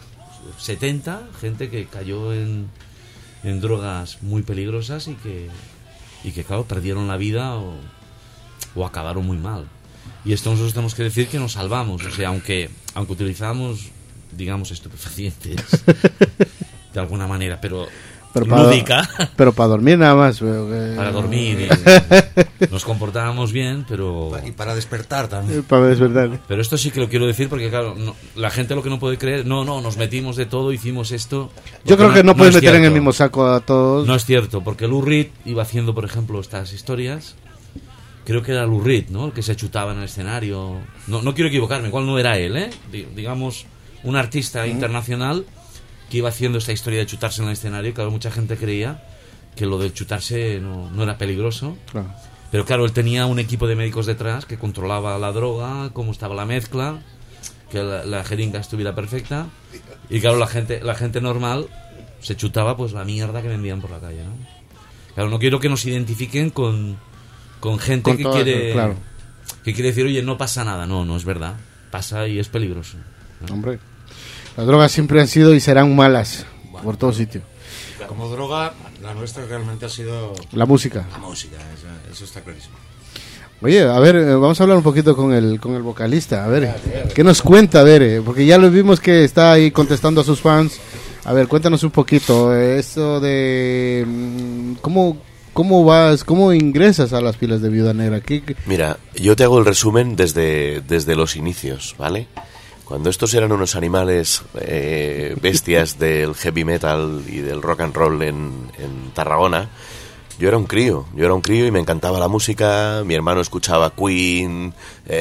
70, gente que cayó en drogas muy peligrosas y que claro, perdieron la vida o acabaron muy mal. Y esto nosotros tenemos que decir que nos salvamos, o sea, aunque utilizamos, digamos, estupefacientes de alguna manera, pero lúdica. Pero para dormir nada más. Para dormir. Nos comportábamos bien, pero... Y para despertar también. Para despertar. Pero esto sí que lo quiero decir porque, claro, la gente lo que no puede creer... No, nos metimos de todo, hicimos esto... Yo creo que no puedes meter en el mismo saco a todos. No es cierto, porque Lou Reed iba haciendo, por ejemplo, estas historias... Creo que era Lou Reed, ¿no? El que se chutaba en el escenario. No quiero equivocarme, igual no era él, ¿eh? Digamos, un artista internacional... que iba haciendo esta historia de chutarse en el escenario. Claro, mucha gente creía que lo de chutarse no era peligroso. Claro. Pero claro, él tenía un equipo de médicos detrás que controlaba la droga, cómo estaba la mezcla, que la jeringa estuviera perfecta. Y claro, la gente normal se chutaba pues la mierda que vendían por la calle, ¿no? Claro, no quiero que nos identifiquen con con gente Con que todo, quiere claro. que quiere decir, oye, no pasa nada. No es verdad. Pasa y es peligroso. Hombre, las drogas siempre han sido y serán malas por todo sitio. Como droga, la nuestra realmente ha sido... La música. La música, eso está clarísimo. Oye, a ver, vamos a hablar un poquito con el vocalista, a ver, ¿qué nos cuenta? A ver, porque ya lo vimos que está ahí contestando a sus fans. A ver, cuéntanos un poquito, eso de cómo vas, cómo ingresas a las filas de Viuda Negra. Mira, yo te hago el resumen desde los inicios, ¿vale? Cuando estos eran unos animales bestias del heavy metal y del rock and roll en Tarragona, yo era un crío y me encantaba la música. Mi hermano escuchaba Queen,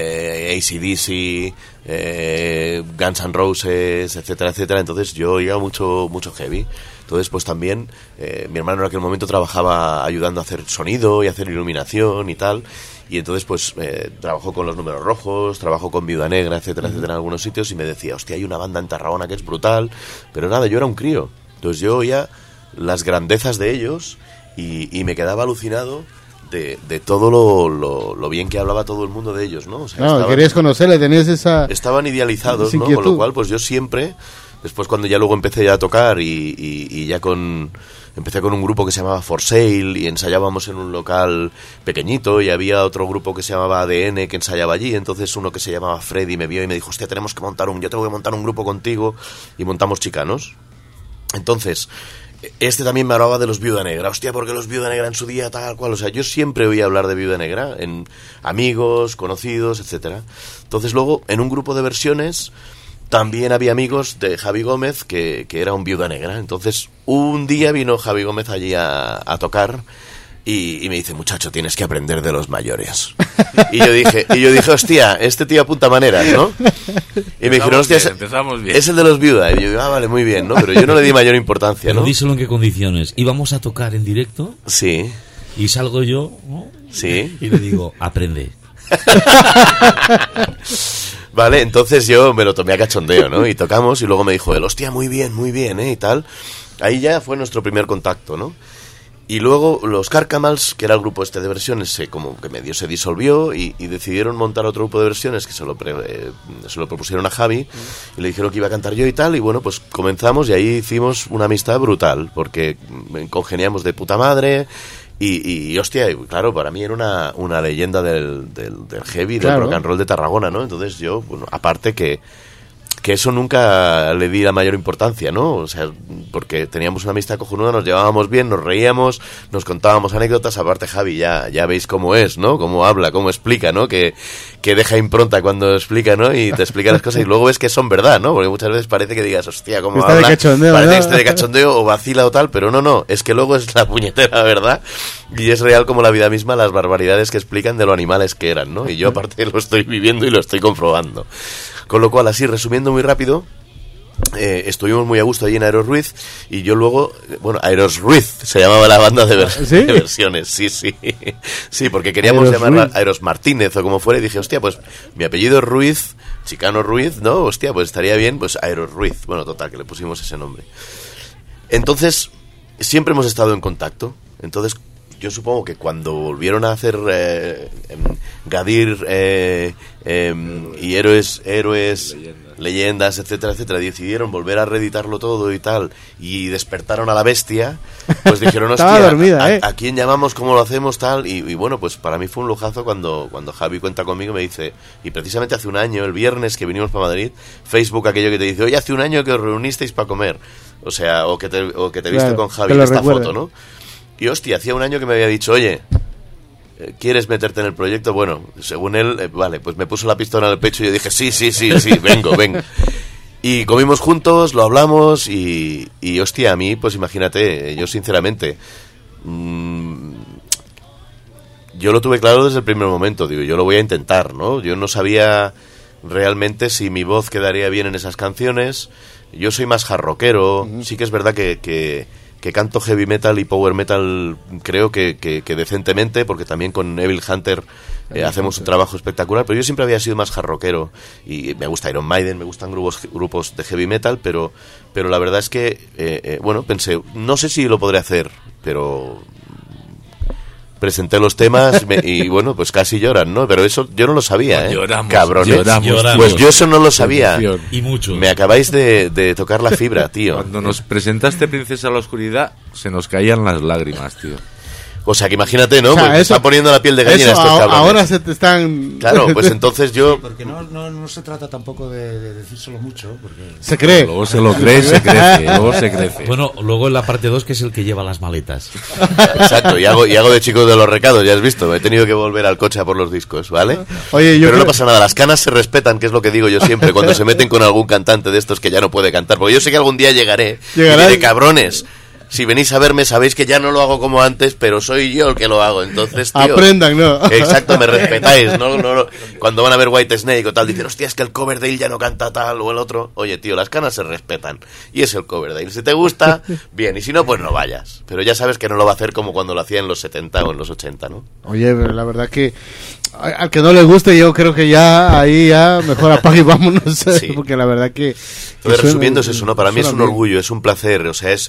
AC/DC, Guns N' Roses, etcétera, etcétera. Entonces yo oía mucho heavy. Entonces pues también mi hermano en aquel momento trabajaba ayudando a hacer sonido y hacer iluminación y tal. Y entonces pues trabajó con Los Números Rojos, trabajó con Viuda Negra, etcétera, etcétera, en algunos sitios, y me decía, hostia, hay una banda en Tarragona que es brutal. Pero nada, yo era un crío. Entonces yo oía las grandezas de ellos y me quedaba alucinado de todo lo bien que hablaba todo el mundo de ellos, ¿no? O sea, no, querías conocerle, tenías esa... Estaban idealizados, ¿no? Con lo cual, pues yo siempre, después cuando ya luego empecé ya a tocar y ya empecé con un grupo que se llamaba For Sale y ensayábamos en un local pequeñito, y había otro grupo que se llamaba ADN que ensayaba allí. Entonces uno que se llamaba Freddy me vio y me dijo, hostia, yo tengo que montar un grupo contigo, y montamos Chicanos. Entonces... Este también me hablaba de los Viuda Negra. Hostia, porque los Viuda Negra en su día tal cual. O sea, yo siempre oía hablar de Viuda Negra en amigos, conocidos, etcétera. Entonces luego, en un grupo de versiones, también había amigos de Javi Gómez que era un Viuda Negra. Entonces, un día vino Javi Gómez allí a tocar y me dice, muchacho, tienes que aprender de los mayores. Y yo dije, hostia, este tío apunta maneras, ¿no? Y me dijeron, hostia, empezamos bien. Es el de los Viuda. Y yo digo, vale, muy bien, ¿no? Pero yo no le di mayor importancia, Pero ¿no? díselo en qué condiciones. ¿Íbamos a tocar en directo? Sí. Y salgo yo, ¿no? Sí. Y le digo, aprende. Vale, entonces yo me lo tomé a cachondeo, ¿no? Y tocamos, y luego me dijo él, hostia, muy bien, y tal. Ahí ya fue nuestro primer contacto, ¿no? Y luego los Cárcamals, que era el grupo este de versiones, como que medio se disolvió y decidieron montar otro grupo de versiones que se lo propusieron a Javi y le dijeron que iba a cantar yo y tal. Y bueno, pues comenzamos y ahí hicimos una amistad brutal porque congeniamos de puta madre. Y hostia, claro, para mí era una leyenda del heavy, claro, del rock and roll de Tarragona, ¿no? Entonces yo, bueno, aparte que eso nunca le di la mayor importancia, ¿no? O sea, porque teníamos una amistad cojonuda, nos llevábamos bien, nos reíamos, nos contábamos anécdotas. Aparte, Javi, ya veis cómo es, ¿no? Cómo habla, cómo explica, ¿no? Que deja impronta cuando explica, ¿no? Y te explica las cosas y luego ves que son verdad, ¿no? Porque muchas veces parece que digas, hostia, cómo está habla, de cachondeo, parece ¿no? que esté de cachondeo o vacila o tal, pero no, es que luego es la puñetera verdad y es real como la vida misma, las barbaridades que explican de lo animales que eran, ¿no? Y yo aparte lo estoy viviendo y lo estoy comprobando. Con lo cual, así, resumiendo muy rápido, estuvimos muy a gusto allí en Aerosruiz y yo luego, bueno, Aerosruiz se llamaba la banda de versiones, sí, porque queríamos llamarla Aeros Martínez o como fuera y dije, hostia, pues mi apellido es Ruiz, Chicano Ruiz, ¿no? Hostia, pues estaría bien, pues Aerosruiz. Bueno, total, que le pusimos ese nombre. Entonces, siempre hemos estado en contacto. Entonces, yo supongo que cuando volvieron a hacer Gadir y Héroes, Leyendas, etcétera, etcétera, decidieron volver a reeditarlo todo y tal, y despertaron a la bestia, pues dijeron, hostia, dormida, ¿a quién llamamos, cómo lo hacemos, tal? Y bueno, pues para mí fue un lujazo cuando Javi cuenta conmigo, me dice, y precisamente hace un año, el viernes que vinimos para Madrid, Facebook aquello que te dice, oye, hace un año que os reunisteis para comer, o sea, o que te viste con Javi en esta foto, ¿no? Y hostia, hacía un año que me había dicho, oye, ¿quieres meterte en el proyecto? Bueno, según él, vale, pues me puso la pistola en el pecho y yo dije, sí, vengo. Y comimos juntos, lo hablamos y hostia, a mí, pues imagínate, yo sinceramente, yo lo tuve claro desde el primer momento, digo, yo lo voy a intentar, ¿no? Yo no sabía realmente si mi voz quedaría bien en esas canciones, yo soy más hardrockero, sí que es verdad que canto heavy metal y power metal creo que decentemente, porque también con Evil Hunter hacemos un trabajo espectacular, pero yo siempre había sido más hardrockero y me gusta Iron Maiden, me gustan grupos de heavy metal, pero la verdad es que, bueno, pensé, no sé si lo podré hacer, pero presenté los temas y bueno, pues casi lloran, ¿no? Pero eso yo no lo sabía, ¿eh? Lloramos, Cabrones. lloramos. Pues yo eso no lo sabía. Y mucho. Me acabáis de tocar la fibra, tío. Cuando nos presentaste Princesa a la Oscuridad, se nos caían las lágrimas, tío. O sea, que imagínate, ¿no? O sea, Pues eso- está poniendo la piel de gallina eso estos cabrones. ahora se te están... Claro, pues entonces yo... Porque no se trata tampoco de decírselo mucho. Porque... Se cree. Luego se lo cree, se crece. Luego se crece. Bueno, luego en la parte 2, que es el que lleva las maletas. Exacto, y hago de chico de los recados, ya has visto. He tenido que volver al coche a por los discos, ¿vale? Oye, yo Pero no creo- pasa nada, las canas se respetan, que es lo que digo yo siempre, cuando se meten con algún cantante de estos que ya no puede cantar. Porque yo sé que algún día llegaré Llegarás. y diré, cabrones, si venís a verme sabéis que ya no lo hago como antes, pero soy yo el que lo hago. Entonces, tío... Aprendan, ¿no? Exacto, me respetáis, ¿no? Cuando van a ver White Snake o tal, dicen, hostia, es que el Coverdale ya no canta tal o el otro. Oye, tío, las canas se respetan. Y es el Coverdale. Si te gusta, bien. Y si no, pues no vayas. Pero ya sabes que no lo va a hacer como cuando lo hacía en los 70 o en los 80, ¿no? Oye, pero la verdad que al que no le guste, yo creo que ya ahí ya mejor apague y vámonos. Sí. Porque la verdad que... Entonces, resumiendo es eso, ¿no? Para mí es suena un bien. orgullo, es un placer. O sea,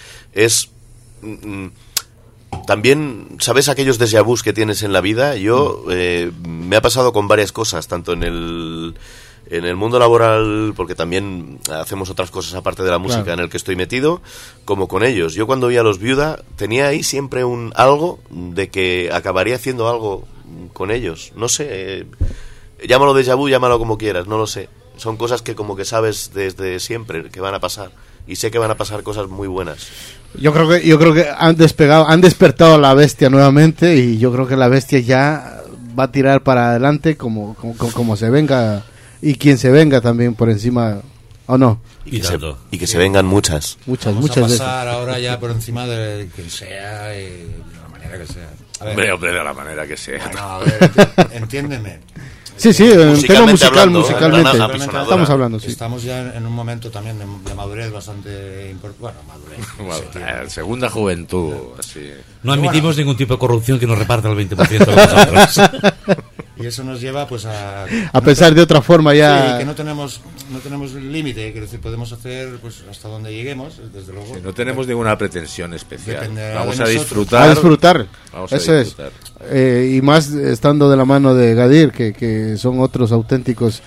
también, ¿sabes aquellos déjà vus que tienes en la vida? Yo me ha pasado con varias cosas, tanto en el mundo laboral, porque también hacemos otras cosas aparte de la música Claro. en el que estoy metido, como con ellos. Yo cuando vi a Los Viuda tenía ahí siempre algo de que acabaría haciendo algo con ellos. No sé, llámalo déjà vu, llámalo como quieras, no lo sé. Son cosas que como que sabes desde siempre que van a pasar. Y sé que van a pasar cosas muy buenas. Yo creo que han despertado a la bestia nuevamente y yo creo que la bestia ya va a tirar para adelante como se venga y quien se venga también por encima, ¿o no? Y que se vengan muchas. Muchas Vamos a veces. pasar ahora ya por encima de quien sea y de la manera que sea. A ver. Hombre, de la manera que sea. Bueno, a ver, entiéndeme. Sí, en tema musical, hablando, musicalmente. apisonadora. Estamos hablando, sí. Estamos ya en un momento también de madurez bastante importante. Bueno, madurez. Bueno, segunda juventud, así. No admitimos ningún tipo de corrupción que nos reparta el 20% de nosotros. Y eso nos lleva pues a pensar de otra forma ya. Sí, que no tenemos límite, quiero decir, podemos hacer pues hasta donde lleguemos, desde luego. No tenemos ninguna pretensión especial. Dependerá Vamos de a nosotros. disfrutar. A disfrutar. Vamos a Eso disfrutar. es. Y más estando de la mano de Gadir, que son otros auténticos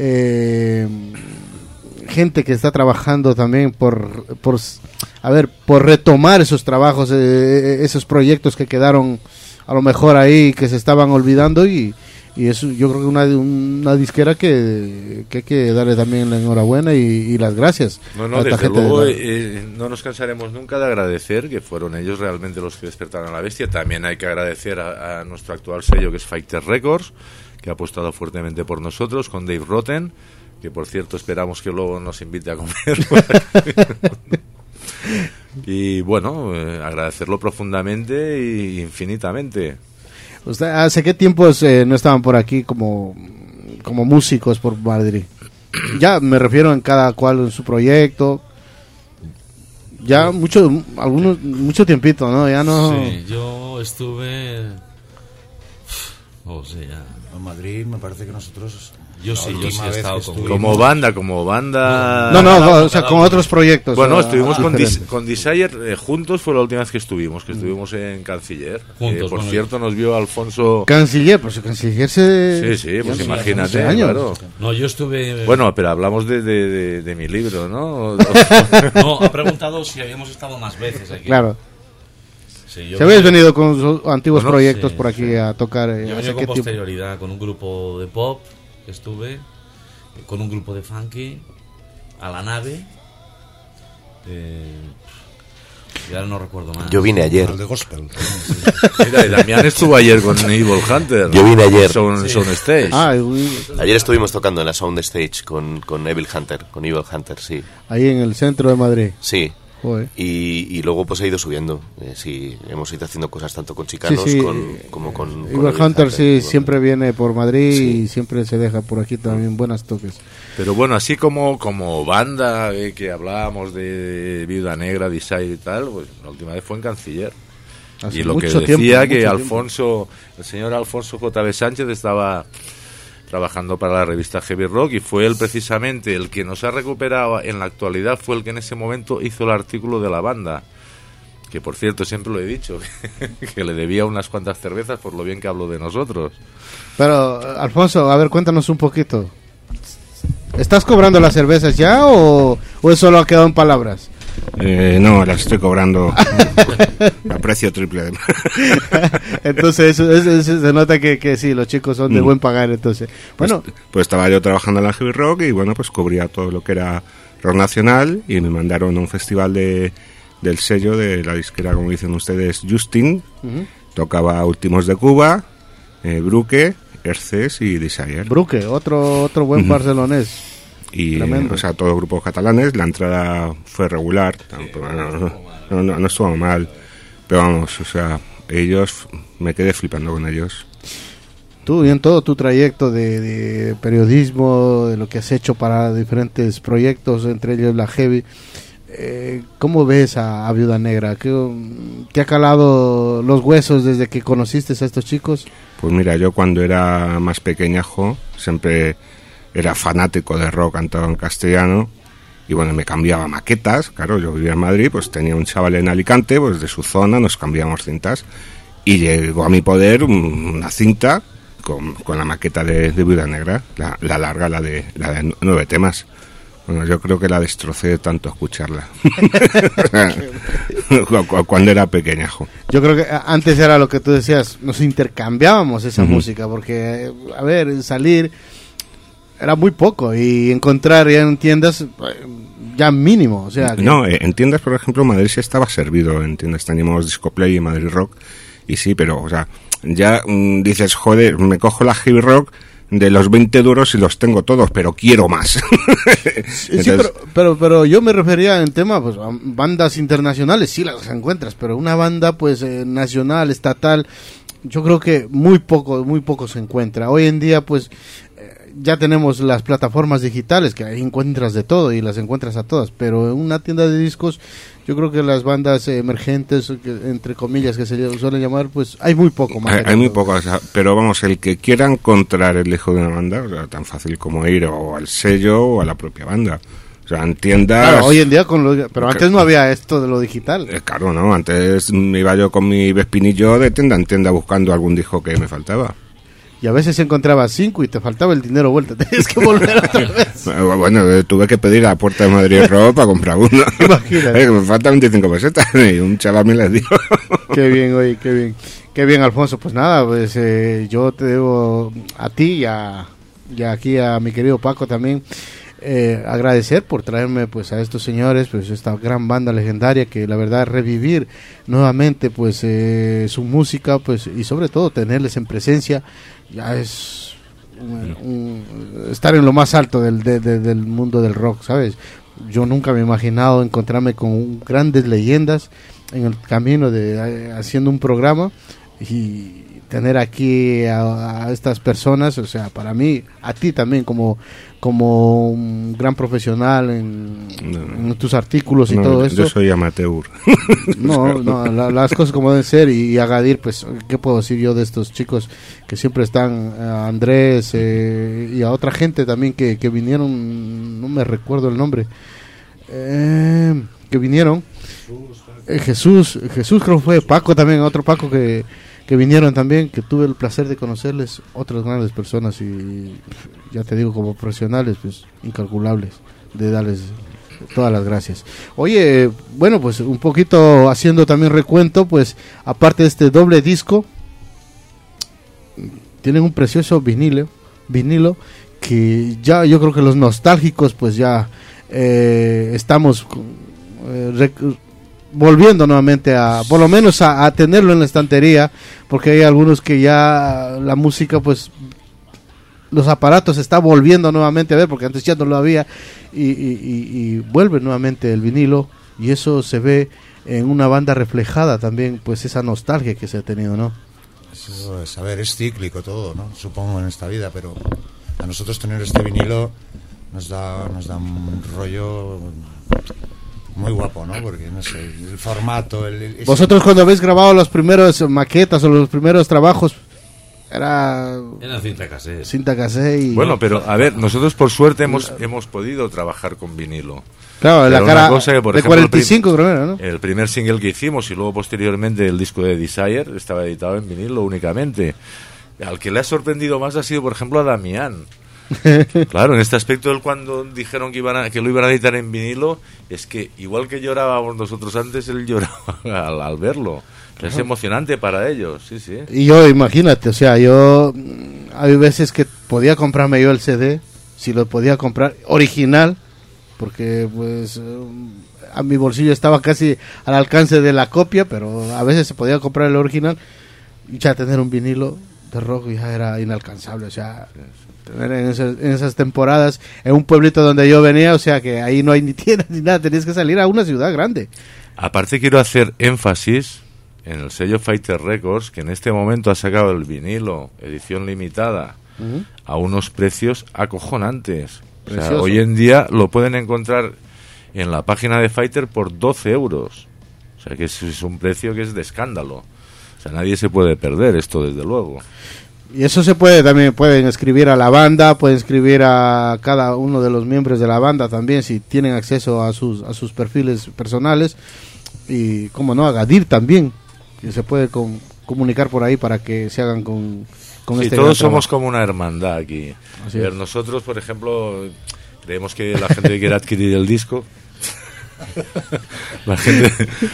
gente que está trabajando también por retomar esos trabajos, esos proyectos que quedaron a lo mejor ahí, que se estaban olvidando y eso yo creo que una disquera que hay que darle también la enhorabuena y las gracias. No, a esta desde gente luego de no nos cansaremos nunca de agradecer que fueron ellos realmente los que despertaron a la bestia. También hay que agradecer a nuestro actual sello, que es Fighter Records, que ha apostado fuertemente por nosotros, con Dave Rotten, que por cierto esperamos que luego nos invite a comer. Y bueno, agradecerlo profundamente e infinitamente. ¿Usted hace qué tiempos no estaban por aquí como músicos por Madrid? Ya me refiero en cada cual en su proyecto. Ya mucho tiempito, ¿no? Ya no. Sí, yo estuve. En Madrid me parece que nosotros. Yo sí he estado como banda. No, o sea, con otros proyectos. Bueno, estuvimos diferentes. con Desire juntos, fue la última vez que estuvimos en Canciller. Juntos, por bueno, cierto, nos vio Alfonso. Canciller, pues Canciller se. Sí, pues ya imagínate, hace años. claro. No, yo estuve. Bueno, pero hablamos de mi libro, ¿no? No, ha preguntado si habíamos estado más veces aquí. Claro. Sí, Si habéis venido con sus antiguos Bueno, proyectos sí, por aquí a tocar. Yo he ¿hace venido con qué tiempo? posterioridad, con un grupo de pop que estuve, con un grupo de funky, a la nave. Y ahora no recuerdo más. Yo vine ayer. El de gospel. Mira, y Damián estuvo ayer con Evil Hunter. Yo vine ayer. Soundstage. Ayer estuvimos tocando en la Soundstage con Evil Hunter, sí. Ahí en el centro de Madrid. Sí. Joder. Y luego pues he ido subiendo. Sí, hemos ido haciendo cosas tanto con Chicanos Sí, como con Evil Hunter sí, siempre viene por Madrid Sí. y siempre se deja por aquí también buenas toques. Pero bueno, así como banda que hablábamos de Viuda Negra, Desire y tal, pues la última vez fue en Canciller. Hace Y lo que mucho decía tiempo, que mucho el señor Alfonso J.B. Sánchez estaba trabajando para la revista Heavy Rock y fue él precisamente el que nos ha recuperado en la actualidad, fue el que en ese momento hizo el artículo de la banda. Que por cierto, siempre lo he dicho, que le debía unas cuantas cervezas por lo bien que hablo de nosotros. Pero, Alfonso, a ver, cuéntanos un poquito. ¿Estás cobrando las cervezas ya o eso lo ha quedado en palabras? No, las estoy cobrando a precio triple. Entonces eso se nota que sí, los chicos son de buen pagar. Entonces, bueno, pues estaba yo trabajando en la Heavy Rock y bueno, pues cubría todo lo que era rock nacional y me mandaron a un festival del sello de la disquera, como dicen ustedes, Justin. Tocaba Últimos de Cuba, Bruque, Erces y Desire. Bruque, otro buen barcelonés. Y, o sea, todos grupos catalanes. La entrada fue regular, no estuvo mal, pero vamos, o sea, ellos, me quedé flipando con ellos. Tú, y en todo tu trayecto de periodismo, de lo que has hecho para diferentes proyectos, entre ellos la Heavy, ¿cómo ves a Viuda Negra? ¿Te ha calado los huesos desde que conociste a estos chicos? Pues mira, yo cuando era más pequeñajo siempre era fanático de rock cantado en castellano y bueno, me cambiaba maquetas. Claro, yo vivía en Madrid, pues tenía un chaval en Alicante, pues de su zona nos cambiábamos cintas y llegó a mi poder una cinta con la maqueta de Viuda Negra, la larga, la de 9 temas. Bueno, yo creo que la destrocé de tanto escucharla cuando era pequeñajo. Yo creo que antes era lo que tú decías, nos intercambiábamos esa música, porque, a ver, salir era muy poco y encontrar ya en tiendas ya mínimo, o sea... No, en tiendas, por ejemplo, Madrid sí estaba servido, en tiendas teníamos Discoplay y Madrid Rock, y sí, pero, o sea, ya dices, joder, me cojo la Heavy Rock de los 20 duros y los tengo todos, pero quiero más. Entonces, sí, pero yo me refería en tema, pues, a bandas internacionales, sí las encuentras, pero una banda, pues, nacional, estatal, yo creo que muy poco se encuentra. Hoy en día, pues, ya tenemos las plataformas digitales, que ahí encuentras de todo y las encuentras a todas, pero en una tienda de discos, yo creo que las bandas emergentes, entre comillas, que se suelen llamar, pues hay muy poco más. Hay muy poco, o sea, pero vamos, el que quiera encontrar el hijo de una banda, o sea, tan fácil como ir o al sello o a la propia banda. O sea, en tiendas... Claro, hoy en día, pero antes no había esto de lo digital. Claro, no, antes me iba yo con mi Vespinillo de tienda en tienda buscando algún disco que me faltaba. Y a veces encontrabas 5 y te faltaba el dinero vuelta. Tenías que volver otra vez. Bueno, tuve que pedir a la puerta de Madrid Rock para comprar uno. Imagínate. Me faltan 25 pesetas y un chaval me las dio. Qué bien, oye, qué bien. Qué bien, Alfonso. Pues nada, pues yo te debo a ti y aquí a mi querido Paco también agradecer por traerme pues a estos señores, pues esta gran banda legendaria que la verdad revivir nuevamente pues su música, pues y sobre todo tenerles en presencia ya es estar en lo más alto del mundo del rock, ¿sabes? Yo nunca me he imaginado encontrarme con grandes leyendas en el camino de haciendo un programa y tener aquí a estas personas, o sea, para mí, a ti también como un gran profesional en tus artículos y todo eso. Yo soy amateur. No, las cosas como deben ser. Y a Gadir, pues, ¿qué puedo decir yo de estos chicos que siempre están? A Andrés y a otra gente también que vinieron, no me recuerdo el nombre, que vinieron. Jesús creo que fue Paco también, otro Paco que vinieron también, que tuve el placer de conocerles, otras grandes personas y ya te digo, como profesionales, pues incalculables, de darles todas las gracias. Oye, bueno, pues un poquito haciendo también recuento, pues aparte de este doble disco, tienen un precioso vinilo que ya yo creo que los nostálgicos pues ya estamos volviendo nuevamente por lo menos a tenerlo en la estantería, porque hay algunos que ya la música pues los aparatos se está volviendo nuevamente a ver, porque antes ya no lo había y vuelve nuevamente el vinilo y eso se ve en una banda reflejada también, pues esa nostalgia que se ha tenido, ¿no? Eso es, a ver, es cíclico todo, ¿no? Supongo en esta vida, pero a nosotros tener este vinilo nos da un rollo muy guapo, ¿no? Porque, no sé, el formato... Vosotros cuando habéis grabado las primeras maquetas o los primeros trabajos, Era cinta cassette. Cinta cassette y... Bueno, pero a ver, nosotros por suerte hemos podido trabajar con vinilo. Claro, la cara que, por de ejemplo, 45 creo era, ¿no? El primer single que hicimos y luego posteriormente el disco de Desire estaba editado en vinilo únicamente. Al que le ha sorprendido más ha sido, por ejemplo, a Damián. Claro, en este aspecto, él cuando dijeron que lo iban a editar en vinilo, es que igual que llorábamos nosotros antes, él lloraba al verlo. Es emocionante para ellos, sí, sí. Y yo, imagínate, o sea, hay veces que podía comprarme yo el CD, si lo podía comprar original, porque pues a mi bolsillo estaba casi al alcance de la copia, pero a veces se podía comprar el original y ya tener un vinilo de rock ya era inalcanzable, o sea, tener en esas temporadas en un pueblito donde yo venía, o sea, que ahí no hay ni tiendas ni nada, tenías que salir a una ciudad grande. Aparte quiero hacer énfasis en el sello Fighter Records, que en este momento ha sacado el vinilo edición limitada a unos precios acojonantes. O sea, hoy en día lo pueden encontrar en la página de Fighter por 12 euros. O sea, que es un precio que es de escándalo. O sea, nadie se puede perder esto, desde luego. Y eso también pueden escribir a la banda, pueden escribir a cada uno de los miembros de la banda también, si tienen acceso a sus perfiles personales. Y, como no, a Gadir también, que se puede comunicar por ahí para que se hagan con sí, este todos somos como una hermandad aquí. Así Pero es. nosotros, por ejemplo, creemos que la gente que quiera adquirir el disco, la gente...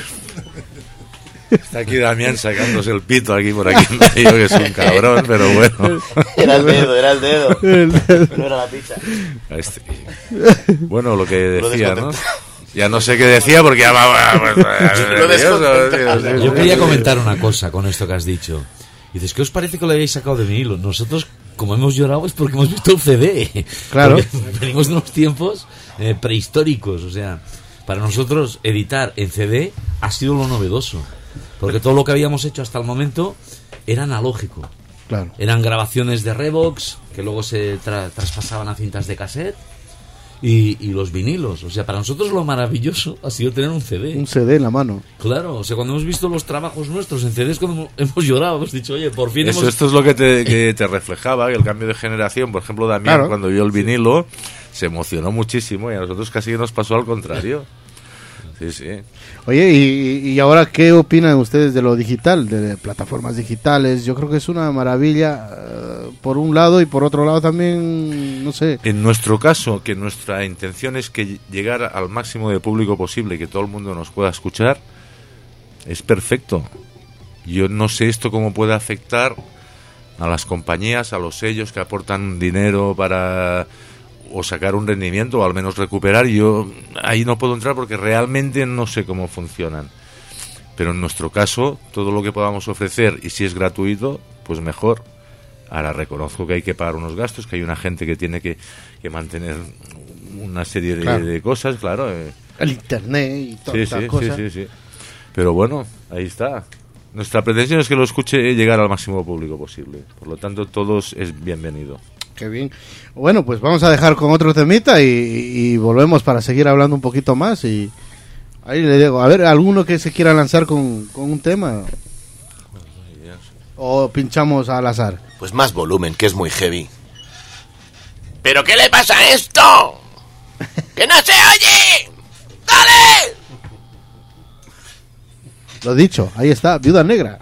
Está aquí Damián sacándose el pito aquí por aquí en medio, que es un cabrón, pero bueno. Era el dedo. No era la pizza. Bueno, lo que decía, ¿no? Ya no sé qué decía porque ya Yo quería comentar una cosa con esto que has dicho. Dices, ¿qué os parece que lo hayáis sacado de vinilo? Nosotros, como hemos llorado, es porque hemos visto el CD. Claro. Porque venimos de unos tiempos prehistóricos. O sea, para nosotros editar en CD ha sido lo novedoso. Porque todo lo que habíamos hecho hasta el momento era analógico. Claro. Eran grabaciones de Revox que luego se traspasaban a cintas de cassette. Y los vinilos, o sea, para nosotros lo maravilloso ha sido tener un CD. Un CD en la mano. Claro, o sea, cuando hemos visto los trabajos nuestros en CDs, cuando hemos llorado, hemos dicho, oye, por fin esto es lo que te reflejaba, que el cambio de generación, por ejemplo, Damián, claro, cuando vio el vinilo, se emocionó muchísimo y a nosotros casi nos pasó al contrario. Sí, sí. Oye, y ahora, ¿qué opinan ustedes de lo digital, de plataformas digitales? Yo creo que es una maravilla, por un lado, y por otro lado también, no sé. En nuestro caso, que nuestra intención es que llegar al máximo de público posible y que todo el mundo nos pueda escuchar, es perfecto. Yo no sé esto cómo puede afectar a las compañías, a los sellos que aportan dinero para... o sacar un rendimiento o al menos recuperar. Yo ahí no puedo entrar porque realmente no sé cómo funcionan, pero en nuestro caso todo lo que podamos ofrecer, y si es gratuito, pues mejor. Ahora reconozco que hay que pagar unos gastos, que hay una gente que tiene que mantener una serie de cosas, claro, el internet y todas estas cosas. Sí. Pero bueno, ahí está. Nuestra pretensión es que lo escuche llegar al máximo público posible, por lo tanto todos es bienvenido. Qué bien. Bueno, pues vamos a dejar con otro temita y volvemos para seguir hablando un poquito más. Y ahí le digo, a ver, alguno que se quiera lanzar con un tema. O pinchamos al azar. Pues más volumen, que es muy heavy. ¿Pero qué le pasa a esto? ¡Que no se oye! ¡Dale! Lo dicho, ahí está, Viuda Negra.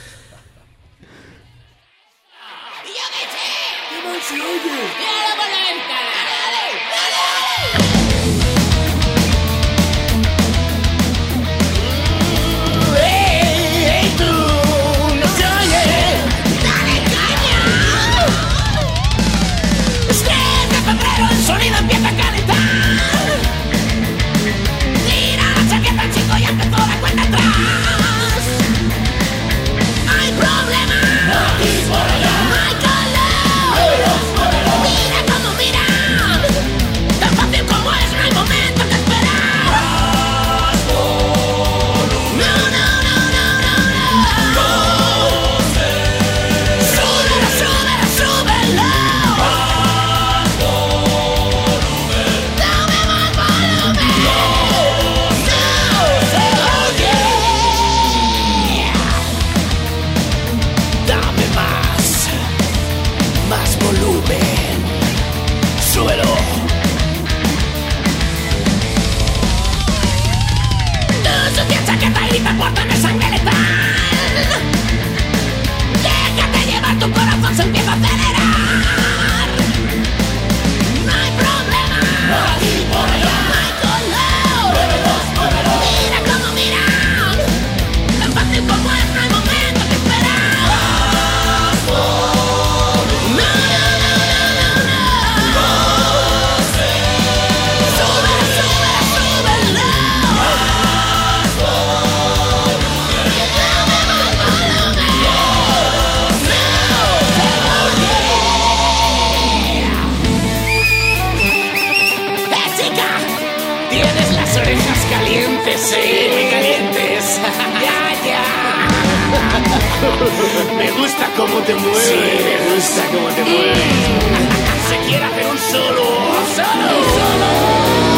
Sonido empieza a calentar. Tira la chaqueta, chico, y empezó la cuenta atrás. dejas calientes, calientes. Ya. Me gusta cómo te mueves. Sí, me gusta cómo te mueves. Se quiere hacer un solo.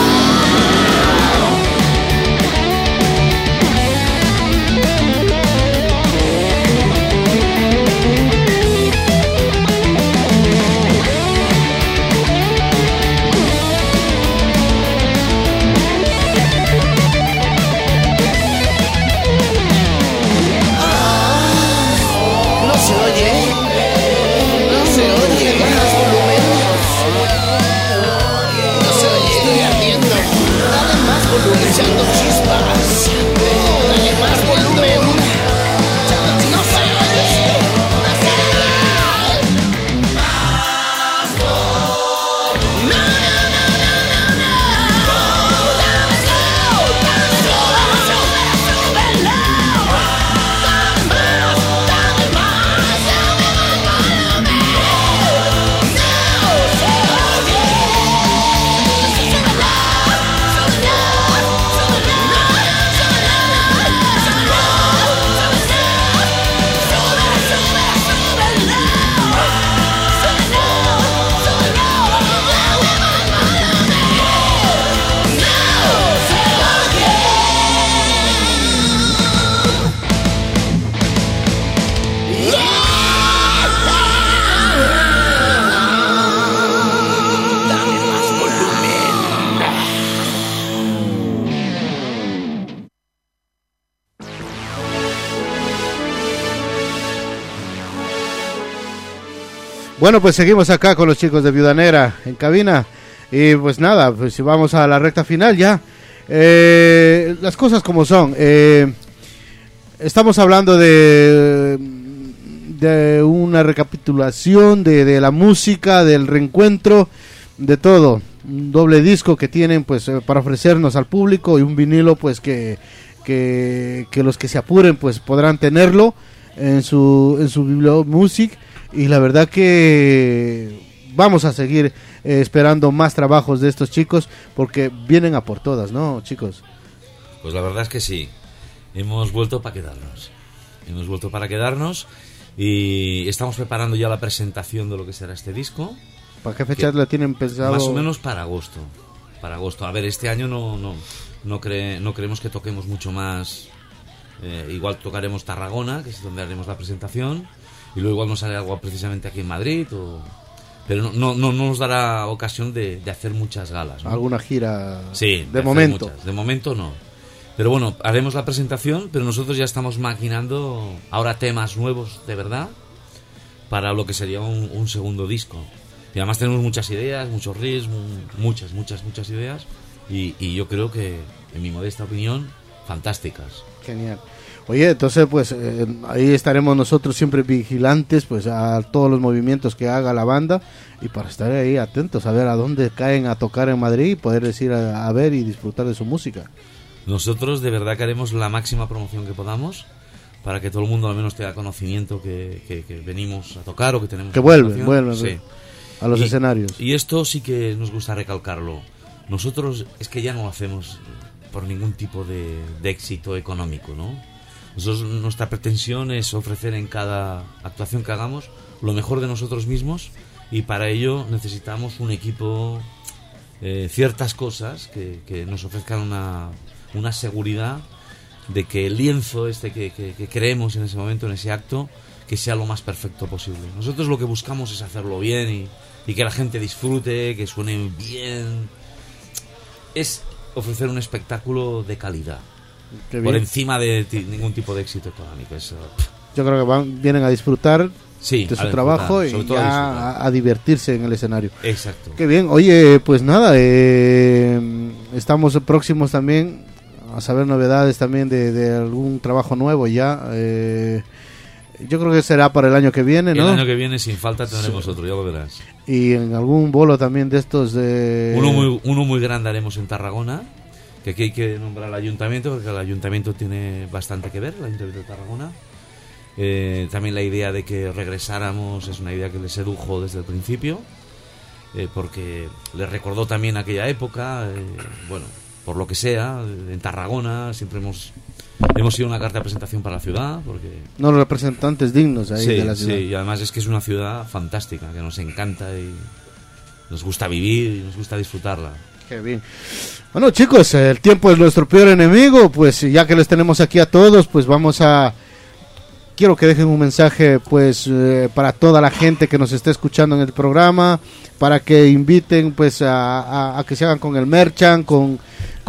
Echando chispas, dale más volumen. No se oye, más volumen. Bueno, pues seguimos acá con los chicos de Viuda Negra en cabina. Y pues nada, pues si vamos a la recta final ya. Las cosas como son. Estamos hablando de una recapitulación de la música, del reencuentro, de todo. Un doble disco que tienen pues para ofrecernos al público y un vinilo pues que los que se apuren pues podrán tenerlo en su Bibliomusic. Y la verdad que vamos a seguir esperando más trabajos de estos chicos porque vienen a por todas, ¿no, chicos? Pues la verdad es que sí. Hemos vuelto para quedarnos. Y estamos preparando ya la presentación de lo que será este disco. ¿Para qué fecha lo tienen pensado? Más o menos para agosto. A ver, este año no creemos que toquemos mucho más. Igual tocaremos Tarragona, que es donde haremos la presentación. Y luego igual nos sale algo precisamente aquí en Madrid, pero no nos dará ocasión de hacer muchas galas, ¿no? ¿Alguna gira? Sí, de momento. Muchas. De momento no. Pero bueno, haremos la presentación, pero nosotros ya estamos maquinando ahora temas nuevos de verdad para lo que sería un segundo disco. Y además tenemos muchas ideas, muchos riffs, muchas ideas y yo creo que, en mi modesta opinión, fantásticas. Genial. Oye, entonces pues ahí estaremos nosotros siempre vigilantes pues a todos los movimientos que haga la banda y para estar ahí atentos a ver a dónde caen a tocar en Madrid y poder ir a ver y disfrutar de su música. Nosotros de verdad que haremos la máxima promoción que podamos para que todo el mundo al menos tenga conocimiento que venimos a tocar o que tenemos que vuelven sí. A los escenarios. Y esto sí que nos gusta recalcarlo. Nosotros es que ya no lo hacemos por ningún tipo de éxito económico, ¿no? Nosotros, nuestra pretensión es ofrecer en cada actuación que hagamos lo mejor de nosotros mismos y para ello necesitamos un equipo, ciertas cosas que nos ofrezcan una seguridad de que el lienzo que creemos en ese momento, en ese acto, que sea lo más perfecto posible. Nosotros lo que buscamos es hacerlo bien y que la gente disfrute, que suene bien. Es ofrecer un espectáculo de calidad. Por encima de ningún tipo de éxito económico. Eso. Yo creo que vienen a disfrutar de su trabajo y ya a divertirse en el escenario. Exacto. Qué bien. Oye, pues nada, estamos próximos también a saber novedades también de algún trabajo nuevo ya. Yo creo que será para el año que viene, ¿no? El año que viene sin falta tendremos otro, ya lo verás. Y en algún bolo también de estos de... Uno muy grande haremos en Tarragona. Que aquí hay que nombrar al ayuntamiento porque el ayuntamiento tiene bastante que ver, el ayuntamiento de Tarragona. También la idea de que regresáramos es una idea que le sedujo desde el principio, porque le recordó también aquella época, por lo que sea, en Tarragona siempre hemos sido una carta de presentación para la ciudad, porque no, los representantes dignos ahí de la ciudad. Sí, y además es que es una ciudad fantástica, que nos encanta y nos gusta vivir y nos gusta disfrutarla. Qué bien. Bueno, chicos, el tiempo es nuestro peor enemigo, pues ya que les tenemos aquí a todos, pues quiero que dejen un mensaje pues para toda la gente que nos esté escuchando en el programa, para que inviten pues a que se hagan con el merchan, con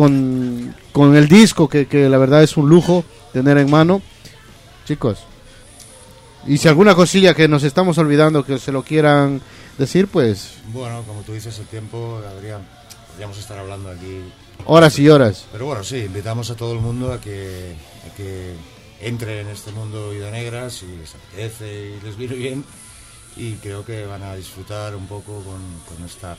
el disco, que la verdad es un lujo tener en mano, chicos. Y si alguna cosilla que nos estamos olvidando que se lo quieran decir, pues... Bueno, como tú dices, el tiempo, Adrián, podríamos estar hablando aquí horas y horas. Pero bueno, sí, invitamos a todo el mundo a que entre en este mundo Vida Negra si les apetece y les viene bien, y creo que van a disfrutar un poco con esta,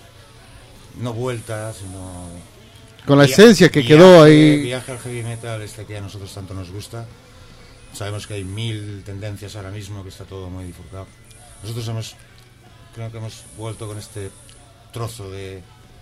no vuelta, sino con la esencia que quedó ahí. Viaje al heavy metal, que a nosotros tanto nos gusta. Sabemos que hay 1000 tendencias ahora mismo, que está todo muy bifurcado. Nosotros creo que hemos vuelto con este trozo de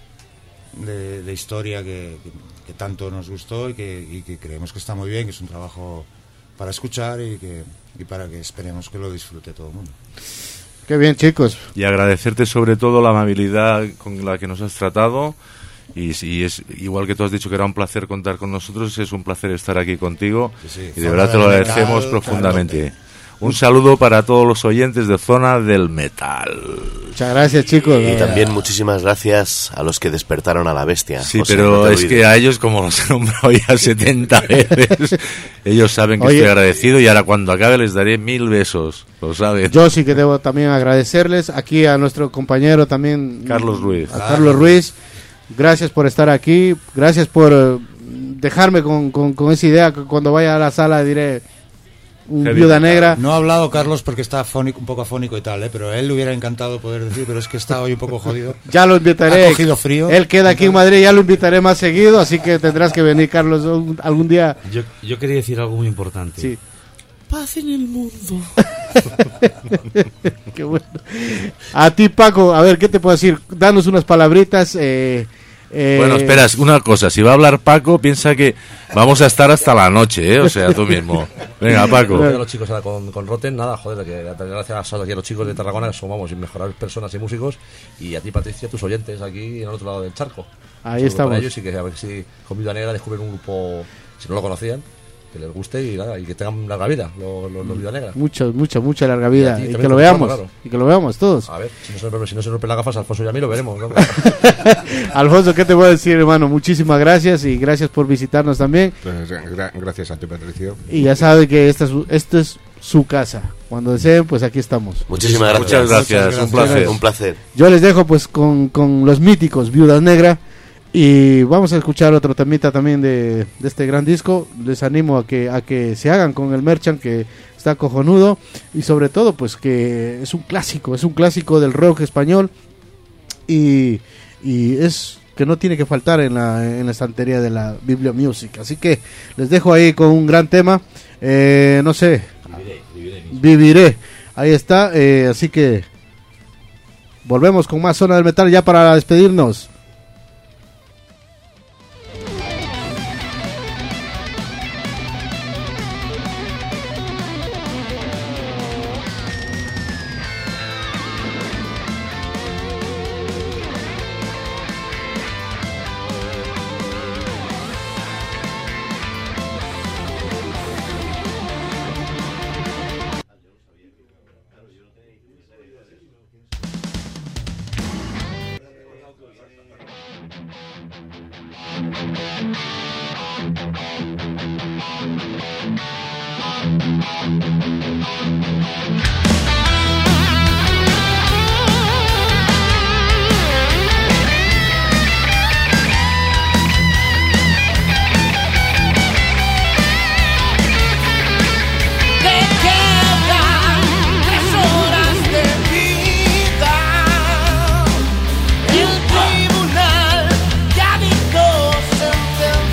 historia que tanto nos gustó y que creemos que está muy bien, que es un trabajo para escuchar y para que esperemos que lo disfrute todo el mundo. Qué bien, chicos. Y agradecerte sobre todo la amabilidad con la que nos has tratado, y es igual que tú has dicho que era un placer contar con nosotros, es un placer estar aquí contigo, sí, y de verdad te lo agradecemos profundamente. Un saludo para todos los oyentes de Zona del Metal. Muchas gracias, chicos. Y también muchísimas gracias a los que despertaron a la bestia. Sí, José, pero es que a ellos, como los he nombrado ya 70 veces, ellos saben que estoy agradecido, y ahora cuando acabe les daré 1000 besos, lo saben. Yo sí que debo también agradecerles aquí a nuestro compañero también, Carlos Ruiz. A Carlos Ruiz. Gracias por estar aquí, gracias por dejarme con esa idea, que cuando vaya a la sala diré... Viuda Negra. No ha hablado Carlos porque está un poco afónico y tal, pero a él le hubiera encantado poder decir, pero es que está hoy un poco jodido. Ya lo invitaré. Ha cogido frío. Él queda aquí en Madrid, ya lo invitaré más seguido, así que tendrás que venir, Carlos, algún día. Yo quería decir algo muy importante. Sí. Paz en el mundo. Qué bueno. A ti, Paco, a ver, ¿qué te puedo decir? Danos unas palabritas. Bueno, espera, una cosa, si va a hablar Paco, piensa que vamos a estar hasta la noche, o sea, tú mismo. Venga, Paco. Los chicos ahora con Rotten, nada, joder, que gracias aquí a los chicos de Tarragona, que somos mejores personas y músicos, y a ti, Patricia, tus oyentes aquí en el otro lado del charco. Ahí estamos. Para ellos, y que a ver si con Viuda Negra descubren un grupo, si no lo conocían, que les guste y nada, y que tengan larga vida los Viuda Negra. Mucha larga vida, y que lo veamos, claro. Y que lo veamos todos. A ver, si no se rompen las gafas, Alfonso y a mí lo veremos, ¿no? Alfonso, ¿qué te puedo decir, hermano? Muchísimas gracias, y gracias por visitarnos también. Pues, gracias a ti, Patricio. Y ya sabe que esta es su casa. Cuando deseen, pues aquí estamos. Muchísimas gracias. Muchas gracias. Un placer. Yo les dejo pues con los míticos Viuda Negra. Y vamos a escuchar otro temita también de este gran disco. Les animo a que se hagan con el merchant, que está cojonudo, y sobre todo pues que es un clásico del rock español, y es que no tiene que faltar en la estantería de la Bibliomusic. Así que les dejo ahí con un gran tema, no sé, Viviré. Ahí está, así que volvemos con más Zona del Metal ya para despedirnos. El tribunal ya dictó sentencia.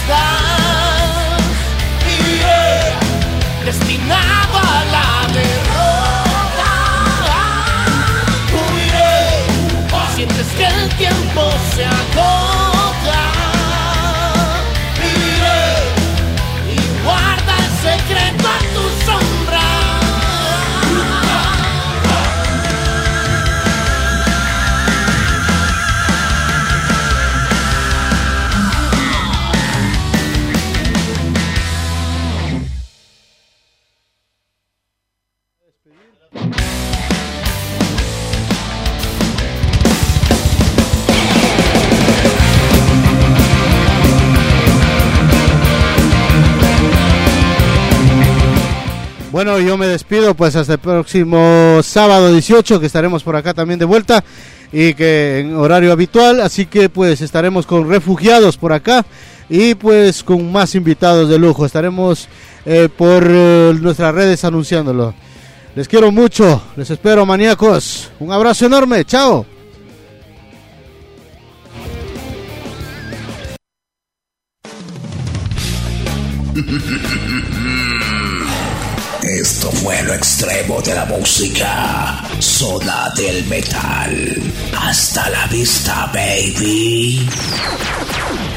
estás, destinado a la derrota. Huiré, sientes que el tiempo se agota. Viviré y guarda el secreto a tu sombra. Bueno, yo me despido pues hasta el próximo sábado 18, que estaremos por acá también de vuelta y que en horario habitual, así que pues estaremos con Refugiados por acá y pues con más invitados de lujo. Estaremos por nuestras redes anunciándolo. Les quiero mucho, les espero, maníacos. Un abrazo enorme, chao. Esto fue lo extremo de la música. Zona del Metal. Hasta la vista, baby.